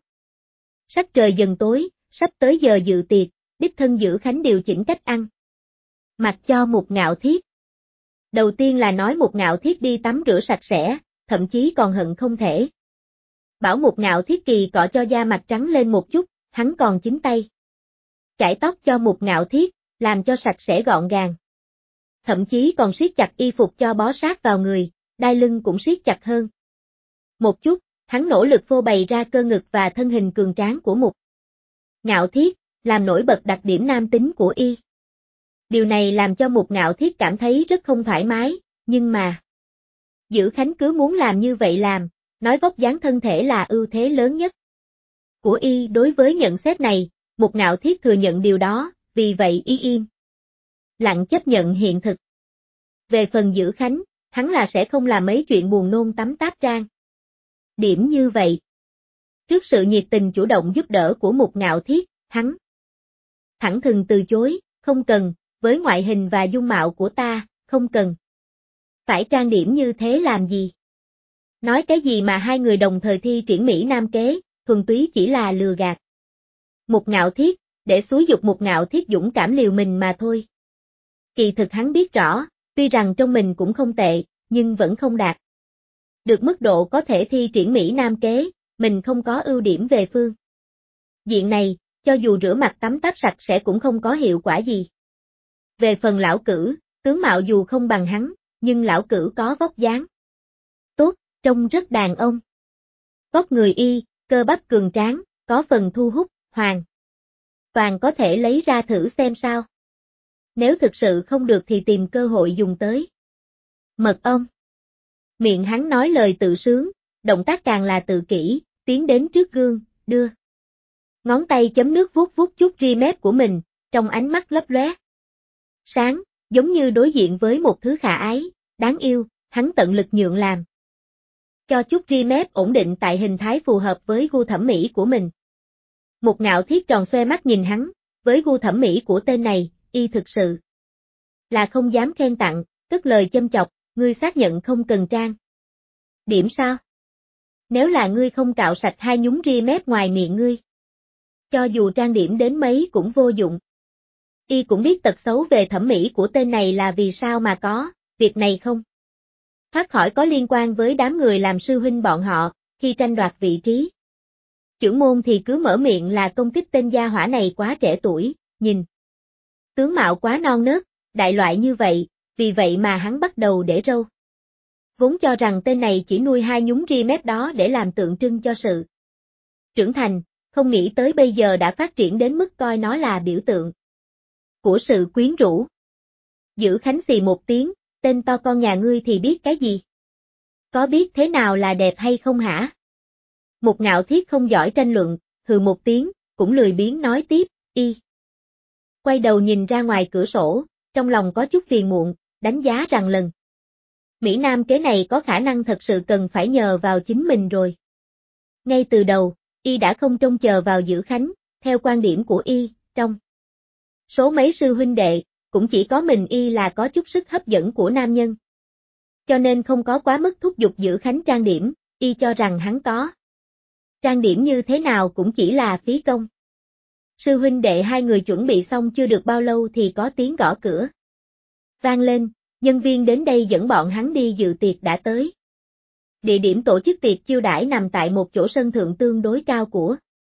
Sắc trời dần tối, sắp tới giờ dự tiệc, đích thân Dữ Khánh điều chỉnh cách ăn. Mặc cho Mục Ngạo Thiết. Đầu tiên là nói Mục Ngạo Thiết đi tắm rửa sạch sẽ, thậm chí còn hận không thể. Bảo Mục Ngạo Thiết kỳ cọ cho da mặt trắng lên một chút, hắn còn chính tay. Chải tóc cho Mục Ngạo Thiết, làm cho sạch sẽ gọn gàng. Thậm chí còn siết chặt y phục cho bó sát vào người, đai lưng cũng siết chặt hơn. Một chút, hắn nỗ lực phô bày ra cơ ngực và thân hình cường tráng của Mục Ngạo Thiết, làm nổi bật đặc điểm nam tính của y. Điều này làm cho Mục Ngạo Thiết cảm thấy rất không thoải mái, nhưng mà Dữ Khánh cứ muốn làm như vậy làm, nói vóc dáng thân thể là ưu thế lớn nhất của y. Đối với nhận xét này, Mục Ngạo Thiết thừa nhận điều đó, vì vậy y im lặng chấp nhận hiện thực. Về phần Dữ Khánh, hắn là sẽ không làm mấy chuyện buồn nôn tắm táp trang điểm như vậy. Trước sự nhiệt tình chủ động giúp đỡ của Mục Ngạo Thiết, hắn thẳng thừng từ chối, không cần, với ngoại hình và dung mạo của ta, không cần. Phải trang điểm như thế làm gì? Nói cái gì mà hai người đồng thời thi triển Mỹ Nam kế, thuần túy chỉ là lừa gạt. Mục Ngạo Thiết, để xúi giục Mục Ngạo Thiết dũng cảm liều mình mà thôi. Kỳ thực hắn biết rõ, tuy rằng trong mình cũng không tệ, nhưng vẫn không đạt được mức độ có thể thi triển Mỹ Nam kế, mình không có ưu điểm về phương diện này, cho dù rửa mặt tắm táp sạch sẽ cũng không có hiệu quả gì. Về phần lão cử, tướng mạo dù không bằng hắn, nhưng lão cử có vóc dáng tốt, trông rất đàn ông. Vóc người y, cơ bắp cường tráng, có phần thu hút, hoàn toàn có thể lấy ra thử xem sao. Nếu thực sự không được thì tìm cơ hội dùng tới mật ong. Miệng hắn nói lời tự sướng, động tác càng là tự kỷ, tiến đến trước gương, đưa ngón tay chấm nước vuốt vuốt chút ri mép của mình, trong ánh mắt lấp lóe sáng, giống như đối diện với một thứ khả ái, đáng yêu, hắn tận lực nhượng làm cho chút ri mép ổn định tại hình thái phù hợp với gu thẩm mỹ của mình. Mục Ngạo Thiết tròn xoe mắt nhìn hắn, với gu thẩm mỹ của tên này, y thực sự là không dám khen tặng, cất lời châm chọc, ngươi xác nhận không cần trang điểm sao? Nếu là ngươi không cạo sạch hai nhúng ria mép ngoài miệng ngươi, cho dù trang điểm đến mấy cũng vô dụng. Y cũng biết tật xấu về thẩm mỹ của tên này là vì sao mà có, việc này không thoát khỏi có liên quan với đám người làm sư huynh bọn họ, khi tranh đoạt vị trí trưởng môn thì cứ mở miệng là công kích tên gia hỏa này quá trẻ tuổi, nhìn tướng mạo quá non nớt, đại loại như vậy, vì vậy mà hắn bắt đầu để râu. Vốn cho rằng tên này chỉ nuôi hai nhúng ria mép đó để làm tượng trưng cho sự trưởng thành, không nghĩ tới bây giờ đã phát triển đến mức coi nó là biểu tượng của sự quyến rũ. Dữ Khánh xì một tiếng, tên to con nhà ngươi thì biết cái gì? Có biết thế nào là đẹp hay không hả? Mục Ngạo Thiết không giỏi tranh luận, hừ một tiếng, cũng lười biếng nói tiếp, y. Quay đầu nhìn ra ngoài cửa sổ, trong lòng có chút phiền muộn, đánh giá rằng lần Mỹ Nam kế này có khả năng thật sự cần phải nhờ vào chính mình rồi. Ngay từ đầu, y đã không trông chờ vào Dữ Khánh, theo quan điểm của y, trong số mấy sư huynh đệ, cũng chỉ có mình y là có chút sức hấp dẫn của nam nhân. Cho nên không có quá mức thúc giục Dữ Khánh trang điểm, y cho rằng hắn có trang điểm như thế nào cũng chỉ là phí công. Sư huynh đệ hai người chuẩn bị xong chưa được bao lâu thì có tiếng gõ cửa vang lên, nhân viên đến đây dẫn bọn hắn đi dự tiệc đã tới. Địa điểm tổ chức tiệc chiêu đãi nằm tại một chỗ sân thượng tương đối cao của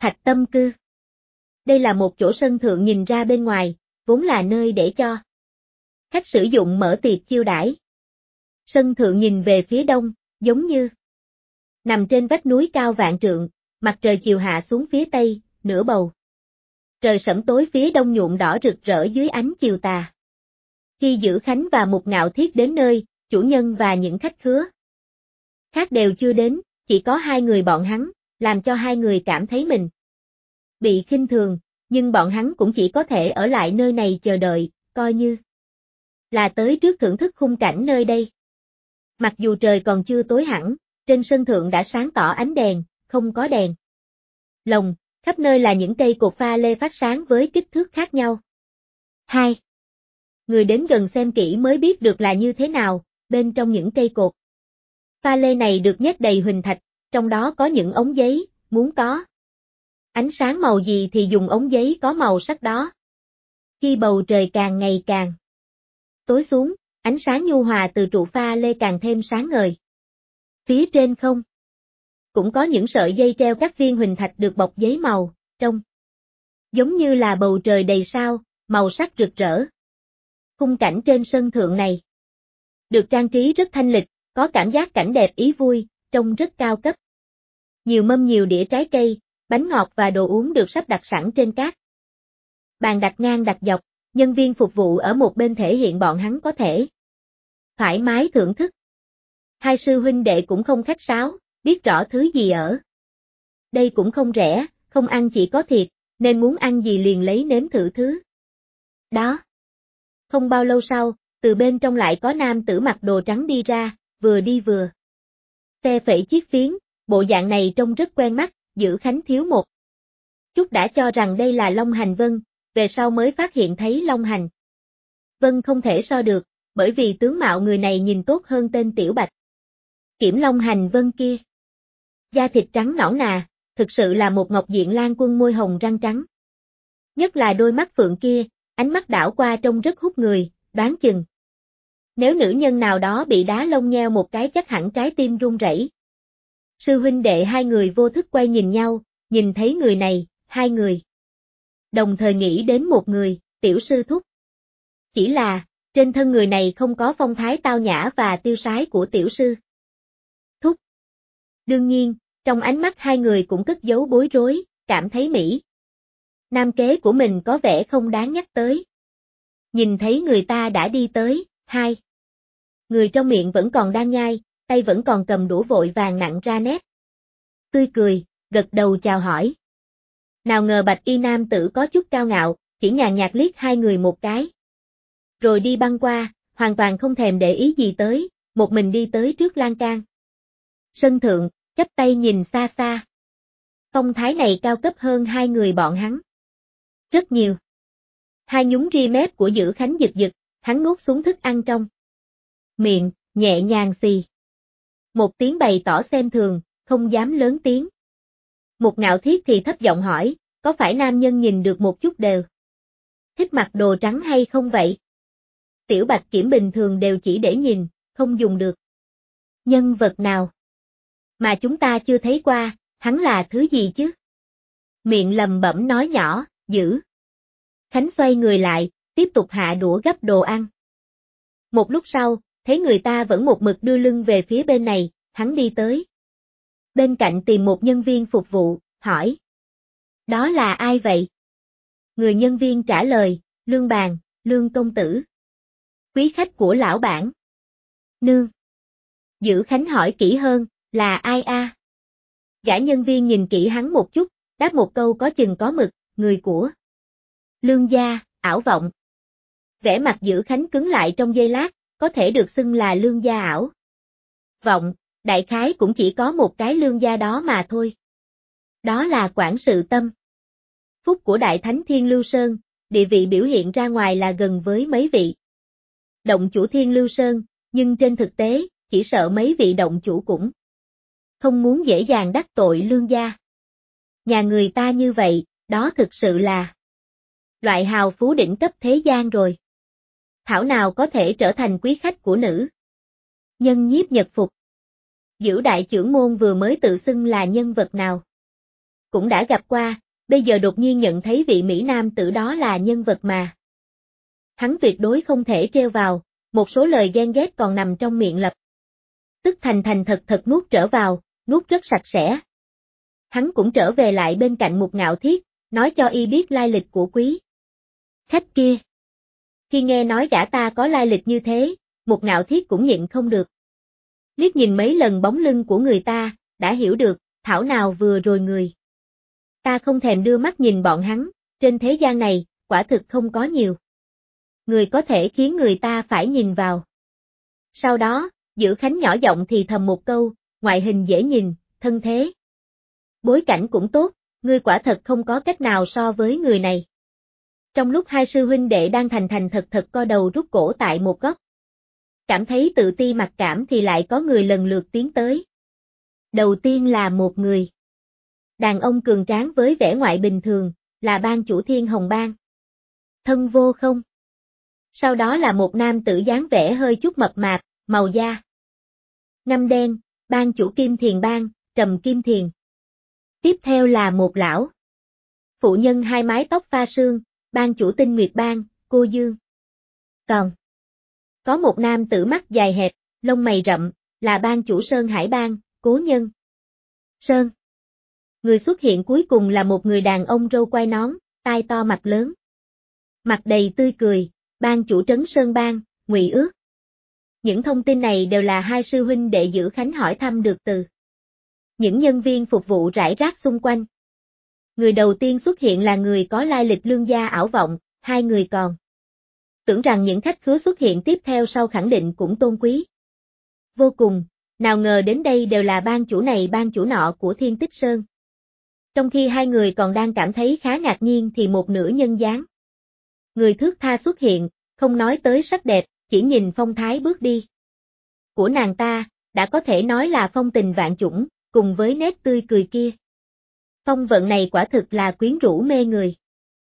Thạch Tâm Cư. Đây là một chỗ sân thượng nhìn ra bên ngoài, vốn là nơi để cho khách sử dụng mở tiệc chiêu đãi. Sân thượng nhìn về phía đông, giống như nằm trên vách núi cao vạn trượng, mặt trời chiều hạ xuống phía tây, nửa bầu. Trời sẫm tối phía đông nhuộm đỏ rực rỡ dưới ánh chiều tà. Khi Dữ Khánh và Mục Ngạo Thiết đến nơi, chủ nhân và những khách khứa khác đều chưa đến, chỉ có hai người bọn hắn, làm cho hai người cảm thấy mình bị khinh thường, nhưng bọn hắn cũng chỉ có thể ở lại nơi này chờ đợi, coi như là tới trước thưởng thức khung cảnh nơi đây. Mặc dù trời còn chưa tối hẳn, trên sân thượng đã sáng tỏ ánh đèn, không có đèn lồng, khắp nơi là những cây cột pha lê phát sáng với kích thước khác nhau. 2. Người đến gần xem kỹ mới biết được là như thế nào, bên trong những cây cột pha lê này được nhét đầy huỳnh thạch, trong đó có những ống giấy, muốn có ánh sáng màu gì thì dùng ống giấy có màu sắc đó. Khi bầu trời càng ngày càng tối xuống, ánh sáng nhu hòa từ trụ pha lê càng thêm sáng ngời. Phía trên không cũng có những sợi dây treo các viên huỳnh thạch được bọc giấy màu, trông giống như là bầu trời đầy sao, màu sắc rực rỡ. Khung cảnh trên sân thượng này được trang trí rất thanh lịch, có cảm giác cảnh đẹp ý vui, trông rất cao cấp. Nhiều mâm nhiều đĩa trái cây, bánh ngọt và đồ uống được sắp đặt sẵn trên các bàn đặt ngang đặt dọc, nhân viên phục vụ ở một bên thể hiện bọn hắn có thể thoải mái thưởng thức. Hai sư huynh đệ cũng không khách sáo, biết rõ thứ gì ở đây cũng không rẻ, không ăn chỉ có thiệt, nên muốn ăn gì liền lấy nếm thử thứ đó. Không bao lâu sau, từ bên trong lại có nam tử mặc đồ trắng đi ra, vừa đi vừa phe phẩy chiếc phiến, bộ dạng này trông rất quen mắt, Dữ Khánh thiếu một chút đã cho rằng đây là Long Hành Vân, về sau mới phát hiện thấy Long Hành Vân không thể so được, bởi vì tướng mạo người này nhìn tốt hơn tên Tiểu Bạch Kiểm Long Hành Vân kia. Da thịt trắng nõn nà, thực sự là một ngọc diện lan quân môi hồng răng trắng. Nhất là đôi mắt phượng kia, ánh mắt đảo qua trông rất hút người, đoán chừng nếu nữ nhân nào đó bị đá lông nheo một cái chắc hẳn trái tim run rẩy. Sư huynh đệ hai người vô thức quay nhìn nhau, nhìn thấy người này, hai người đồng thời nghĩ đến một người, Tiểu Sư Thúc. Chỉ là, trên thân người này không có phong thái tao nhã và tiêu sái của Tiểu Sư Thúc. Đương nhiên, trong ánh mắt hai người cũng cất giấu bối rối, cảm thấy Mỹ nam kế của mình có vẻ không đáng nhắc tới. Nhìn thấy người ta đã đi tới, hai người trong miệng vẫn còn đang nhai, tay vẫn còn cầm đũa vội vàng nặn ra nét tươi cười, gật đầu chào hỏi. Nào ngờ bạch y nam tử có chút cao ngạo, chỉ nhàn nhạt liếc hai người một cái. Rồi đi băng qua, hoàn toàn không thèm để ý gì tới, một mình đi tới trước lan can. Sân thượng, chắp tay nhìn xa xa. Phong thái này cao cấp hơn hai người bọn hắn rất nhiều. Hai nhúng ri mép của Dữ Khánh giật giật, hắn nuốt xuống thức ăn trong miệng, nhẹ nhàng xì một tiếng bày tỏ xem thường, không dám lớn tiếng. Một Ngạo Thiết thì thấp giọng hỏi, có phải nam nhân nhìn được một chút đều thích mặc đồ trắng hay không vậy? Tiểu Bạch Kiểm bình thường đều chỉ để nhìn, không dùng được nhân vật nào mà chúng ta chưa thấy qua, hắn là thứ gì chứ? Miệng lầm bẩm nói nhỏ, Dữ Khánh xoay người lại, tiếp tục hạ đũa gắp đồ ăn. Một lúc sau, thấy người ta vẫn một mực đưa lưng về phía bên này, hắn đi tới bên cạnh tìm một nhân viên phục vụ, hỏi. Đó là ai vậy? Người nhân viên trả lời, Lương Bàn, Lương công tử. Quý khách của lão bản. Nương. Dữ Khánh hỏi kỹ hơn, là ai a? Gã nhân viên nhìn kỹ hắn một chút, đáp một câu có chừng có mực, người của Lương gia, ảo vọng. Vẻ mặt Dữ Khánh cứng lại trong giây lát, có thể được xưng là Lương gia ảo vọng, đại khái cũng chỉ có một cái Lương gia đó mà thôi. Đó là quản sự Tâm Phúc của Đại Thánh Thiên Lưu Sơn, địa vị biểu hiện ra ngoài là gần với mấy vị động chủ Thiên Lưu Sơn, nhưng trên thực tế, chỉ sợ mấy vị động chủ cũng không muốn dễ dàng đắc tội Lương gia. Nhà người ta như vậy, đó thực sự là loại hào phú đỉnh cấp thế gian rồi. Thảo nào có thể trở thành quý khách của nữ nhân Nhiếp Nhật Phục. Dữ đại trưởng môn vừa mới tự xưng là nhân vật nào cũng đã gặp qua, bây giờ đột nhiên nhận thấy vị Mỹ Nam tử đó là nhân vật mà hắn tuyệt đối không thể treo vào, một số lời ghen ghét còn nằm trong miệng lập tức thành thành thật thật nuốt trở vào, nuốt rất sạch sẽ. Hắn cũng trở về lại bên cạnh Mục Ngạo Thiết, nói cho y biết lai lịch của quý khách kia. Khi nghe nói gã ta có lai lịch như thế, Mục Ngạo Thiết cũng nhịn không được. Liếc nhìn mấy lần bóng lưng của người ta, đã hiểu được, thảo nào vừa rồi người ta không thèm đưa mắt nhìn bọn hắn, trên thế gian này, quả thực không có nhiều người có thể khiến người ta phải nhìn vào. Sau đó, Dữ Khánh nhỏ giọng thì thầm một câu, ngoại hình dễ nhìn, thân thế bối cảnh cũng tốt, ngươi quả thật không có cách nào so với người này. Trong lúc hai sư huynh đệ đang thành thành thật thật co đầu rút cổ tại một góc, cảm thấy tự ti mặc cảm thì lại có người lần lượt tiến tới. Đầu tiên là một người đàn ông cường tráng với vẻ ngoài bình thường, là ban chủ Thiên Hồng Bang. Thân Vô Không. Sau đó là một nam tử dáng vẻ hơi chút mập mạp, màu da ngăm đen, ban chủ Kim Thiền Bang, Trầm Kim Thiền. Tiếp theo là một lão phụ nhân hai mái tóc pha sương, ban chủ Tinh Nguyệt Bang, Cô Dương. Còn có một nam tử mắt dài hẹp, lông mày rậm, là ban chủ Sơn Hải Bang, Cố Nhân Sơn. Người xuất hiện cuối cùng là một người đàn ông râu quai nón, tai to mặt lớn, mặt đầy tươi cười, ban chủ Trấn Sơn Bang, Ngụy Ước. Những thông tin này đều là hai sư huynh đệ Dữ Khánh hỏi thăm được từ những nhân viên phục vụ rải rác xung quanh. Người đầu tiên xuất hiện là người có lai lịch lương gia ảo vọng, hai người còn tưởng rằng những khách khứa xuất hiện tiếp theo sau khẳng định cũng tôn quý vô cùng, nào ngờ đến đây đều là ban chủ này ban chủ nọ của Thiên Tích Sơn. Trong khi hai người còn đang cảm thấy khá ngạc nhiên thì một nửa nhân dáng người thước tha xuất hiện, không nói tới sắc đẹp, chỉ nhìn phong thái bước đi của nàng ta, đã có thể nói là phong tình vạn chủng, cùng với nét tươi cười kia. Phong vận này quả thực là quyến rũ mê người.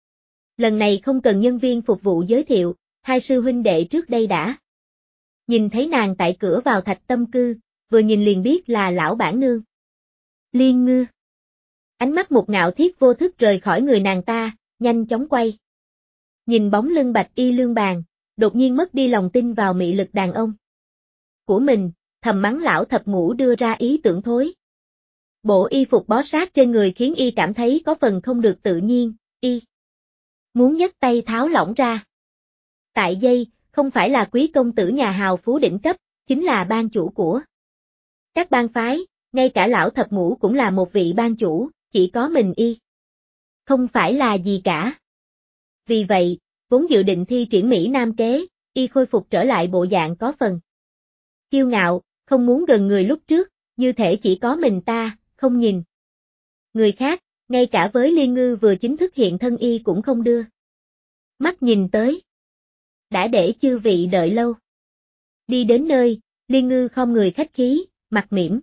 Lần này không cần nhân viên phục vụ giới thiệu, hai sư huynh đệ trước đây đã nhìn thấy nàng tại cửa vào Thạch Tâm Cư, vừa nhìn liền biết là lão bản nương Liên Ngư. Ánh mắt Mục Ngạo Thiết vô thức rời khỏi người nàng ta, nhanh chóng quay nhìn bóng lưng bạch y lương bàn, đột nhiên mất đi lòng tin vào mị lực đàn ông của mình, thầm mắng lão thập ngũ đưa ra ý tưởng thối. Bộ y phục bó sát trên người khiến y cảm thấy có phần không được tự nhiên, y muốn nhấc tay tháo lỏng ra. Tại đây, không phải là quý công tử nhà hào phú đỉnh cấp, chính là ban chủ của các bang phái, ngay cả lão thập ngũ cũng là một vị ban chủ, chỉ có mình y không phải là gì cả. Vì vậy, vốn dự định thi triển Mỹ Nam kế, y khôi phục trở lại bộ dạng có phần kiêu ngạo, không muốn gần người lúc trước, như thể chỉ có mình ta, không nhìn người khác, ngay cả với Liên Ngư vừa chính thức hiện thân y cũng không đưa mắt nhìn tới. Đã để chư vị đợi lâu. Đi đến nơi, Liên Ngư khom người khách khí, mặt mỉm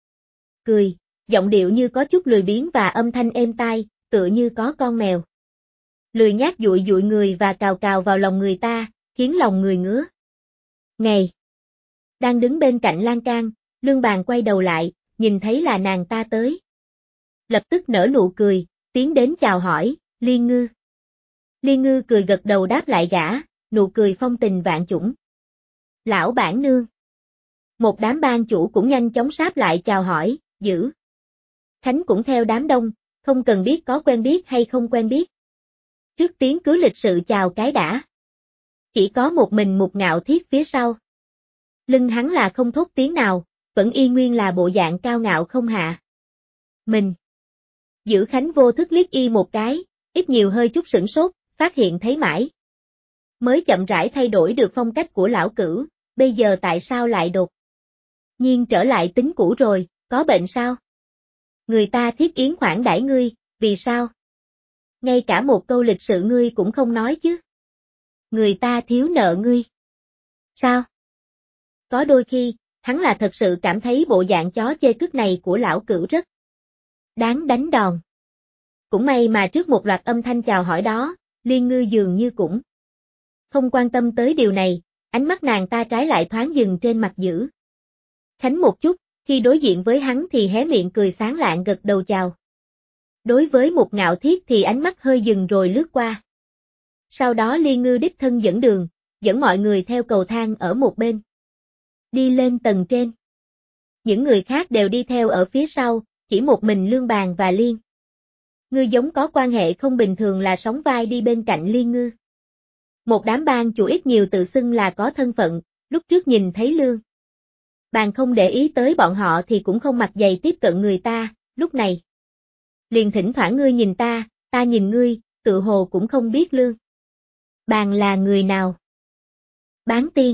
cười, giọng điệu như có chút lười biếng và âm thanh êm tai, tựa như có con mèo lười nhác dụi dụi người và cào cào vào lòng người ta, khiến lòng người ngứa. Ngày đang đứng bên cạnh lan can, Lương Bàn quay đầu lại, nhìn thấy là nàng ta tới. Lập tức nở nụ cười, tiến đến chào hỏi, Liên Ngư. Liên Ngư cười gật đầu đáp lại gã, nụ cười phong tình vạn chủng. Lão bản nương. Một đám ban chủ cũng nhanh chóng sáp lại chào hỏi, Dữ Khánh cũng theo đám đông, không cần biết có quen biết hay không quen biết. Trước tiên cứ lịch sự chào cái đã. Chỉ có một mình Mục Ngạo Thiết phía sau. Lưng hắn là không thốt tiếng nào, vẫn y nguyên là bộ dạng cao ngạo không hạ mình. Dữ Khánh vô thức liếc y một cái, ít nhiều hơi chút sửng sốt, phát hiện thấy mãi mới chậm rãi thay đổi được phong cách của lão cửu, bây giờ tại sao lại đột nhiên trở lại tính cũ rồi, có bệnh sao? Người ta thiết yến khoản đãi ngươi, vì sao? Ngay cả một câu lịch sự ngươi cũng không nói chứ. Người ta thiếu nợ ngươi. Sao? Có đôi khi, hắn là thật sự cảm thấy bộ dạng chó chê cứt này của lão cửu rất đáng đánh đòn. Cũng may mà trước một loạt âm thanh chào hỏi đó, Liên Ngư dường như cũng không quan tâm tới điều này, ánh mắt nàng ta trái lại thoáng dừng trên mặt Dữ Khánh một chút, khi đối diện với hắn thì hé miệng cười sáng lạng gật đầu chào. Đối với Mục Ngạo Thiết thì ánh mắt hơi dừng rồi lướt qua. Sau đó Liên Ngư đích thân dẫn đường, dẫn mọi người theo cầu thang ở một bên. Đi lên tầng trên. Những người khác đều đi theo ở phía sau, chỉ một mình Lương Bàn và Liên Ngư giống có quan hệ không bình thường là sóng vai đi bên cạnh Liên Ngư. Một đám bang chủ ít nhiều tự xưng là có thân phận, lúc trước nhìn thấy Lương Bàn không để ý tới bọn họ thì cũng không mặt dày tiếp cận người ta, lúc này liền thỉnh thoảng ngươi nhìn ta nhìn ngươi, tự hồ cũng không biết Lương Bàn là người nào. Bán tiên.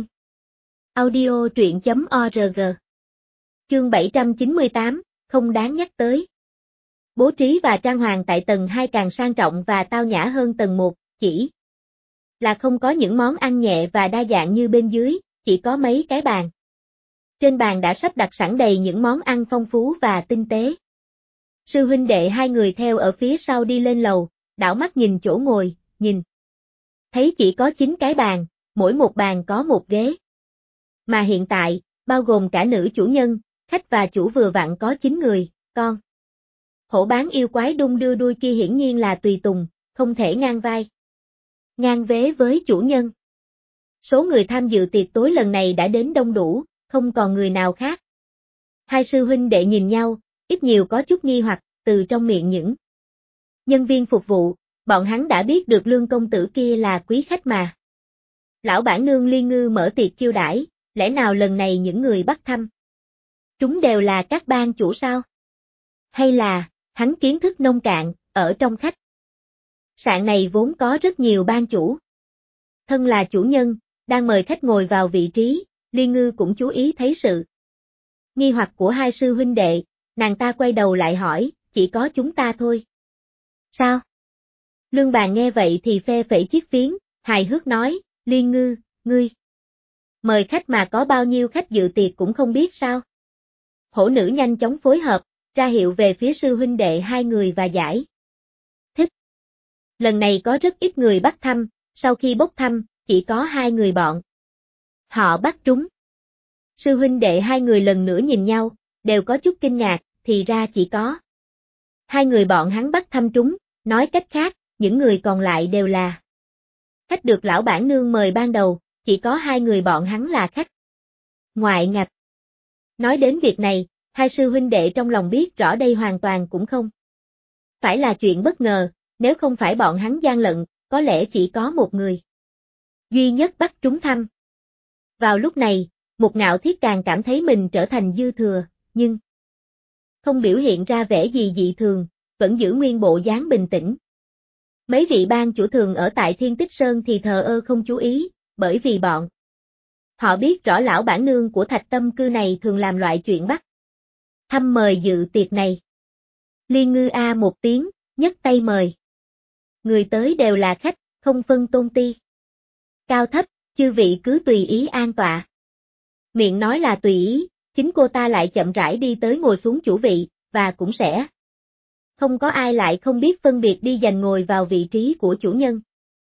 Audio truyện.org. Chương 798, không đáng nhắc tới. Bố trí và trang hoàng tại tầng 2 càng sang trọng và tao nhã hơn tầng 1, chỉ là không có những món ăn nhẹ và đa dạng như bên dưới, chỉ có mấy cái bàn. Trên bàn đã sắp đặt sẵn đầy những món ăn phong phú và tinh tế. Sư huynh đệ hai người theo ở phía sau đi lên lầu, đảo mắt nhìn chỗ ngồi, nhìn thấy chỉ có 9 cái bàn, mỗi một bàn có một ghế. Mà hiện tại, bao gồm cả nữ chủ nhân, khách và chủ vừa vặn có 9 người, con. Hổ bán yêu quái đung đưa đuôi kia hiển nhiên là tùy tùng, không thể ngang vai ngang vế với chủ nhân. Số người tham dự tiệc tối lần này đã đến đông đủ, không còn người nào khác. Hai sư huynh đệ nhìn nhau, ít nhiều có chút nghi hoặc, từ trong miệng những nhân viên phục vụ, bọn hắn đã biết được Lương công tử kia là quý khách mà. Lão bản nương Liên Ngư mở tiệc chiêu đãi, lẽ nào lần này những người bắt thăm chúng đều là các bang chủ sao? Hay là, hắn kiến thức nông cạn, ở trong khách sạn này vốn có rất nhiều bang chủ. Thân là chủ nhân, đang mời khách ngồi vào vị trí, Liên Ngư cũng chú ý thấy sự nghi hoặc của hai sư huynh đệ, nàng ta quay đầu lại hỏi, chỉ có chúng ta thôi. Sao? Lương Bàn nghe vậy thì phe phẩy chiếc phiến, hài hước nói, Liên Ngư, ngươi mời khách mà có bao nhiêu khách dự tiệc cũng không biết sao? Hổ nữ nhanh chóng phối hợp, ra hiệu về phía sư huynh đệ hai người và giải thích. Lần này có rất ít người bắt thăm, sau khi bốc thăm, chỉ có 2 người bọn họ bắt trúng. Sư huynh đệ hai người lần nữa nhìn nhau, đều có chút kinh ngạc, thì ra chỉ có 2 người bọn hắn bắt thăm trúng, nói cách khác, những người còn lại đều là khách được lão bản nương mời ban đầu, chỉ có 2 người bọn hắn là khách ngoại ngạch. Nói đến việc này, hai sư huynh đệ trong lòng biết rõ đây hoàn toàn cũng không phải là chuyện bất ngờ, nếu không phải bọn hắn gian lận, có lẽ chỉ có một người duy nhất bắt trúng thăm. Vào lúc này, Mục Ngạo Thiết càng cảm thấy mình trở thành dư thừa, nhưng không biểu hiện ra vẻ gì dị thường, vẫn giữ nguyên bộ dáng bình tĩnh. Mấy vị bang chủ thường ở tại Thiên Tích Sơn thì thờ ơ không chú ý, bởi vì bọn họ biết rõ lão bản nương của Thạch Tâm Cư này thường làm loại chuyện bắt thăm mời dự tiệc này. Liên Ngư a một tiếng, nhấc tay mời. Người tới đều là khách, không phân tôn ti cao thấp, chư vị cứ tùy ý an tọa. Miệng nói là tùy ý, chính cô ta lại chậm rãi đi tới ngồi xuống chủ vị, và cũng sẽ không có ai lại không biết phân biệt đi giành ngồi vào vị trí của chủ nhân.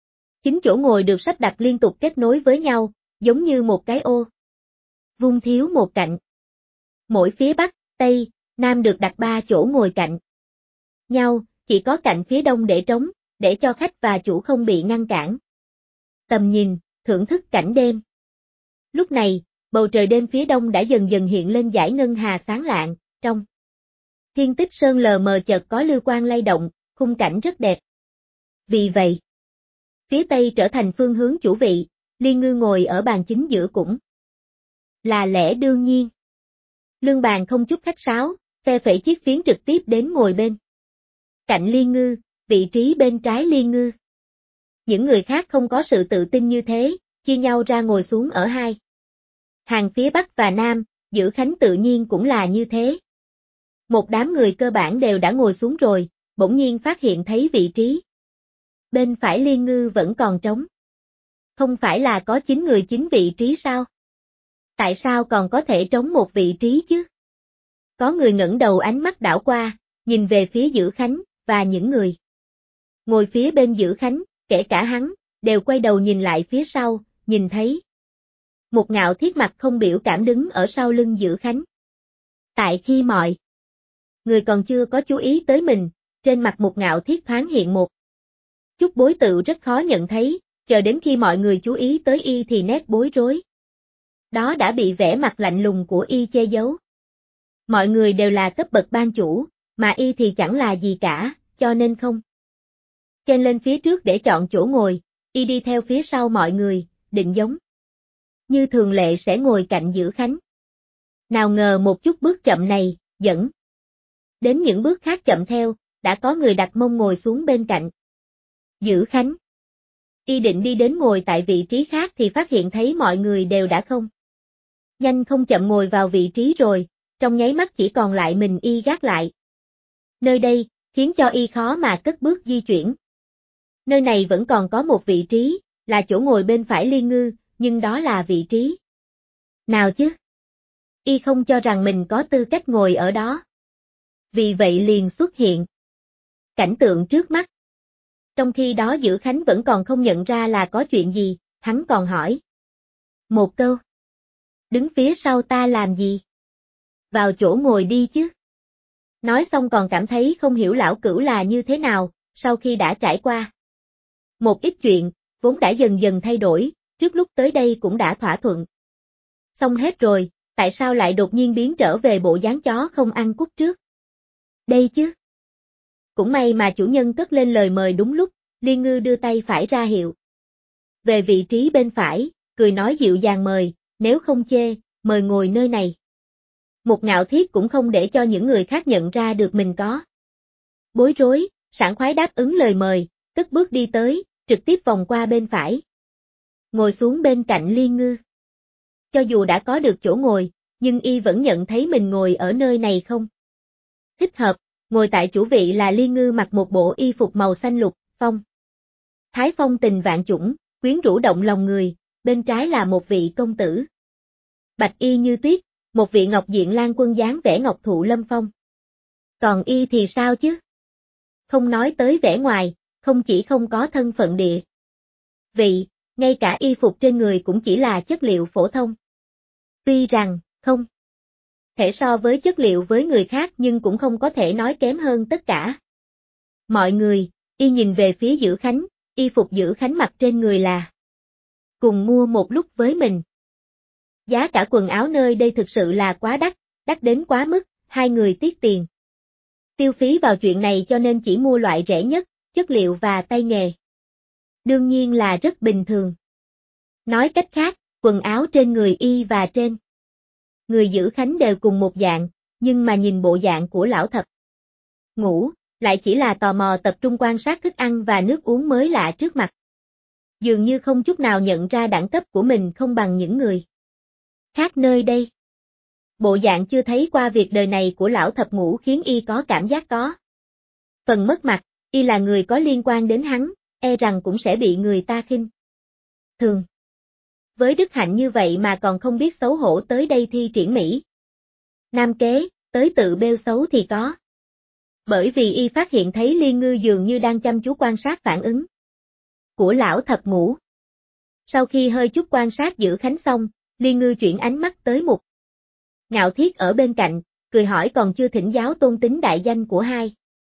9 chỗ ngồi được sắp đặt liên tục kết nối với nhau, giống như một cái ô vuông thiếu một cạnh. Mỗi phía Bắc, Tây, Nam được đặt 3 chỗ ngồi cạnh nhau, chỉ có cạnh phía Đông để trống, để cho khách và chủ không bị ngăn cản tầm nhìn, thưởng thức cảnh đêm. Lúc này, bầu trời đêm phía đông đã dần dần hiện lên dải ngân hà sáng lạng, trong Thiên Tích Sơn lờ mờ chợt có lưu quang lay động, khung cảnh rất đẹp. Vì vậy, phía tây trở thành phương hướng chủ vị, Liên Ngư ngồi ở bàn chính giữa cũng là lẽ đương nhiên. Lương Bàn không chút khách sáo, phe phẩy chiếc phiến trực tiếp đến ngồi bên cạnh Liên Ngư, vị trí bên trái Liên Ngư. Những người khác không có sự tự tin như thế, chia nhau ra ngồi xuống ở hai hàng phía Bắc và Nam, Giữ Khánh tự nhiên cũng là như thế. Một đám người cơ bản đều đã ngồi xuống rồi, bỗng nhiên phát hiện thấy vị trí bên phải Liên Ngư vẫn còn trống. Không phải là có 9 người 9 vị trí sao? Tại sao còn có thể trống một vị trí chứ? Có người ngẩng đầu ánh mắt đảo qua, nhìn về phía Giữ Khánh, và những người ngồi phía bên Giữ Khánh, kể cả hắn, đều quay đầu nhìn lại phía sau, nhìn thấy Mục Ngạo Thiết mặt không biểu cảm đứng ở sau lưng Giữ Khánh. Tại khi mọi người còn chưa có chú ý tới mình, trên mặt Mục Ngạo Thiết thoáng hiện một chút bối tự rất khó nhận thấy, chờ đến khi mọi người chú ý tới y thì nét bối rối đó đã bị vẻ mặt lạnh lùng của y che giấu. Mọi người đều là cấp bậc ban chủ, mà y thì chẳng là gì cả, cho nên không chen lên phía trước để chọn chỗ ngồi, y đi theo phía sau mọi người, định giống như thường lệ sẽ ngồi cạnh Dữ Khánh. Nào ngờ một chút bước chậm này, dẫn đến những bước khác chậm theo, đã có người đặt mông ngồi xuống bên cạnh Dữ Khánh. Y định đi đến ngồi tại vị trí khác thì phát hiện thấy mọi người đều đã không nhanh không chậm ngồi vào vị trí rồi, trong nháy mắt chỉ còn lại mình y gác lại. Nơi đây, khiến cho y khó mà cất bước di chuyển. Nơi này vẫn còn có một vị trí, là chỗ ngồi bên phải Liên Ngư, nhưng đó là vị trí nào chứ? Y không cho rằng mình có tư cách ngồi ở đó. Vì vậy liền xuất hiện cảnh tượng trước mắt. Trong khi đó Dữ Khánh vẫn còn không nhận ra là có chuyện gì, hắn còn hỏi một câu. Đứng phía sau ta làm gì? Vào chỗ ngồi đi chứ. Nói xong còn cảm thấy không hiểu lão cửu là như thế nào, sau khi đã trải qua một ít chuyện, vốn đã dần dần thay đổi, trước lúc tới đây cũng đã thỏa thuận. Xong hết rồi, tại sao lại đột nhiên biến trở về bộ dáng chó không ăn cút trước? Đây chứ. Cũng may mà chủ nhân cất lên lời mời đúng lúc, Liên Ngư đưa tay phải ra hiệu. Về vị trí bên phải, cười nói dịu dàng mời, nếu không chê, mời ngồi nơi này. Mục Ngạo Thiết cũng không để cho những người khác nhận ra được mình có bối rối, sảng khoái đáp ứng lời mời, cất bước đi tới, trực tiếp vòng qua bên phải. Ngồi xuống bên cạnh Liên Ngư. Cho dù đã có được chỗ ngồi, nhưng y vẫn nhận thấy mình ngồi ở nơi này không thích hợp, ngồi tại chủ vị là Liên Ngư mặc một bộ y phục màu xanh lục, phong thái phong tình vạn chủng, quyến rũ động lòng người, bên trái là một vị công tử bạch y như tuyết, một vị ngọc diện lang quân dáng vẻ ngọc thụ lâm phong. Còn y thì sao chứ? Không nói tới vẻ ngoài, không chỉ không có thân phận địa vị, ngay cả y phục trên người cũng chỉ là chất liệu phổ thông. Tuy rằng, không thể so với chất liệu với người khác nhưng cũng không có thể nói kém hơn tất cả mọi người, y nhìn về phía Dữ Khánh, y phục Dữ Khánh mặc trên người là cùng mua một lúc với mình. Giá cả quần áo nơi đây thực sự là quá đắt, đắt đến quá mức, hai người tiếc tiền tiêu phí vào chuyện này cho nên chỉ mua loại rẻ nhất, chất liệu và tay nghề. Đương nhiên là rất bình thường. Nói cách khác, quần áo trên người y và trên người Dữ Khánh đều cùng một dạng, nhưng mà nhìn bộ dạng của lão thập ngũ, lại chỉ là tò mò tập trung quan sát thức ăn và nước uống mới lạ trước mặt. Dường như không chút nào nhận ra đẳng cấp của mình không bằng những người khác nơi đây. Bộ dạng chưa thấy qua việc đời này của lão thập ngũ khiến y có cảm giác có phần mất mặt, y là người có liên quan đến hắn, e rằng cũng sẽ bị người ta khinh thường. Với đức hạnh như vậy mà còn không biết xấu hổ tới đây thi triển mỹ nam kế, tới tự bêu xấu thì có. Bởi vì y phát hiện thấy Liên Ngư dường như đang chăm chú quan sát phản ứng của lão thập ngũ. Sau khi hơi chút quan sát Dữ Khánh xong, Liên Ngư chuyển ánh mắt tới Mục Ngạo Thiết ở bên cạnh, cười hỏi còn chưa thỉnh giáo tôn tính đại danh của hai.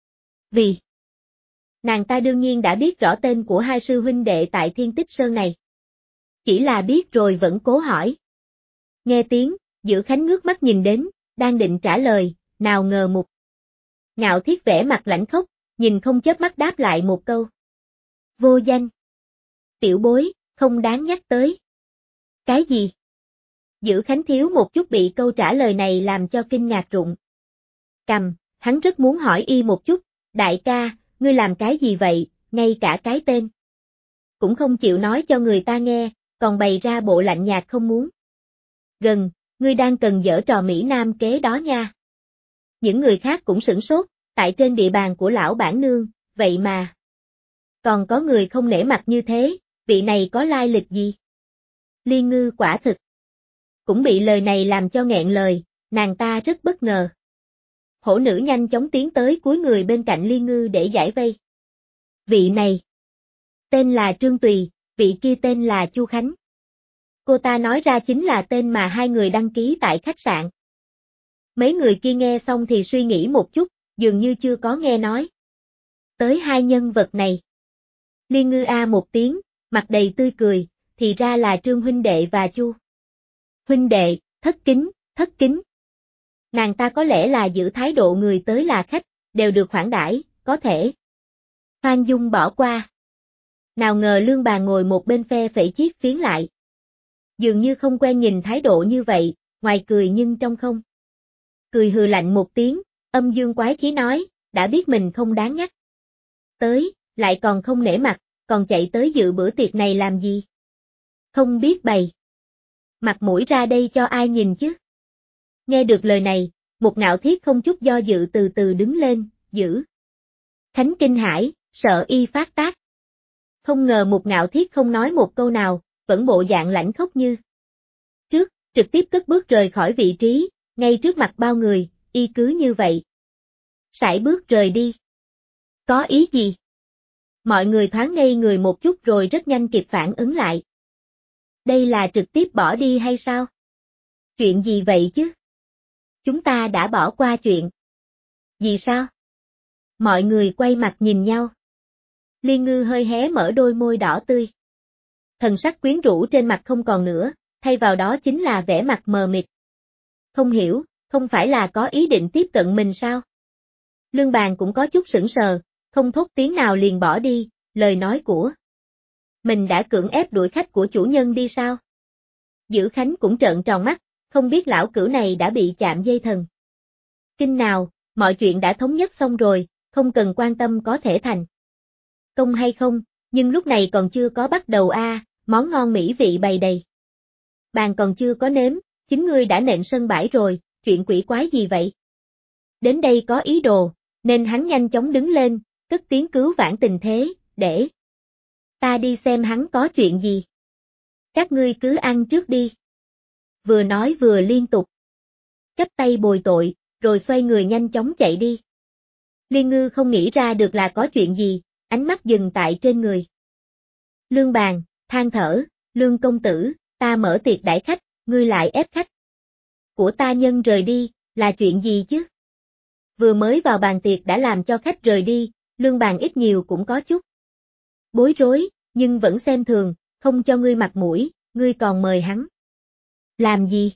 Vì nàng ta đương nhiên đã biết rõ tên của hai sư huynh đệ tại Thiên Tích Sơn này. Chỉ là biết rồi vẫn cố hỏi. Nghe tiếng, Dữ Khánh ngước mắt nhìn đến, đang định trả lời, nào ngờ Mục Ngạo Thiết vẻ mặt lãnh khốc, nhìn không chớp mắt đáp lại một câu. Vô danh. Tiểu bối, không đáng nhắc tới. Cái gì? Dữ Khánh thiếu một chút bị câu trả lời này làm cho kinh ngạc rụng cằm, hắn rất muốn hỏi y một chút, đại ca, ngươi làm cái gì vậy, ngay cả cái tên cũng không chịu nói cho người ta nghe, còn bày ra bộ lạnh nhạt không muốn. Gần, ngươi đang cần giở trò Mỹ Nam kế đó nha. Những người khác cũng sửng sốt, tại trên địa bàn của lão bản nương, vậy mà còn có người không nể mặt như thế, vị này có lai lịch gì? Liên Ngư quả thực cũng bị lời này làm cho nghẹn lời, nàng ta rất bất ngờ. Hổ nữ nhanh chóng tiến tới cuối người bên cạnh Liên Ngư để giải vây. Vị này tên là Trương Tùy, vị kia tên là Chu Khánh. Cô ta nói ra chính là tên mà hai người đăng ký tại khách sạn. Mấy người kia nghe xong thì suy nghĩ một chút, dường như chưa có nghe nói tới hai nhân vật này. Liên Ngư a một tiếng, mặt đầy tươi cười, thì ra là Trương huynh đệ và Chu huynh đệ, thất kính, thất kính. Nàng ta có lẽ là giữ thái độ người tới là khách, đều được khoản đãi, có thể khoan dung bỏ qua. Nào ngờ Lương Bàn ngồi một bên phe phẩy chiếc phiến lại. Dường như không quen nhìn thái độ như vậy, ngoài cười nhưng trong không. Cười hừ lạnh một tiếng, âm dương quái khí nói, đã biết mình không đáng nhắc. Tới, lại còn không nể mặt, còn chạy tới dự bữa tiệc này làm gì? Không biết bày mặt mũi ra đây cho ai nhìn chứ? Nghe được lời này, Mục Ngạo Thiết không chút do dự từ từ đứng lên, giữ. Khánh kinh hãi, sợ y phát tác. Không ngờ Mục Ngạo Thiết không nói một câu nào, vẫn bộ dạng lãnh khốc như trước, trực tiếp cất bước rời khỏi vị trí, ngay trước mặt bao người, y cứ như vậy. Sải bước rời đi. Có ý gì? Mọi người thoáng ngây người một chút rồi rất nhanh kịp phản ứng lại. Đây là trực tiếp bỏ đi hay sao? Chuyện gì vậy chứ? Chúng ta đã bỏ qua chuyện. Vì sao? Mọi người quay mặt nhìn nhau. Liên Ngư hơi hé mở đôi môi đỏ tươi. Thần sắc quyến rũ trên mặt không còn nữa, thay vào đó chính là vẻ mặt mờ mịt. Không hiểu, không phải là có ý định tiếp cận mình sao? Lương Bàn cũng có chút sững sờ, không thốt tiếng nào liền bỏ đi, lời nói của mình đã cưỡng ép đuổi khách của chủ nhân đi sao? Dữ Khánh cũng trợn tròn mắt, không biết lão cửu này đã bị chạm dây thần kinh nào, mọi chuyện đã thống nhất xong rồi, không cần quan tâm có thể thành công hay không, nhưng lúc này còn chưa có bắt đầu món ngon mỹ vị bày đầy. Bàn còn chưa có nếm, chính ngươi đã nện sân bãi rồi, chuyện quỷ quái gì vậy? Đến đây có ý đồ, nên hắn nhanh chóng đứng lên, cất tiếng cứu vãn tình thế, để ta đi xem hắn có chuyện gì. Các ngươi cứ ăn trước đi. Vừa nói vừa liên tục chắp tay bồi tội, rồi xoay người nhanh chóng chạy đi. Liên Ngư không nghĩ ra được là có chuyện gì, ánh mắt dừng tại trên người Lương Bàn, than thở, Lương công tử, ta mở tiệc đãi khách, ngươi lại ép khách của ta nhân rời đi, là chuyện gì chứ? Vừa mới vào bàn tiệc đã làm cho khách rời đi, Lương Bàn ít nhiều cũng có chút bối rối, nhưng vẫn xem thường, không cho ngươi mặt mũi, ngươi còn mời hắn. Làm gì?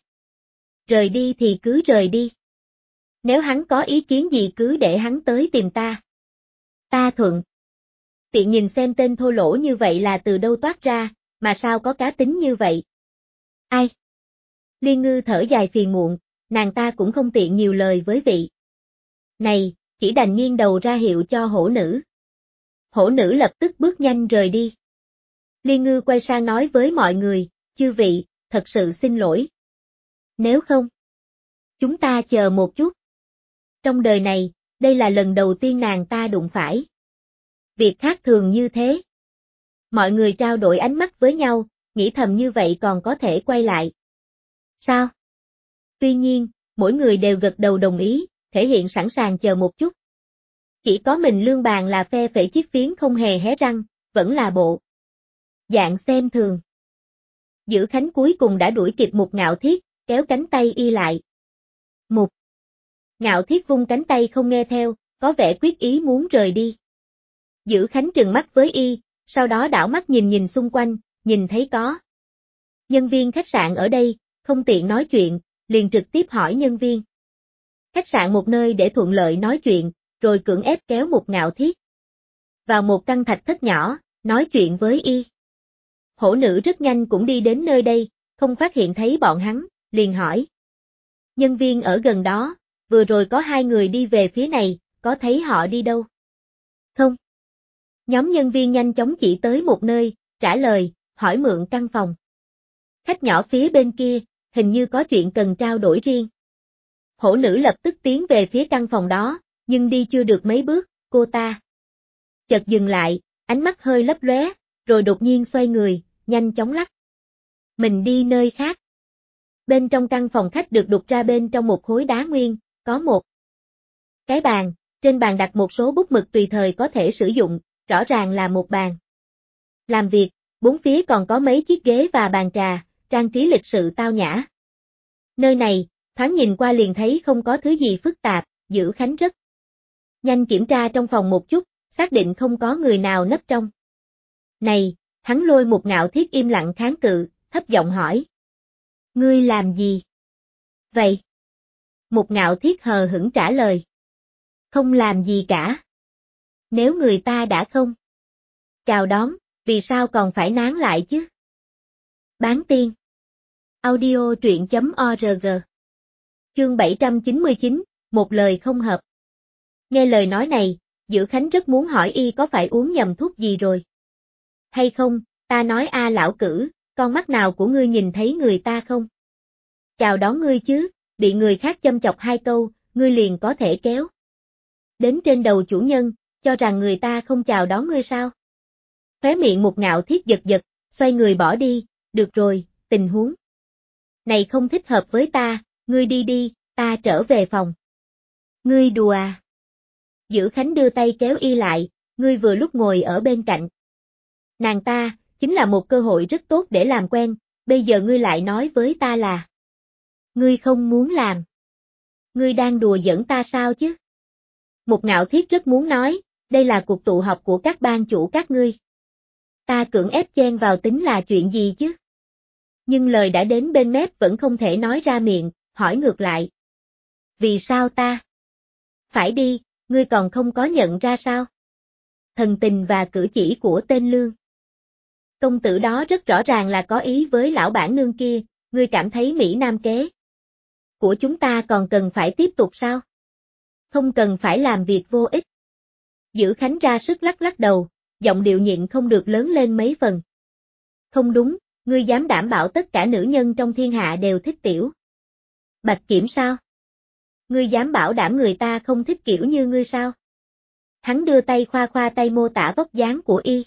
Rời đi thì cứ rời đi. Nếu hắn có ý kiến gì cứ để hắn tới tìm ta. Ta thuận. Tiện nhìn xem tên thô lỗ như vậy là từ đâu toát ra, mà sao có cá tính như vậy? Ai? Liên Ngư thở dài phiền muộn, nàng ta cũng không tiện nhiều lời với vị này, chỉ đành nghiêng đầu ra hiệu cho hổ nữ. Hổ nữ lập tức bước nhanh rời đi. Liên Ngư quay sang nói với mọi người, chư vị, thật sự xin lỗi. Nếu không, chúng ta chờ một chút. Trong đời này, đây là lần đầu tiên nàng ta đụng phải việc khác thường như thế. Mọi người trao đổi ánh mắt với nhau, nghĩ thầm như vậy còn có thể quay lại. Sao? Tuy nhiên, mỗi người đều gật đầu đồng ý, thể hiện sẵn sàng chờ một chút. Chỉ có mình Lương Bàn là phe phẩy chiếc phiến không hề hé răng, vẫn là bộ dạng xem thường. Dữ Khánh cuối cùng đã đuổi kịp Mục Ngạo Thiết, kéo cánh tay y lại. Mục Ngạo Thiết vung cánh tay không nghe theo, có vẻ quyết ý muốn rời đi. Dữ Khánh trừng mắt với y, sau đó đảo mắt nhìn nhìn xung quanh, nhìn thấy có nhân viên khách sạn ở đây, không tiện nói chuyện, liền trực tiếp hỏi nhân viên khách sạn một nơi để thuận lợi nói chuyện, rồi cưỡng ép kéo Mục Ngạo Thiết vào một căn thạch thất nhỏ, nói chuyện với y. Hổ nữ rất nhanh cũng đi đến nơi đây, không phát hiện thấy bọn hắn, liền hỏi. Nhân viên ở gần đó, vừa rồi có hai người đi về phía này, có thấy họ đi đâu? Không. Nhóm nhân viên nhanh chóng chỉ tới một nơi, trả lời, hỏi mượn căn phòng. Khách nhỏ phía bên kia, hình như có chuyện cần trao đổi riêng. Hổ nữ lập tức tiến về phía căn phòng đó, nhưng đi chưa được mấy bước, cô ta chợt dừng lại, ánh mắt hơi lấp lóe, rồi đột nhiên xoay người, nhanh chóng lắc mình đi nơi khác. Bên trong căn phòng khách được đục ra bên trong một khối đá nguyên, có một cái bàn, trên bàn đặt một số bút mực tùy thời có thể sử dụng, rõ ràng là một bàn làm việc, bốn phía còn có mấy chiếc ghế và bàn trà, trang trí lịch sự tao nhã. Nơi này, thoáng nhìn qua liền thấy không có thứ gì phức tạp, Dữ Khánh rất nhanh kiểm tra trong phòng một chút, xác định không có người nào nấp trong. Này, hắn lôi Một Ngạo Thiết im lặng kháng cự, thấp giọng hỏi. Ngươi làm gì? Vậy? Một Ngạo Thiết hờ hững trả lời. Không làm gì cả. Nếu người ta đã không chào đón, vì sao còn phải nán lại chứ? Bán tiên. Audio truyện.org. Chương 799, một lời không hợp. Nghe lời nói này, Dữ Khánh rất muốn hỏi y có phải uống nhầm thuốc gì rồi. Hay không, ta nói a lão cử, con mắt nào của ngươi nhìn thấy người ta không? Chào đón ngươi chứ, bị người khác châm chọc 2 câu, ngươi liền có thể kéo đến trên đầu chủ nhân, cho rằng người ta không chào đón ngươi sao? Khóe miệng Một Ngạo Thiết giật giật, xoay người bỏ đi, được rồi, tình huống này không thích hợp với ta, ngươi đi đi, ta trở về phòng. Ngươi đùa à? Dữ Khánh đưa tay kéo y lại, ngươi vừa lúc ngồi ở bên cạnh. Nàng ta, chính là một cơ hội rất tốt để làm quen, bây giờ ngươi lại nói với ta là ngươi không muốn làm. Ngươi đang đùa giỡn ta sao chứ? Một Ngạo Thiết rất muốn nói, đây là cuộc tụ họp của các ban chủ các ngươi. Ta cưỡng ép chen vào tính là chuyện gì chứ? Nhưng lời đã đến bên mép vẫn không thể nói ra miệng, hỏi ngược lại. Vì sao ta phải đi, ngươi còn không có nhận ra sao? Thần tình và cử chỉ của tên Lương công tử đó rất rõ ràng là có ý với lão bản nương kia, ngươi cảm thấy Mỹ Nam kế của chúng ta còn cần phải tiếp tục sao? Không cần phải làm việc vô ích. Dữ Khánh ra sức lắc lắc đầu, giọng điệu nhịn không được lớn lên mấy phần. Không đúng, ngươi dám đảm bảo tất cả nữ nhân trong thiên hạ đều thích tiểu Bạch Kiểm sao? Ngươi dám bảo đảm người ta không thích kiểu như ngươi sao? Hắn đưa tay khoa khoa tay mô tả vóc dáng của y.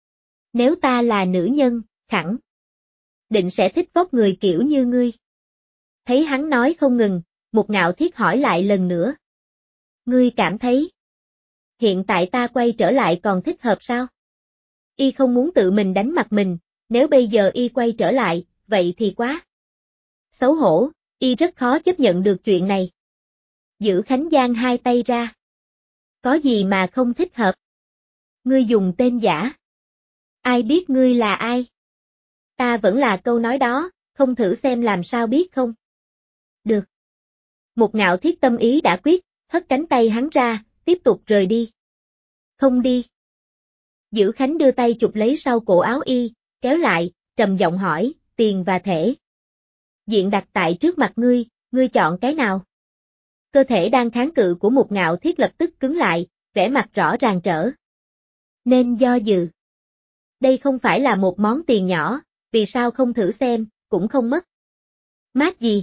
Nếu ta là nữ nhân, khẳng định sẽ thích vóc người kiểu như ngươi. Thấy hắn nói không ngừng, Một Ngạo Thiết hỏi lại lần nữa. Ngươi cảm thấy hiện tại ta quay trở lại còn thích hợp sao? Y không muốn tự mình đánh mặt mình, nếu bây giờ y quay trở lại, vậy thì quá xấu hổ, y rất khó chấp nhận được chuyện này. Dữ Khánh giang 2 tay ra. Có gì mà không thích hợp? Ngươi dùng tên giả. Ai biết ngươi là ai? Ta vẫn là câu nói đó, không thử xem làm sao biết không? Được. Một Ngạo Thiết tâm ý đã quyết, hất cánh tay hắn ra, tiếp tục rời đi. Không đi. Dữ Khánh đưa tay chụp lấy sau cổ áo y, kéo lại, trầm giọng hỏi, tiền và thể diện đặt tại trước mặt ngươi chọn cái nào? Cơ thể đang kháng cự của Một Ngạo Thiết lập tức cứng lại, vẻ mặt rõ ràng trở nên do dự. Đây không phải là một món tiền nhỏ, vì sao không thử xem, cũng không mất mát gì.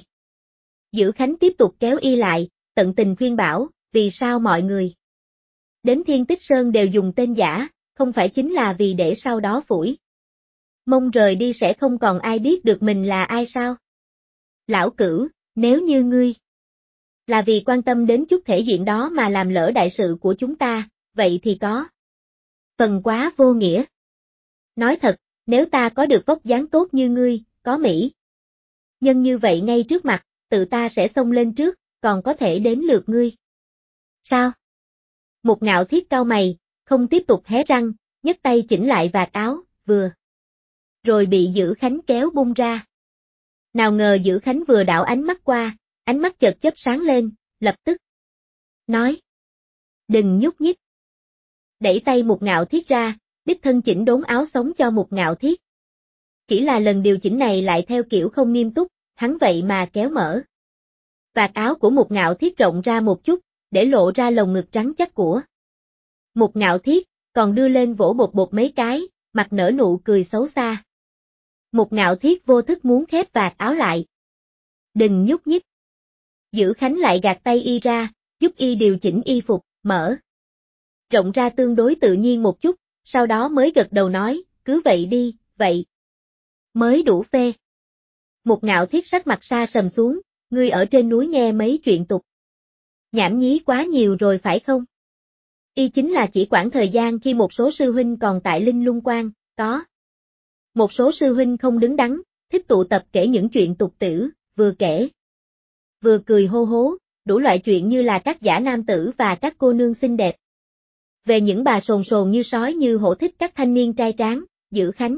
Dữ Khánh tiếp tục kéo y lại, tận tình khuyên bảo, vì sao mọi người đến Thiên Tích Sơn đều dùng tên giả, không phải chính là vì để sau đó phủi mông rời đi sẽ không còn ai biết được mình là ai sao? Lão Cửu, nếu như ngươi là vì quan tâm đến chút thể diện đó mà làm lỡ đại sự của chúng ta, vậy thì có phần quá vô nghĩa. Nói thật, nếu ta có được vóc dáng tốt như ngươi, có Mỹ nhân như vậy ngay trước mặt, tự ta sẽ xông lên trước, còn có thể đến lượt ngươi. Sao? Một Ngạo Thiết cau mày, không tiếp tục hé răng, nhấc tay chỉnh lại vạt áo, vừa rồi bị Dữ Khánh kéo bung ra. Nào ngờ Dữ Khánh vừa đảo ánh mắt qua, ánh mắt chợt chớp sáng lên, lập tức nói. Đừng nhúc nhích. Đẩy tay Một Ngạo Thiết ra, đích thân chỉnh đốn áo sống cho Một Ngạo Thiết. Chỉ là lần điều chỉnh này lại theo kiểu không nghiêm túc, hắn vậy mà kéo mở vạt áo của Một Ngạo Thiết rộng ra một chút, để lộ ra lồng ngực trắng chắc của Một Ngạo Thiết, còn đưa lên vỗ bột bột mấy cái, mặt nở nụ cười xấu xa. Một Ngạo Thiết vô thức muốn khép vạt áo lại. Đừng nhúc nhích. Dữ Khánh lại gạt tay y ra, giúp y điều chỉnh y phục, mở rộng ra tương đối tự nhiên một chút, sau đó mới gật đầu nói, cứ vậy đi, vậy mới đủ phê. Một Ngạo Thiết sắc mặt sa sầm xuống, ngươi ở trên núi nghe mấy chuyện tục nhảm nhí quá nhiều rồi phải không? Y chính là chỉ quản thời gian khi một số sư huynh còn tại Linh Lung Quan, có một số sư huynh không đứng đắn, thích tụ tập kể những chuyện tục tĩu, vừa kể vừa cười hô hố, đủ loại chuyện như là các giả nam tử và các cô nương xinh đẹp Về những bà sồn sồn như sói như hổ thích các thanh niên trai tráng, Dữ Khánh.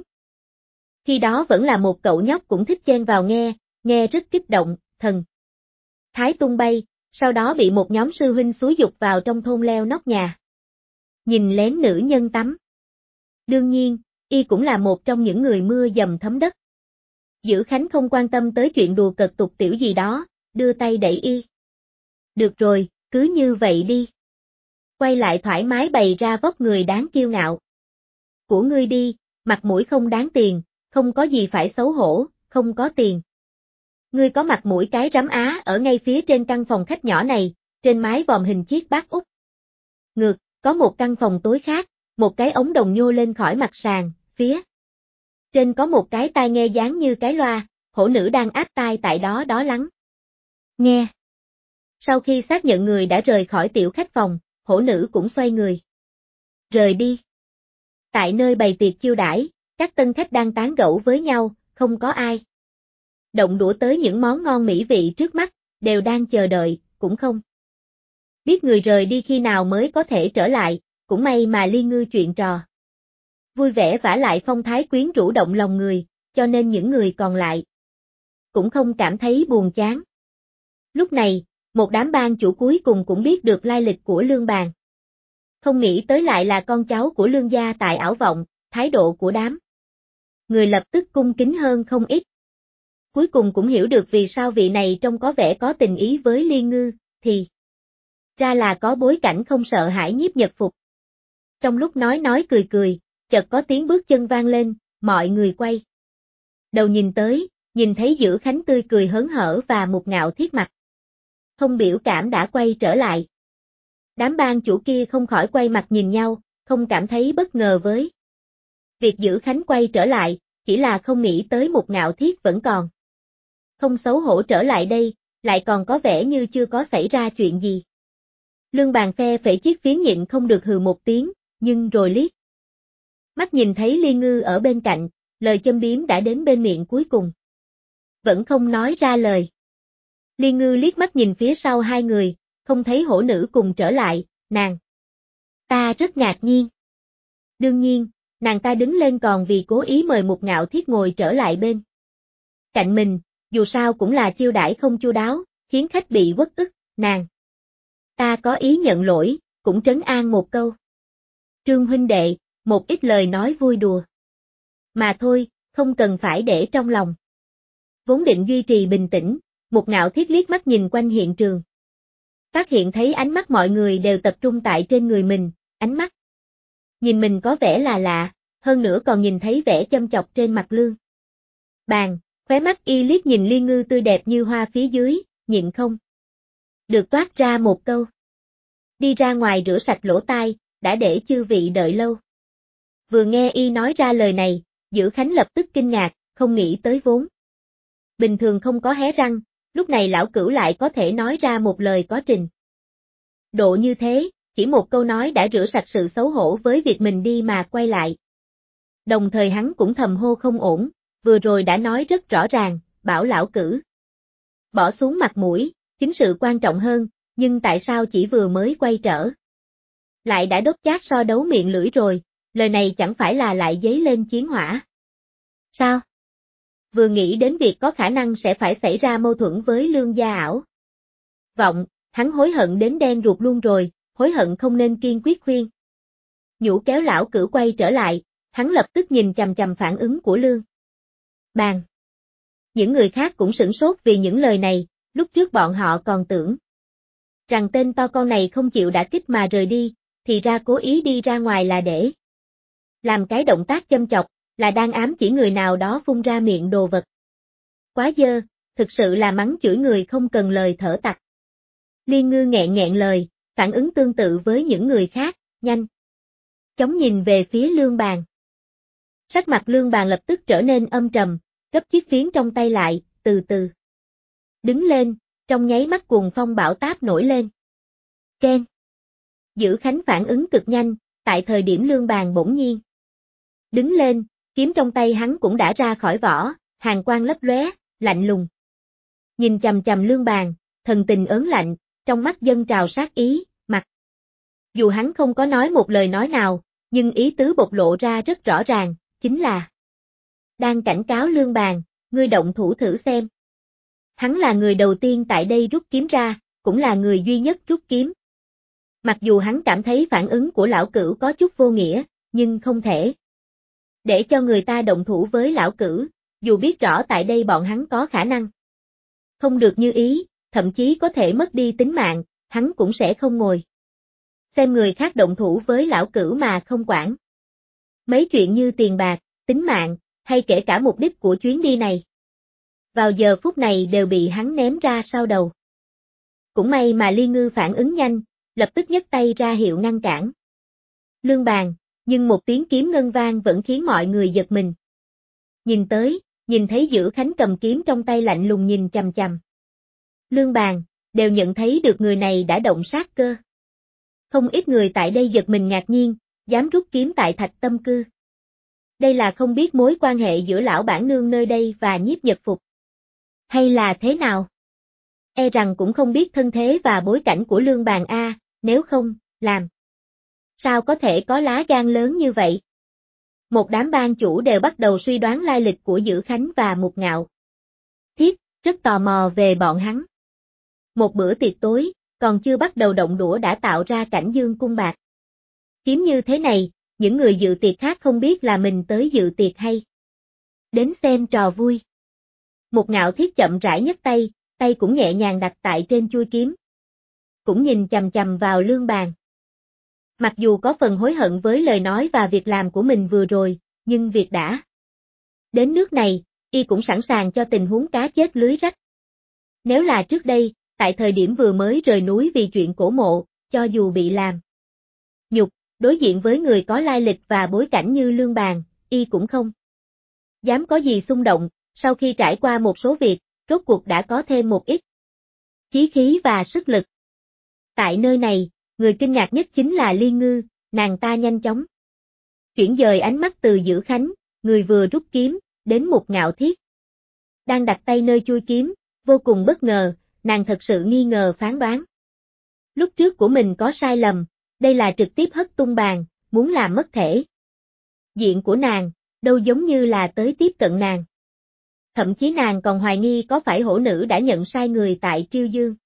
Khi đó vẫn là một cậu nhóc cũng thích chen vào nghe rất kích động, thần thái tung bay, sau đó bị một nhóm sư huynh xúi giục vào trong thôn leo nóc nhà. Nhìn lén nữ nhân tắm. Đương nhiên, y cũng là một trong những người mưa dầm thấm đất. Dữ Khánh không quan tâm tới chuyện đùa cợt tục tiểu gì đó, đưa tay đẩy y. Được rồi, cứ như vậy đi. Quay lại thoải mái bày ra vóc người đáng kiêu ngạo. Của ngươi đi, mặt mũi không đáng tiền, không có gì phải xấu hổ, không có tiền. Ngươi có mặt mũi cái rắm á ở ngay phía trên căn phòng khách nhỏ này, trên mái vòm hình chiếc bát út. Ngược, có một căn phòng tối khác, một cái ống đồng nhô lên khỏi mặt sàn, phía trên có một cái tai nghe dáng như cái loa, hổ nữ đang áp tai tại đó đó lắng. Nghe. Sau khi xác nhận người đã rời khỏi tiểu khách phòng, hổ nữ cũng xoay người. Rời đi. Tại nơi bày tiệc chiêu đãi, các tân khách đang tán gẫu với nhau, không có ai động đũa tới những món ngon mỹ vị trước mắt, đều đang chờ đợi, cũng không biết người rời đi khi nào mới có thể trở lại, cũng may mà Liên Ngư chuyện trò vui vẻ vả lại phong thái quyến rũ động lòng người, cho nên những người còn lại cũng không cảm thấy buồn chán. Lúc này, một đám ban chủ cuối cùng cũng biết được lai lịch của Lương Bàn. Không nghĩ tới lại là con cháu của Lương gia tại Ảo Vọng, thái độ của đám người lập tức cung kính hơn không ít. Cuối cùng cũng hiểu được vì sao vị này trông có vẻ có tình ý với Liên Ngư, thì ra là có bối cảnh không sợ hãi nhiếp nhật phục. Trong lúc nói cười cười, chợt có tiếng bước chân vang lên, mọi người quay đầu nhìn tới, nhìn thấy Dữ Khánh tươi cười hớn hở và Mục Ngạo Thiết mặt không biểu cảm đã quay trở lại. Đám ban chủ kia không khỏi quay mặt nhìn nhau, không cảm thấy bất ngờ với việc Dữ Khánh quay trở lại, chỉ là không nghĩ tới Mục Ngạo Thiết vẫn còn không xấu hổ trở lại đây, lại còn có vẻ như chưa có xảy ra chuyện gì. Lương Bàn phe phẩy chiếc phiến nhịn không được hừ một tiếng, nhưng rồi liếc mắt nhìn thấy Liên Ngư ở bên cạnh, lời châm biếm đã đến bên miệng cuối cùng. Vẫn không nói ra lời. Liên Ngư liếc mắt nhìn phía sau hai người, không thấy hổ nữ cùng trở lại, nàng ta rất ngạc nhiên. Đương nhiên, nàng ta đứng lên còn vì cố ý mời Mục Ngạo Thiết ngồi trở lại bên cạnh mình, dù sao cũng là chiêu đãi không chu đáo, khiến khách bị uất ức, nàng ta có ý nhận lỗi, cũng trấn an một câu. Trương huynh đệ, một ít lời nói vui đùa mà thôi, không cần phải để trong lòng. Vốn định duy trì bình tĩnh, Mục Ngạo Thiết liếc mắt nhìn quanh hiện trường. Phát hiện thấy ánh mắt mọi người đều tập trung tại trên người mình, ánh mắt nhìn mình có vẻ là lạ, hơn nữa còn nhìn thấy vẻ châm chọc trên mặt Lương Bàn, khóe mắt y liếc nhìn Liên Ngư tươi đẹp như hoa phía dưới, nhịn không được toát ra một câu. Đi ra ngoài rửa sạch lỗ tai, đã để chư vị đợi lâu. Vừa nghe y nói ra lời này, Dữ Khánh lập tức kinh ngạc, không nghĩ tới vốn bình thường không có hé răng, lúc này lão cửu lại có thể nói ra một lời có trình độ như thế, chỉ một câu nói đã rửa sạch sự xấu hổ với việc mình đi mà quay lại. Đồng thời hắn cũng thầm hô không ổn, vừa rồi đã nói rất rõ ràng, bảo lão cửu bỏ xuống mặt mũi, chính sự quan trọng hơn, nhưng tại sao chỉ vừa mới quay trở lại đã đốt chát so đấu miệng lưỡi rồi, lời này chẳng phải là lại dấy lên chiến hỏa. Sao? Vừa nghĩ đến việc có khả năng sẽ phải xảy ra mâu thuẫn với Lương gia Ảo Vọng, hắn hối hận đến đen ruột luôn rồi, hối hận không nên kiên quyết khuyên nhủ kéo lão cửu quay trở lại, hắn lập tức nhìn chằm chằm phản ứng của Lương Bàn. Những người khác cũng sửng sốt vì những lời này, lúc trước bọn họ còn tưởng rằng tên to con này không chịu đả kích mà rời đi, thì ra cố ý đi ra ngoài là để làm cái động tác châm chọc, là đang ám chỉ người nào đó phun ra miệng đồ vật. Quá dơ, thực sự là mắng chửi người không cần lời thở tặc. Liên Ngư nghẹn lời, phản ứng tương tự với những người khác, nhanh chóng nhìn về phía Lương Bàn. Sắc mặt Lương Bàn lập tức trở nên âm trầm, gấp chiếc phiến trong tay lại, từ từ đứng lên, trong nháy mắt cuồng phong bão táp nổi lên. Ken. Dữ Khánh phản ứng cực nhanh, tại thời điểm Lương Bàn bỗng nhiên đứng lên, kiếm trong tay hắn cũng đã ra khỏi vỏ, hàn quang lấp lóe, lạnh lùng nhìn chằm chằm Lương Bàn, thần tình ớn lạnh, trong mắt dâng trào sát ý, mặt Dù hắn không có nói một lời nói nào, nhưng ý tứ bộc lộ ra rất rõ ràng, chính là đang cảnh cáo Lương Bàn, ngươi động thủ thử xem. Hắn là người đầu tiên tại đây rút kiếm ra, cũng là người duy nhất rút kiếm. Mặc dù hắn cảm thấy phản ứng của lão cửu có chút vô nghĩa, nhưng không thể để cho người ta động thủ với lão cửu, dù biết rõ tại đây bọn hắn có khả năng không được như ý, thậm chí có thể mất đi tính mạng, hắn cũng sẽ không ngồi xem người khác động thủ với lão cửu mà không quản. Mấy chuyện như tiền bạc, tính mạng, hay kể cả mục đích của chuyến đi này, vào giờ phút này đều bị hắn ném ra sau đầu. Cũng may mà Liên Ngư phản ứng nhanh, lập tức nhấc tay ra hiệu ngăn cản. Lương Bàn, nhưng một tiếng kiếm ngân vang vẫn khiến mọi người giật mình. Nhìn tới, nhìn thấy Dữ Khánh cầm kiếm trong tay lạnh lùng nhìn chằm chằm. Lương Bàn, đều nhận thấy được người này đã động sát cơ. Không ít người tại đây giật mình ngạc nhiên, dám rút kiếm tại Thạch Tâm Cư. Đây là không biết mối quan hệ giữa lão bản nương nơi đây và Nhiếp Nhật Phục. Hay là thế nào? E rằng cũng không biết thân thế và bối cảnh của Lương Bàn A, nếu không, làm sao có thể có lá gan lớn như vậy? Một đám ban chủ đều bắt đầu suy đoán lai lịch của Dữ Khánh và Mục Ngạo. Thiết, rất tò mò về bọn hắn. Một bữa tiệc tối, còn chưa bắt đầu động đũa đã tạo ra cảnh dương cung bạc. Kiếm như thế này, những người dự tiệc khác không biết là mình tới dự tiệc hay đến xem trò vui. Mục Ngạo Thiết chậm rãi nhấc tay, tay cũng nhẹ nhàng đặt tại trên chuôi kiếm. Cũng nhìn chằm chằm vào Lương Bàn. Mặc dù có phần hối hận với lời nói và việc làm của mình vừa rồi, nhưng việc đã đến nước này, y cũng sẵn sàng cho tình huống cá chết lưới rách. Nếu là trước đây, tại thời điểm vừa mới rời núi vì chuyện cổ mộ, cho dù bị làm nhục, đối diện với người có lai lịch và bối cảnh như Lương Bàn, y cũng không dám có gì xung động, sau khi trải qua một số việc, rốt cuộc đã có thêm một ít chí khí và sức lực. Tại nơi này, người kinh ngạc nhất chính là Liên Ngư, nàng ta nhanh chóng chuyển dời ánh mắt từ Dữ Khánh, người vừa rút kiếm, đến Mục Ngạo Thiết. Đang đặt tay nơi chui kiếm, vô cùng bất ngờ, nàng thật sự nghi ngờ phán đoán. Lúc trước của mình có sai lầm, đây là trực tiếp hất tung bàn, muốn làm mất thể diện của nàng, đâu giống như là tới tiếp cận nàng. Thậm chí nàng còn hoài nghi có phải hổ nữ đã nhận sai người tại Triêu Dương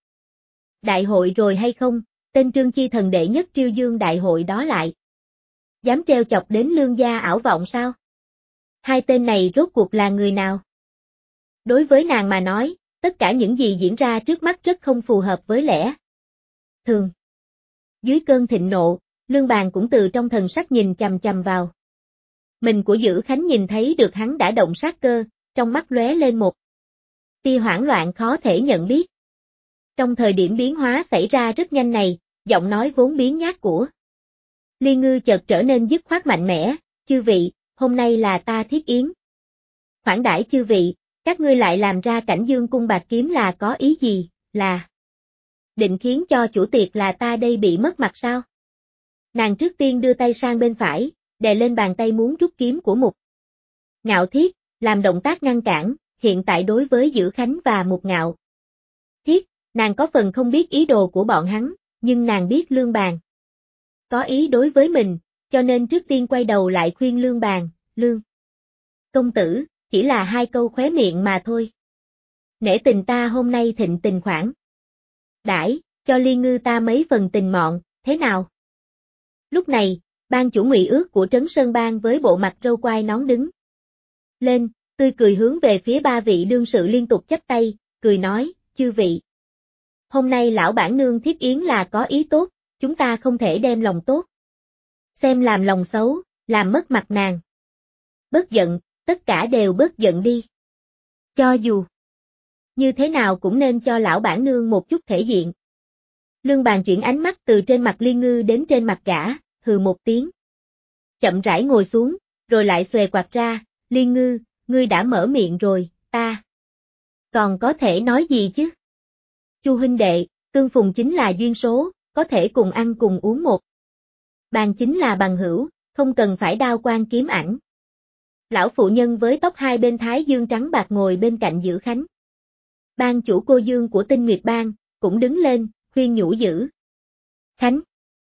Đại hội rồi hay không, tên Trương Chi thần đệ nhất Triêu Dương Đại hội đó lại dám treo chọc đến Lương gia ảo vọng sao? Hai tên này rốt cuộc là người nào? Đối với nàng mà nói, tất cả những gì diễn ra trước mắt rất không phù hợp với lẽ thường. Dưới cơn thịnh nộ, Lương Bàn cũng từ trong thần sắc nhìn chằm chằm vào. Mình của Dữ Khánh nhìn thấy được hắn đã động sát cơ, trong mắt lóe lên một tia hoảng loạn khó thể nhận biết. Trong thời điểm biến hóa xảy ra rất nhanh này, giọng nói vốn biến nhát của Liên Ngư chợt trở nên dứt khoát mạnh mẽ, chư vị, hôm nay là ta thiết yến. Khoản đãi chư vị, các ngươi lại làm ra cảnh dương cung bạc kiếm là có ý gì, là định khiến cho chủ tiệc là ta đây bị mất mặt sao? Nàng trước tiên đưa tay sang bên phải, đè lên bàn tay muốn rút kiếm của Mục Ngạo Thiết, làm động tác ngăn cản, hiện tại đối với Dữ Khánh và Mục Ngạo Thiết, nàng có phần không biết ý đồ của bọn hắn, nhưng nàng biết Lương Bàn có ý đối với mình, cho nên trước tiên quay đầu lại khuyên Lương Bàn, Lương công tử, chỉ là hai câu khóe miệng mà thôi. Nể tình ta hôm nay thịnh tình khoản đãi, cho Liên Ngư ta mấy phần tình mọn, thế nào? Lúc này, ban chủ Ngụy Ước của Trấn Sơn Bang với bộ mặt râu quai nón đứng lên, tươi cười hướng về phía ba vị đương sự liên tục chắp tay, cười nói, chư vị. Hôm nay lão bản nương thiết yến là có ý tốt, chúng ta không thể đem lòng tốt xem làm lòng xấu, làm mất mặt nàng. Bớt giận, tất cả đều bớt giận đi. Cho dù như thế nào cũng nên cho lão bản nương một chút thể diện. Lương Bàn chuyển ánh mắt từ trên mặt Liên Ngư đến trên mặt gã, hừ một tiếng. Chậm rãi ngồi xuống, rồi lại xuề quạt ra, Liên Ngư, ngươi đã mở miệng rồi, ta còn có thể nói gì chứ? Chu huynh đệ, tương phùng chính là duyên số, có thể cùng ăn cùng uống một bàn chính là bằng hữu, không cần phải đao quan kiếm ảnh. Lão phụ nhân với tóc hai bên thái dương trắng bạc ngồi bên cạnh Dữ Khánh. Ban chủ cô Dương của Tinh Nguyệt Bang, cũng đứng lên, khuyên nhủ Dữ Khánh.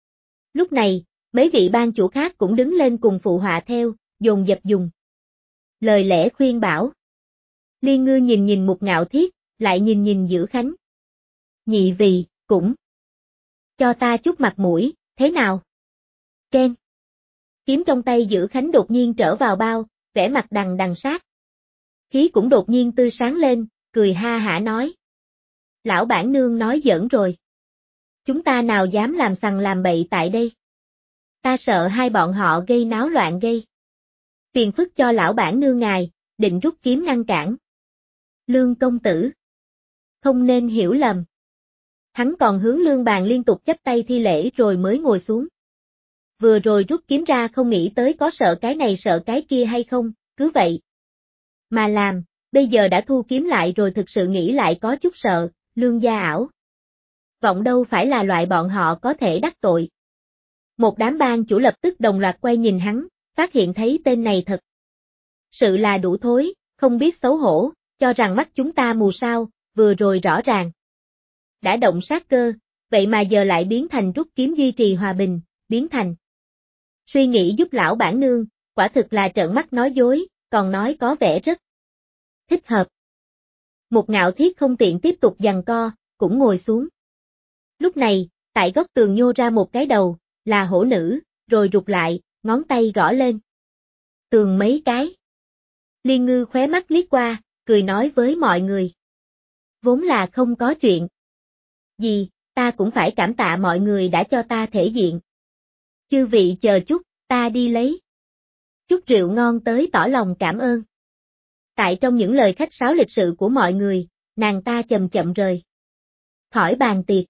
Lúc này, mấy vị ban chủ khác cũng đứng lên cùng phụ họa theo, dồn dập dùng lời lẽ khuyên bảo. Liên Ngư nhìn nhìn Mục Ngạo Thiết, lại nhìn nhìn Dữ Khánh. Nhị vị, cũng cho ta chút mặt mũi, thế nào? Keng. Kiếm trong tay Dữ Khánh đột nhiên trở vào bao, vẻ mặt đằng đằng sát. Khí cũng đột nhiên tươi sáng lên, cười ha hả nói. Lão bản nương nói giỡn rồi. Chúng ta nào dám làm sằng làm bậy tại đây? Ta sợ hai bọn họ gây náo loạn gây phiền phức cho lão bản nương ngài, định rút kiếm ngăn cản. Lương công tử. Không nên hiểu lầm. Hắn còn hướng Lương Bàn liên tục chắp tay thi lễ rồi mới ngồi xuống. Vừa rồi rút kiếm ra không nghĩ tới có sợ cái này sợ cái kia hay không, cứ vậy mà làm, bây giờ đã thu kiếm lại rồi thực sự nghĩ lại có chút sợ, Lương gia ảo. Vọng đâu phải là loại bọn họ có thể đắc tội. Một đám ban chủ lập tức đồng loạt quay nhìn hắn, phát hiện thấy tên này thật sự là đủ thối, không biết xấu hổ, cho rằng mắt chúng ta mù sao, vừa rồi rõ ràng đã động sát cơ, vậy mà giờ lại biến thành rút kiếm duy trì hòa bình, biến thành suy nghĩ giúp lão bản nương, quả thực là trợn mắt nói dối, còn nói có vẻ rất thích hợp. Một Ngạo Thiết không tiện tiếp tục giằng co, cũng ngồi xuống. Lúc này, tại góc tường nhô ra một cái đầu, là hổ nữ, rồi rụt lại, ngón tay gõ lên tường mấy cái. Liên Ngư khóe mắt liếc qua, cười nói với mọi người. Vốn là không có chuyện gì, ta cũng phải cảm tạ mọi người đã cho ta thể diện. Chư vị chờ chút, ta đi lấy chút rượu ngon tới tỏ lòng cảm ơn. Tại trong những lời khách sáo lịch sự của mọi người, nàng ta chậm chậm rời khỏi bàn tiệc.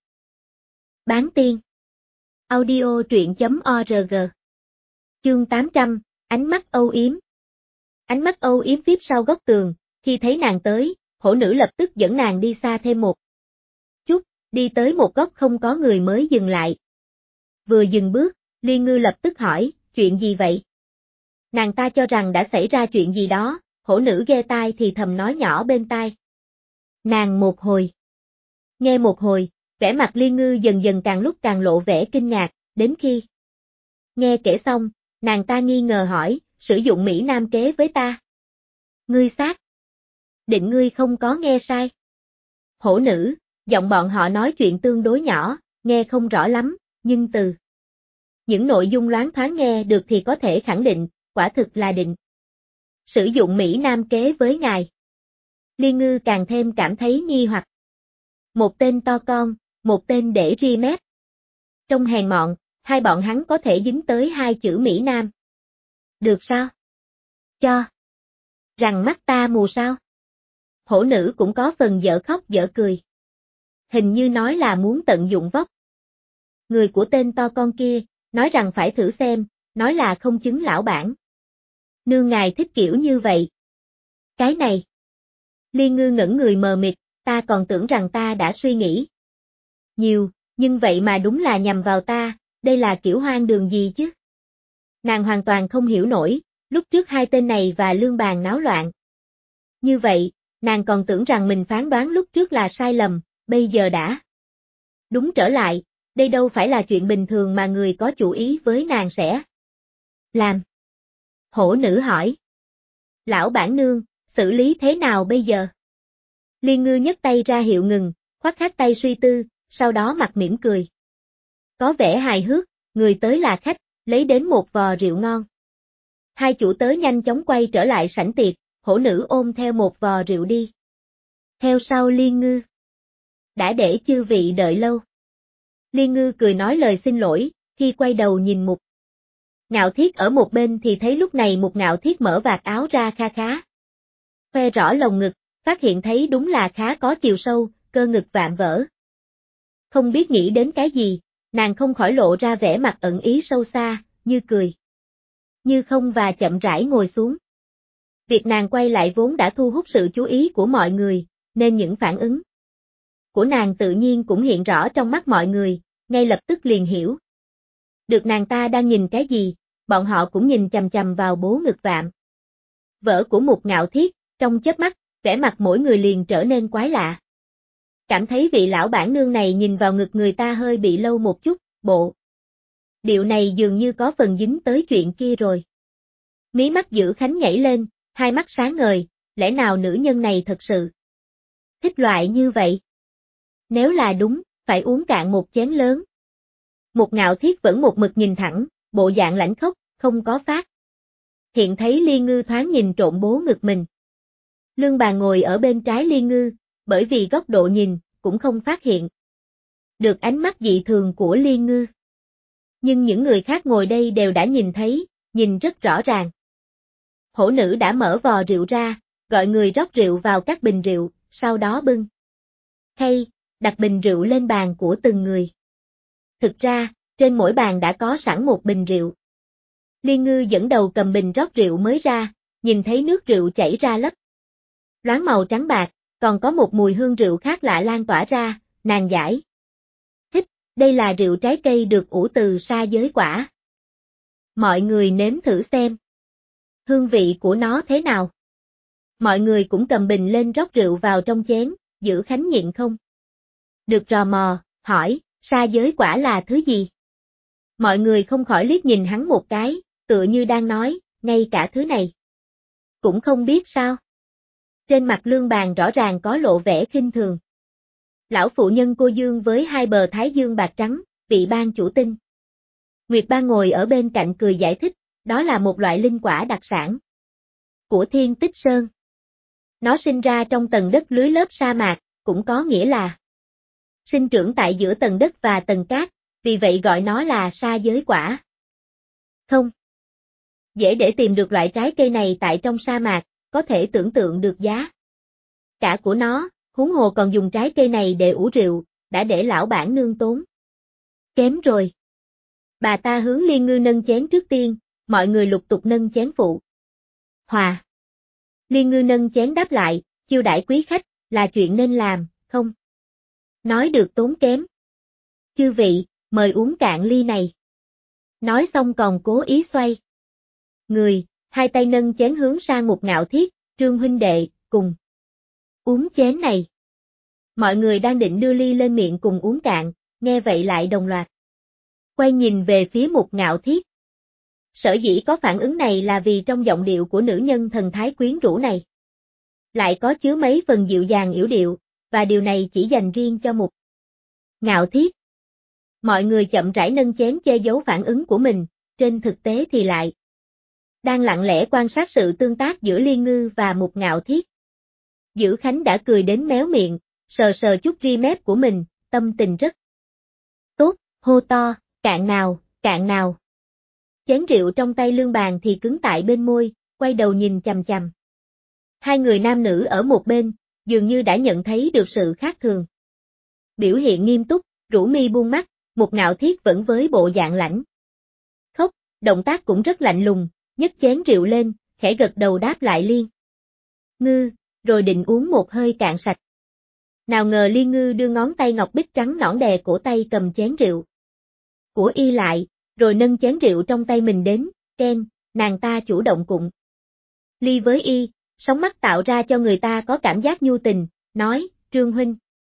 Bán tiên. Audio truyện.org. Chương 800, ánh mắt âu yếm. Ánh mắt âu yếm phía sau góc tường, khi thấy nàng tới, hổ nữ lập tức dẫn nàng đi xa thêm một chút, đi tới một góc không có người mới dừng lại. Vừa dừng bước, Liên Ngư lập tức hỏi, chuyện gì vậy? Nàng ta cho rằng đã xảy ra chuyện gì đó, hổ nữ ghé tai thì thầm nói nhỏ bên tai. Nàng một hồi. Nghe một hồi, vẻ mặt Liên Ngư dần dần càng lúc càng lộ vẻ kinh ngạc, đến khi nghe kể xong, nàng ta nghi ngờ hỏi, sử dụng Mỹ Nam kế với ta. Ngươi xác định ngươi không có nghe sai. Hổ nữ, giọng bọn họ nói chuyện tương đối nhỏ, nghe không rõ lắm, nhưng từ những nội dung loáng thoáng nghe được thì có thể khẳng định, quả thực là định sử dụng Mỹ Nam kế với ngài. Liên Ngư càng thêm cảm thấy nghi hoặc. Một tên to con, một tên để ri mép. Trong hèn mọn, hai bọn hắn có thể dính tới hai chữ Mỹ Nam. Được sao? Cho rằng mắt ta mù sao? Hổ nữ cũng có phần dở khóc dở cười. Hình như nói là muốn tận dụng vóc người của tên to con kia, nói rằng phải thử xem, nói là không chứng lão bản. Nương ngài thích kiểu như vậy. Cái này. Liên Ngư ngẩn người mờ mịt, ta còn tưởng rằng ta đã suy nghĩ nhiều, nhưng vậy mà đúng là nhằm vào ta, đây là kiểu hoang đường gì chứ? Nàng hoàn toàn không hiểu nổi, lúc trước hai tên này và Lương Bàn náo loạn. Như vậy, nàng còn tưởng rằng mình phán đoán lúc trước là sai lầm, bây giờ đã đúng trở lại, đây đâu phải là chuyện bình thường mà người có chủ ý với nàng sẽ làm. Hổ nữ hỏi. Lão bản nương, xử lý thế nào bây giờ? Liên Ngư nhấc tay ra hiệu ngừng, khoát khát tay suy tư, sau đó mặt mỉm cười. Có vẻ hài hước, người tới là khách, lấy đến một vò rượu ngon. Hai chủ tớ nhanh chóng quay trở lại sảnh tiệc, hổ nữ ôm theo một vò rượu đi. Theo sau Liên Ngư. Đã để chư vị đợi lâu. Liên Ngư cười nói lời xin lỗi, khi quay đầu nhìn Mục Ngạo Thiết ở một bên thì thấy lúc này Mục Ngạo Thiết mở vạt áo ra kha khá. Khoe rõ lồng ngực, phát hiện thấy đúng là khá có chiều sâu, cơ ngực vạm vỡ. Không biết nghĩ đến cái gì, nàng không khỏi lộ ra vẻ mặt ẩn ý sâu xa, như cười như không và chậm rãi ngồi xuống. Việc nàng quay lại vốn đã thu hút sự chú ý của mọi người, nên những phản ứng của nàng tự nhiên cũng hiện rõ trong mắt mọi người, ngay lập tức liền hiểu. Được nàng ta đang nhìn cái gì, bọn họ cũng nhìn chằm chằm vào bố ngực vạm vỡ của Mục Ngạo Thiết, trong chớp mắt, vẻ mặt mỗi người liền trở nên quái lạ. Cảm thấy vị lão bản nương này nhìn vào ngực người ta hơi bị lâu một chút, bộ Điệu này dường như có phần dính tới chuyện kia rồi. Mí mắt Dữ Khánh nhảy lên, hai mắt sáng ngời, lẽ nào nữ nhân này thật sự thích loại như vậy? Nếu là đúng, phải uống cạn một chén lớn. Một Ngạo Thiết vẫn một mực nhìn thẳng, bộ dạng lãnh khốc, không có phát. Hiện thấy Liên Ngư thoáng nhìn trộm bố ngực mình. Lương Bàn ngồi ở bên trái Liên Ngư, bởi vì góc độ nhìn, cũng không phát hiện được ánh mắt dị thường của Liên Ngư. Nhưng những người khác ngồi đây đều đã nhìn thấy, nhìn rất rõ ràng. Hổ nữ đã mở vò rượu ra, gọi người rót rượu vào các bình rượu, sau đó bưng khay, đặt bình rượu lên bàn của từng người. Thực ra, trên mỗi bàn đã có sẵn một bình rượu. Liên Ngư dẫn đầu cầm bình rót rượu mới ra, nhìn thấy nước rượu chảy ra lấp loáng màu trắng bạc, còn có một mùi hương rượu khác lạ lan tỏa ra, nàng giải thích, đây là rượu trái cây được ủ từ sa giới quả. Mọi người nếm thử xem. Hương vị của nó thế nào? Mọi người cũng cầm bình lên rót rượu vào trong chén, Dữ Khánh nhịn không được rò mò, hỏi, sa giới quả là thứ gì? Mọi người không khỏi liếc nhìn hắn một cái, tựa như đang nói, ngay cả thứ này cũng không biết sao? Trên mặt Lương Bàn rõ ràng có lộ vẻ khinh thường. Lão phụ nhân cô Dương với hai bờ thái dương bạc trắng, vị ban chủ tinh. Nguyệt Ba ngồi ở bên cạnh cười giải thích, đó là một loại linh quả đặc sản của Thiên Tích Sơn. Nó sinh ra trong tầng đất lưới lớp sa mạc, cũng có nghĩa là sinh trưởng tại giữa tầng đất và tầng cát, vì vậy gọi nó là sa giới quả. Không dễ để tìm được loại trái cây này tại trong sa mạc, có thể tưởng tượng được giá cả của nó, huống hồ còn dùng trái cây này để ủ rượu, đã để lão bản nương tốn kém rồi. Bà ta hướng Liên Ngư nâng chén trước tiên, mọi người lục tục nâng chén phụ hòa. Liên Ngư nâng chén đáp lại, chiêu đãi quý khách, là chuyện nên làm, không nói được tốn kém. Chư vị, mời uống cạn ly này. Nói xong còn cố ý xoay người, hai tay nâng chén hướng sang một Ngạo Thiết, Trương huynh đệ, cùng uống chén này. Mọi người đang định đưa ly lên miệng cùng uống cạn, nghe vậy lại đồng loạt quay nhìn về phía một Ngạo Thiết. Sở dĩ có phản ứng này là vì trong giọng điệu của nữ nhân thần thái quyến rũ này lại có chứa mấy phần dịu dàng yểu điệu, và điều này chỉ dành riêng cho một Ngạo Thiết. Mọi người chậm rãi nâng chén che giấu phản ứng của mình, trên thực tế thì lại đang lặng lẽ quan sát sự tương tác giữa Liên Ngư và một Ngạo Thiết. Dữ Khánh đã cười đến méo miệng, sờ sờ chút ri mép của mình, tâm tình rất tốt, hô to, cạn nào, cạn nào. Chén rượu trong tay Lương Bàn thì cứng tại bên môi, quay đầu nhìn chằm chằm. Hai người nam nữ ở một bên, dường như đã nhận thấy được sự khác thường. Biểu hiện nghiêm túc, rũ mi buông mắt, một Ngạo Thiết vẫn với bộ dạng lãnh khốc, động tác cũng rất lạnh lùng, nhấc chén rượu lên, khẽ gật đầu đáp lại Liên Ngư, rồi định uống một hơi cạn sạch. Nào ngờ Liên Ngư đưa ngón tay ngọc bích trắng nõn đè cổ tay cầm chén rượu của y lại, rồi nâng chén rượu trong tay mình đến, khen, nàng ta chủ động cụng ly với y, sóng mắt tạo ra cho người ta có cảm giác nhu tình, nói, Trương huynh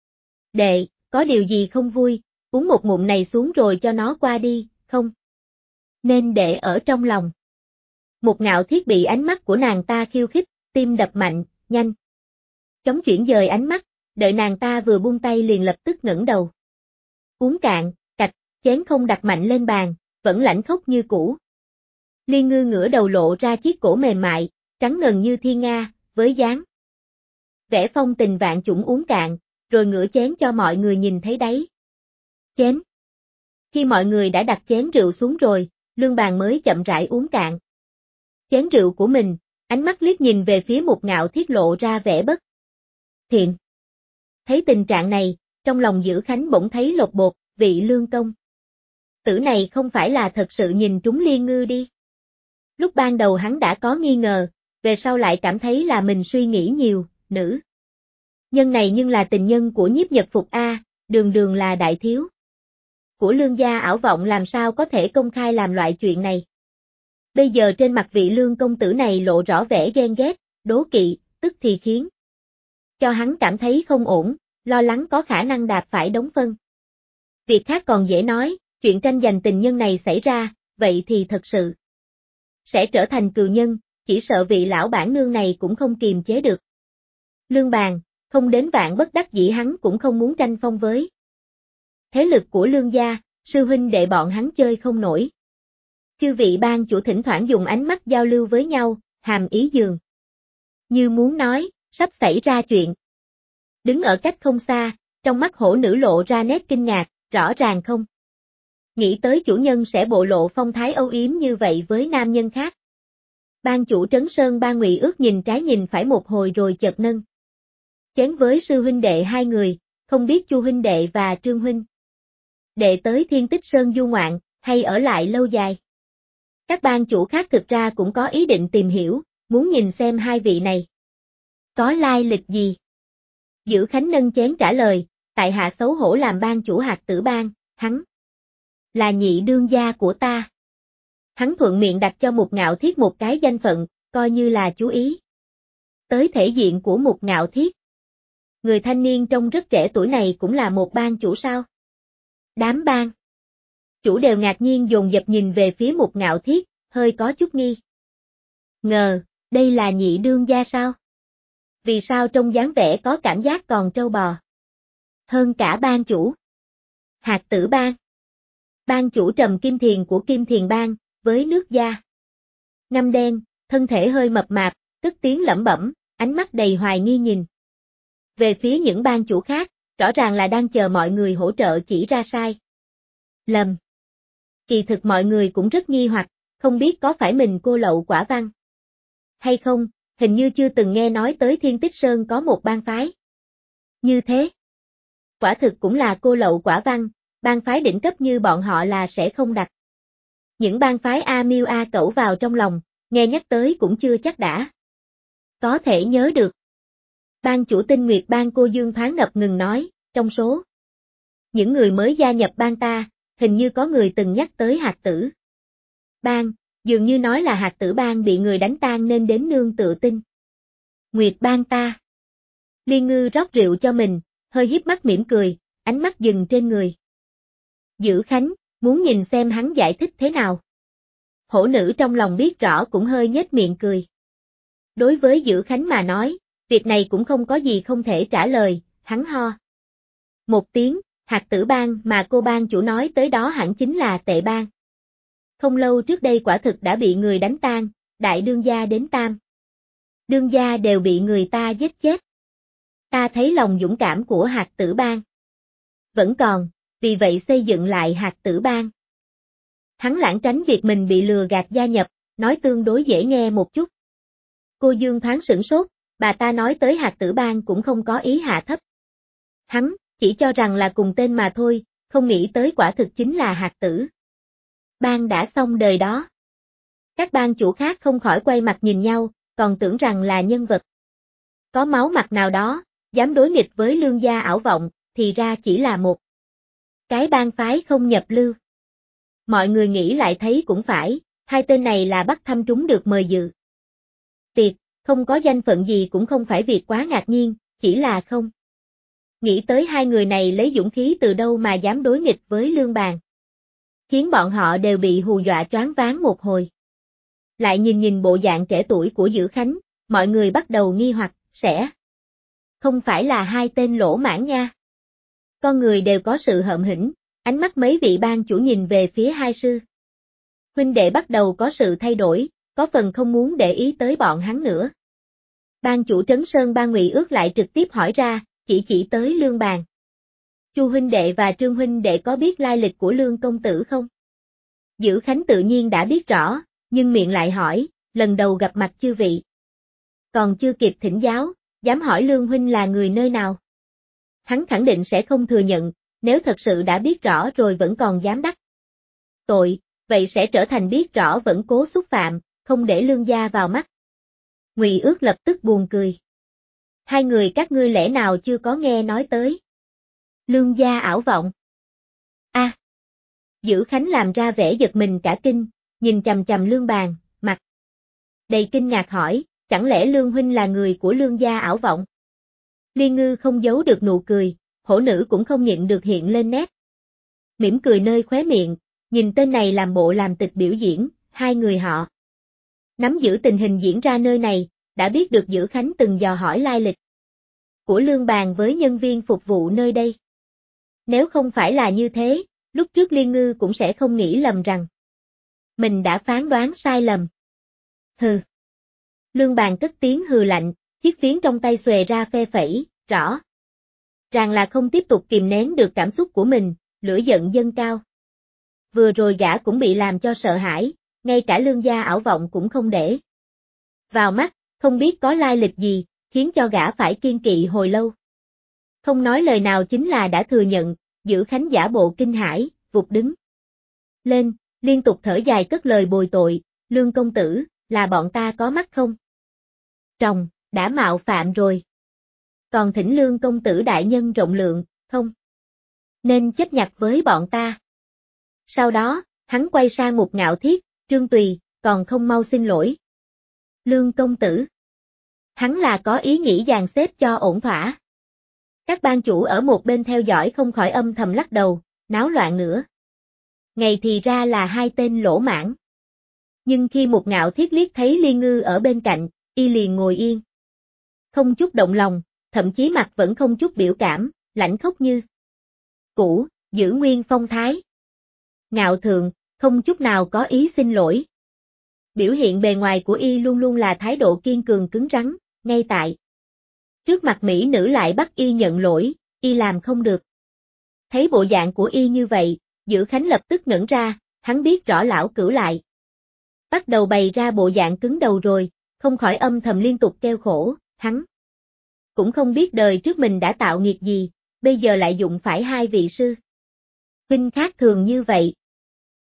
đệ, có điều gì không vui, uống một ngụm này xuống rồi cho nó qua đi, không nên để ở trong lòng. Một Ngạo Thiết bị ánh mắt của nàng ta khiêu khích, tim đập mạnh, nhanh chóng chuyển dời ánh mắt, đợi nàng ta vừa buông tay liền lập tức ngẩng đầu uống cạn, cạch, chén không đặt mạnh lên bàn, vẫn lãnh khốc như cũ. Liên Ngư ngửa đầu lộ ra chiếc cổ mềm mại, trắng ngần như thiên nga, với dáng vẻ phong tình vạn chủng uống cạn, rồi ngửa chén cho mọi người nhìn thấy đáy chén. Khi mọi người đã đặt chén rượu xuống rồi, Lương Bàn mới chậm rãi uống cạn chén rượu của mình, ánh mắt liếc nhìn về phía một Ngạo Thiết lộ ra vẻ bất thiện. Thấy tình trạng này, trong lòng Dữ Khánh bỗng thấy lột bột, vị Lương công tử này không phải là thật sự nhìn trúng Liên Ngư đi. Lúc ban đầu hắn đã có nghi ngờ, về sau lại cảm thấy là mình suy nghĩ nhiều, nữ nhân này nhưng là tình nhân của Nhiếp Nhật Phục a, đường đường là đại thiếu của Lương gia ảo vọng làm sao có thể công khai làm loại chuyện này. Bây giờ trên mặt vị Lương công tử này lộ rõ vẻ ghen ghét, đố kỵ, tức thì khiến cho hắn cảm thấy không ổn, lo lắng có khả năng đạp phải đống phân. Việc khác còn dễ nói, chuyện tranh giành tình nhân này xảy ra, vậy thì thật sự sẽ trở thành cừu nhân, chỉ sợ vị lão bản nương này cũng không kiềm chế được. Lương Bàn, không đến vạn bất đắc dĩ hắn cũng không muốn tranh phong với thế lực của Lương gia, sư huynh đệ bọn hắn chơi không nổi. Chư vị ban chủ thỉnh thoảng dùng ánh mắt giao lưu với nhau, hàm ý dường như muốn nói, sắp xảy ra chuyện. Đứng ở cách không xa, trong mắt hổ nữ lộ ra nét kinh ngạc, rõ ràng không nghĩ tới chủ nhân sẽ bộ lộ phong thái âu yếm như vậy với nam nhân khác. Ban chủ Trấn Sơn Ban Ngụy Ước nhìn trái nhìn phải một hồi rồi chợt nâng chén với sư huynh đệ hai người, không biết Chu huynh đệ và Trương huynh đệ tới Thiên Tích Sơn du ngoạn, hay ở lại lâu dài. Các ban chủ khác thực ra cũng có ý định tìm hiểu, muốn nhìn xem hai vị này có lai lịch gì. Dữ Khánh nâng chén trả lời, tại hạ xấu hổ làm ban chủ Hạt Tử Bang, hắn là nhị đương gia của ta. Hắn thuận miệng đặt cho Mục Ngạo Thiết một cái danh phận, coi như là chú ý tới thể diện của Mục Ngạo Thiết. Người thanh niên trông rất trẻ tuổi này cũng là một ban chủ sao? Đám ban chủ đều ngạc nhiên dồn dập nhìn về phía Mục Ngạo Thiết, hơi có chút nghi ngờ, đây là nhị đương gia sao? Vì sao trong dáng vẻ có cảm giác còn trâu bò hơn cả ban chủ Hạt Tử Bang? Ban chủ Trầm Kim Thiền của Kim Thiền Bang, với nước da ngăm đen, thân thể hơi mập mạp, cất tiếng lẩm bẩm, ánh mắt đầy hoài nghi nhìn về phía những ban chủ khác, rõ ràng là đang chờ mọi người hỗ trợ chỉ ra sai lầm. Kỳ thực mọi người cũng rất nghi hoặc, không biết có phải mình cô lậu quả văn hay không, hình như chưa từng nghe nói tới Thiên Tích Sơn có một bang phái như thế. Quả thực cũng là cô lậu quả văn, bang phái đỉnh cấp như bọn họ là sẽ không đặt những bang phái A Miêu A Cẩu vào trong lòng, nghe nhắc tới cũng chưa chắc đã có thể nhớ được. Ban chủ Tinh Nguyệt Bang cô Dương thoáng ngập ngừng nói, trong số những người mới gia nhập bang ta, hình như có người từng nhắc tới Hạt Tử Bang, dường như nói là Hạt Tử Bang bị người đánh tan nên đến nương tựa Tinh Nguyệt Bang ta. Liên Ngư rót rượu cho mình, hơi híp mắt mỉm cười, ánh mắt dừng trên người Dữ Khánh, muốn nhìn xem hắn giải thích thế nào. Hổ nữ trong lòng biết rõ cũng hơi nhếch miệng cười. Đối với Dữ Khánh mà nói, việc này cũng không có gì không thể trả lời, hắn ho một tiếng, Hạt Tử Bang mà cô ban chủ nói tới đó hẳn chính là Tệ Bang. Không lâu trước đây quả thực đã bị người đánh tan, đại đương gia đến tam đương gia đều bị người ta giết chết. Ta thấy lòng dũng cảm của Hạt Tử Bang vẫn còn, vì vậy xây dựng lại Hạt Tử Bang. Hắn lảng tránh việc mình bị lừa gạt gia nhập, nói tương đối dễ nghe một chút. Cô Dương thoáng sửng sốt, bà ta nói tới Hạt Tử Bang cũng không có ý hạ thấp hắn, chỉ cho rằng là cùng tên mà thôi, không nghĩ tới quả thực chính là Hạt Tử Bang đã xong đời đó. Các ban chủ khác không khỏi quay mặt nhìn nhau, còn tưởng rằng là nhân vật có máu mặt nào đó, dám đối nghịch với Lương gia ảo vọng, thì ra chỉ là một cái bang phái không nhập lưu. Mọi người nghĩ lại thấy cũng phải, hai tên này là bắt thăm trúng được mời dự tiệc, không có danh phận gì cũng không phải việc quá ngạc nhiên, chỉ là không nghĩ tới hai người này lấy dũng khí từ đâu mà dám đối nghịch với Lương Bàn. Khiến bọn họ đều bị hù dọa choáng váng một hồi. Lại nhìn bộ dạng trẻ tuổi của Dữ Khánh, mọi người bắt đầu nghi hoặc, sẽ không phải là hai tên lỗ mãng nha. Con người đều có sự hợm hĩnh, ánh mắt mấy vị ban chủ nhìn về phía hai sư huynh đệ bắt đầu có sự thay đổi, có phần không muốn để ý tới bọn hắn nữa. Ban chủ Trấn Sơn Ban Ngụy Ước lại trực tiếp hỏi ra, chỉ tới Lương Bàn. Chu huynh đệ và Trương huynh đệ có biết lai lịch của Lương công tử không? Dữ Khánh tự nhiên đã biết rõ, nhưng miệng lại hỏi, lần đầu gặp mặt chư vị. Còn chưa kịp thỉnh giáo, dám hỏi Lương huynh là người nơi nào? Hắn khẳng định sẽ không thừa nhận, nếu thật sự đã biết rõ rồi vẫn còn dám đắc tội, vậy sẽ trở thành biết rõ vẫn cố xúc phạm, không để Lương gia vào mắt. Ngụy Ước lập tức buồn cười. Hai người các ngươi lẽ nào chưa có nghe nói tới Lương gia ảo vọng? A. Dữ Khánh làm ra vẻ giật mình cả kinh, nhìn chằm chằm Lương Bàn, mặt đầy kinh ngạc hỏi, chẳng lẽ Lương huynh là người của Lương gia ảo vọng? Liên Ngư không giấu được nụ cười, hổ nữ cũng không nhịn được hiện lên nét mỉm cười nơi khóe miệng, nhìn tên này làm bộ làm tịch biểu diễn, hai người họ. Nắm giữ tình hình diễn ra nơi này, đã biết được Dữ Khánh từng dò hỏi lai lịch của Lương Bàn với nhân viên phục vụ nơi đây. Nếu không phải là như thế, lúc trước Liên Ngư cũng sẽ không nghĩ lầm rằng mình đã phán đoán sai lầm. Hừ. Lương Bàn cất tiếng hừ lạnh, chiếc phiến trong tay xuề ra phe phẩy, rõ ràng là không tiếp tục kìm nén được cảm xúc của mình, lửa giận dâng cao. Vừa rồi gã cũng bị làm cho sợ hãi, ngay cả Lương gia ảo vọng cũng không để vào mắt, không biết có lai lịch gì, khiến cho gã phải kiên kỵ hồi lâu. Không nói lời nào chính là đã thừa nhận, Dữ Khánh giả bộ kinh hãi, vụt đứng lên, liên tục thở dài cất lời bồi tội, Lương công tử, là bọn ta có mắt không? Tròng, đã mạo phạm rồi. Còn thỉnh Lương công tử đại nhân rộng lượng, không nên chấp nhặt với bọn ta. Sau đó, hắn quay sang Mục Ngạo Thiết, Trương Tùy, còn không mau xin lỗi. Lương công tử. Hắn là có ý nghĩ dàn xếp cho ổn thỏa. Các ban chủ ở một bên theo dõi không khỏi âm thầm lắc đầu, náo loạn nữa. Ngày thì ra là hai tên lỗ mãng. Nhưng khi Mục Ngạo Thiết liếc thấy Liên Ngư ở bên cạnh, y liền ngồi yên. Không chút động lòng, thậm chí mặt vẫn không chút biểu cảm, lãnh khốc như cũ, giữ nguyên phong thái. Ngạo thượng, không chút nào có ý xin lỗi. Biểu hiện bề ngoài của y luôn luôn là thái độ kiên cường cứng rắn, ngay tại trước mặt mỹ nữ lại bắt y nhận lỗi, y làm không được. Thấy bộ dạng của y như vậy, Dữ Khánh lập tức ngẩn ra, hắn biết rõ lão cửu lại bắt đầu bày ra bộ dạng cứng đầu rồi, không khỏi âm thầm liên tục kêu khổ, hắn cũng không biết đời trước mình đã tạo nghiệt gì, bây giờ lại dụng phải hai vị sư huynh khác thường như vậy,